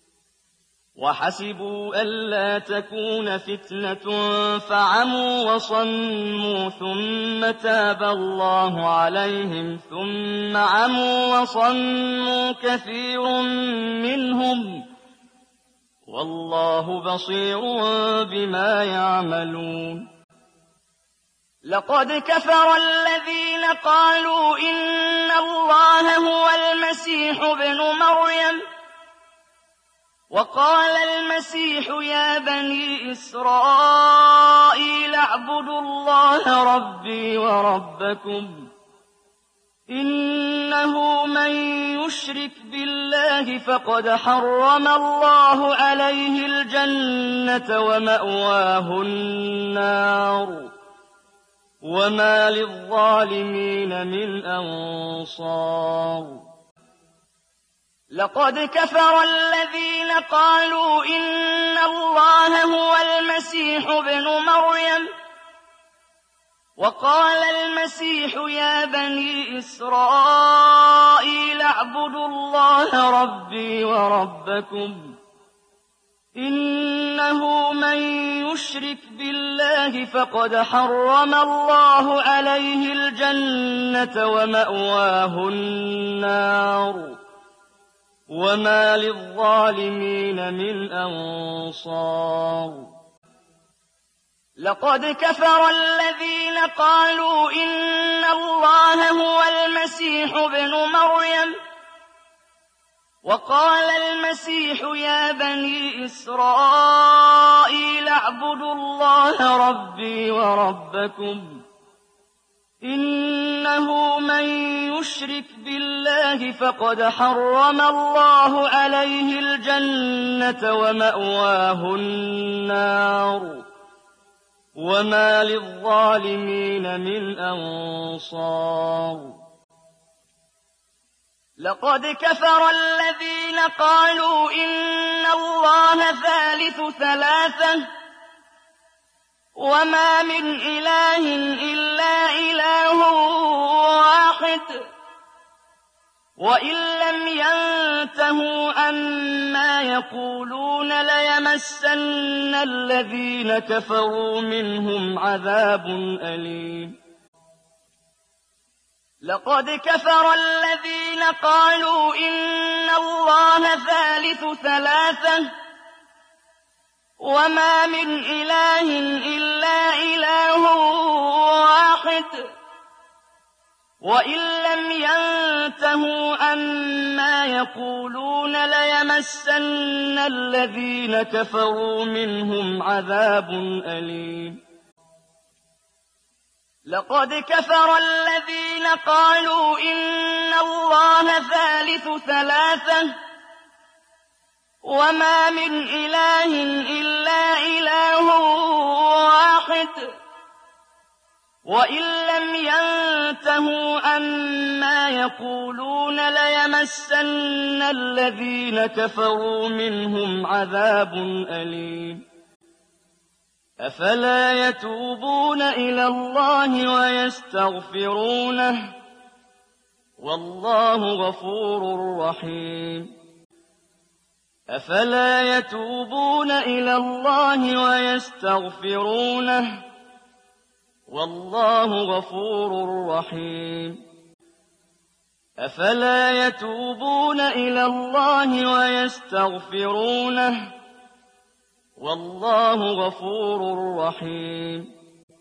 وحسبوا ألا تكون فتنة فعموا وصموا ثم تاب الله عليهم ثم عموا وصموا كثير منهم والله بصير بما يعملون لقد كفر الذين قالوا إن الله هو المسيح ابن مريم وقال المسيح يا بني إسرائيل اعبدوا الله ربي وربكم إنه من يشرك بالله فقد حرم الله عليه الجنة ومأواه النار وما للظالمين من أنصار لقد كفر الذين قالوا إن الله هو المسيح ابن مريم وقال المسيح يا بني إسرائيل اعبدوا الله ربي وربكم إنه من يشرك بالله فقد حرم الله عليه الجنة ومأواه النار وما للظالمين من أنصار لقد كفر الذين قالوا إن الله هو المسيح ابن مريم وقال المسيح يا بني إسرائيل اعبدوا الله ربي وربكم إنه من يشرك بالله فقد حرم الله عليه الجنة ومأواه النار وما للظالمين من أنصار لقد كفر الذين قالوا إن الله ثالث ثلاثة وما من إله إلا إله واحد وإن لم ينتهوا عما يقولون ليمسن الذين كفروا منهم عذاب أليم لقد كفر الذين قالوا إن الله ثالث ثلاثة وما من إله إلا إله واحد وإن لم ينتهوا عما يقولون ليمسن الذين كفروا منهم عذاب أليم لقد كفر الذين قالوا إن الله ثالث ثلاثة وما من إله إلا إله واحد وإن لم ينتهوا عما يقولون ليمسن الذين كفروا منهم عذاب أليم أفلا يتوبون إلى الله ويستغفرونه والله غفور رحيم أفلا يتوبون إلى الله ويستغفرونه والله غفور رحيم أفلا يتوبون إلى الله ويستغفرونه والله غفور رحيم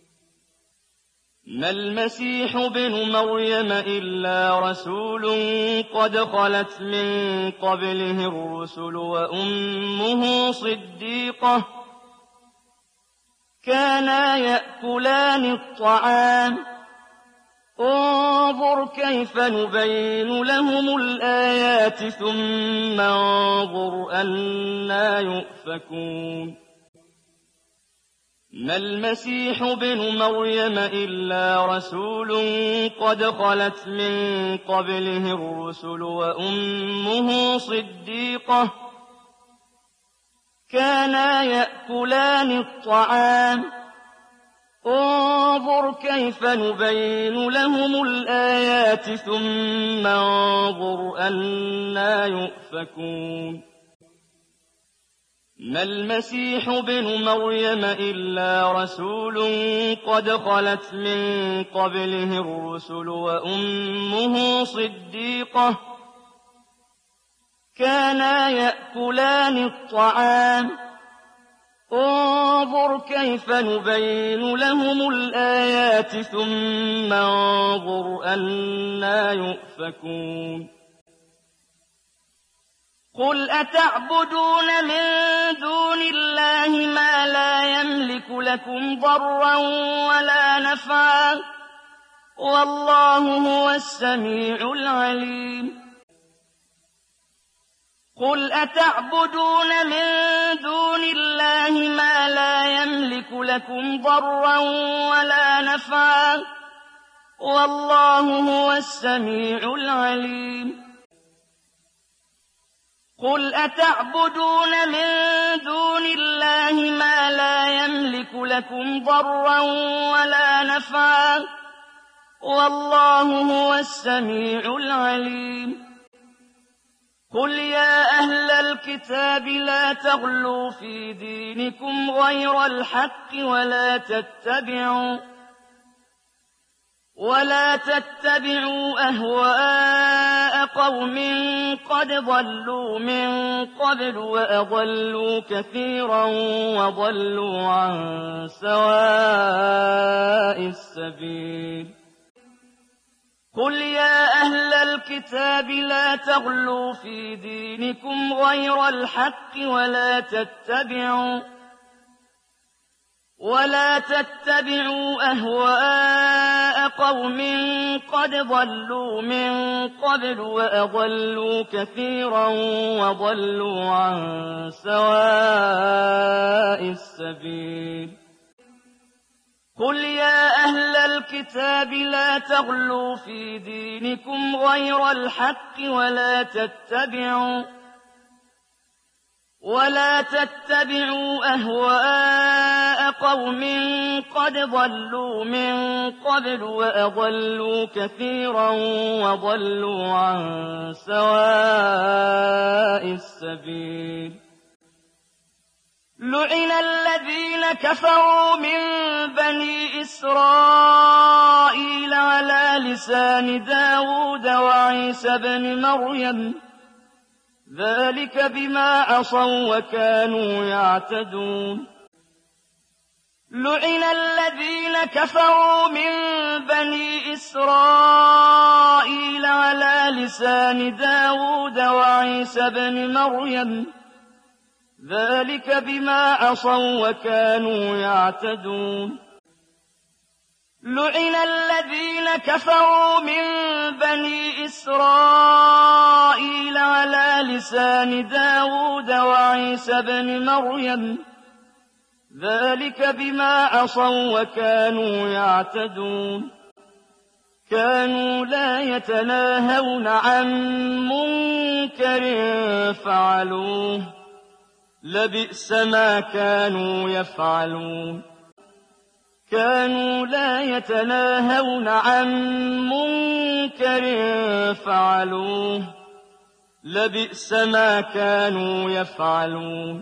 ما المسيح ابن مريم إلا رسول قد خلت من قبله الرسل وأمه صديقة كانا يأكلان الطعام انظر كيف نبين لهم الآيات ثم انظر أنى يؤفكون ما المسيح ابن مريم إلا رسول قد خلت من قبله الرسل وأمه صديقة كانا يأكلان الطعام انظر كيف نبين لهم الآيات ثم انظر أنى يؤفكون ما المسيح ابن مريم إلا رسول قد خلت من قبله الرسل وأمه صديقة كانا يأكلان الطعام انظر كيف نبين لهم الآيات ثم انظر أنى يؤفكون قل أتعبدون من دون الله ما لا يملك لكم ضرا ولا نفعا والله هو السميع العليم قل أتعبدون من دون الله ما لا يملك لكم ضرا ولا نفعا والله هو السميع العليم قل أتعبدون من دون الله ما لا يملك لكم ضرا ولا نفعا والله هو السميع العليم قل يا أهل الكتاب لا تغلوا في دينكم غير الحق ولا تتبعوا ولا تتبعوا أهواء قوم قد ضلوا من قبل وأضلوا كثيرا وضلوا عن سواء السبيل قل يا أهل الكتاب لا تغلوا في دينكم غير الحق ولا تتبعوا ولا تتبعوا أهواء قوم قد ضلوا من قبل وأضلوا كثيرا وضلوا عن سواء السبيل قل يا أهل الكتاب لا تغلوا في دينكم غير الحق ولا تتبعوا ولا تتبعوا أهواء قوم قد ضلوا من قبل وأضلوا كثيرا وضلوا عن سواء السبيل لعن الذين كفروا من بني إسرائيل على لسان داود وعيسى بن مريم ذلك بما عصوا وكانوا يعتدون لعن الذين كفروا من بني إسرائيل على لسان داود وعيسى بن مريم ذلك بما عصوا وكانوا يعتدون لعن الذين كفروا من بني إسرائيل على لسان داود وعيسى بن مريم ذلك بما عصوا وكانوا يعتدون كانوا لا يتناهون عن منكر فعلوه لبئس ما كانوا يفعلون كانوا لا يتناهون عن منكر فعلوه لبئس ما كانوا يفعلون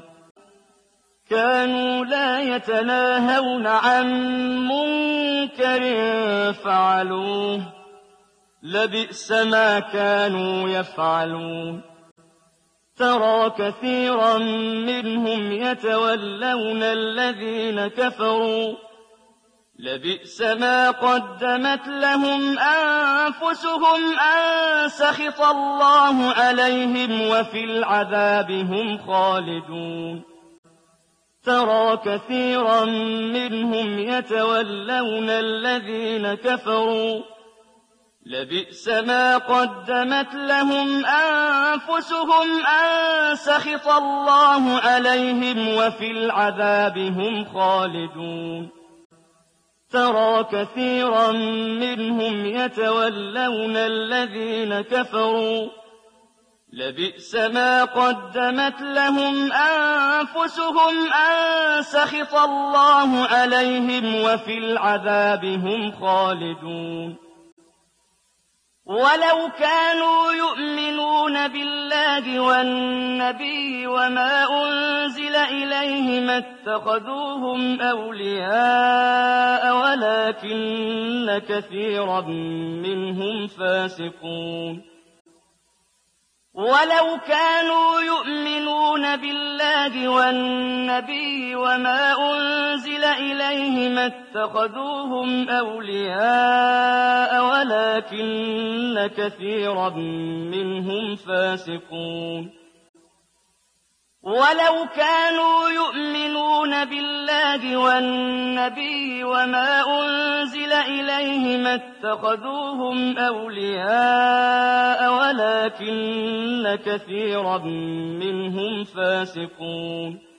كانوا لا يتناهون عن منكر فعلوه لبئس ما كانوا يفعلون ترى كثيرا منهم يتولون الذين كفروا لبئس ما قدمت لهم أنفسهم أن سخط الله عليهم وفي العذاب هم خالدون ترى كثيرا منهم يتولون الذين كفروا لبئس ما قدمت لهم أنفسهم أن سخط الله عليهم وفي العذاب هم خالدون ترى كثيرا منهم يتولون الذين كفروا لبئس ما قدمت لهم أنفسهم أن سخط الله عليهم وفي العذاب هم خالدون ولو كانوا يؤمنون بالله والنبي وما أنزل إليه ما اتخذوهم أولياء ولكن كثيرا منهم فاسقون ولو كانوا يؤمنون بالله والنبي وما أنزل إليه ما اتخذوهم أولياء ولكن كثيرا منهم فاسقون ولو كانوا يؤمنون بالله والنبي وما أنزل إليه ما اتخذوهم أولياء ولكن كثيرا منهم فاسقون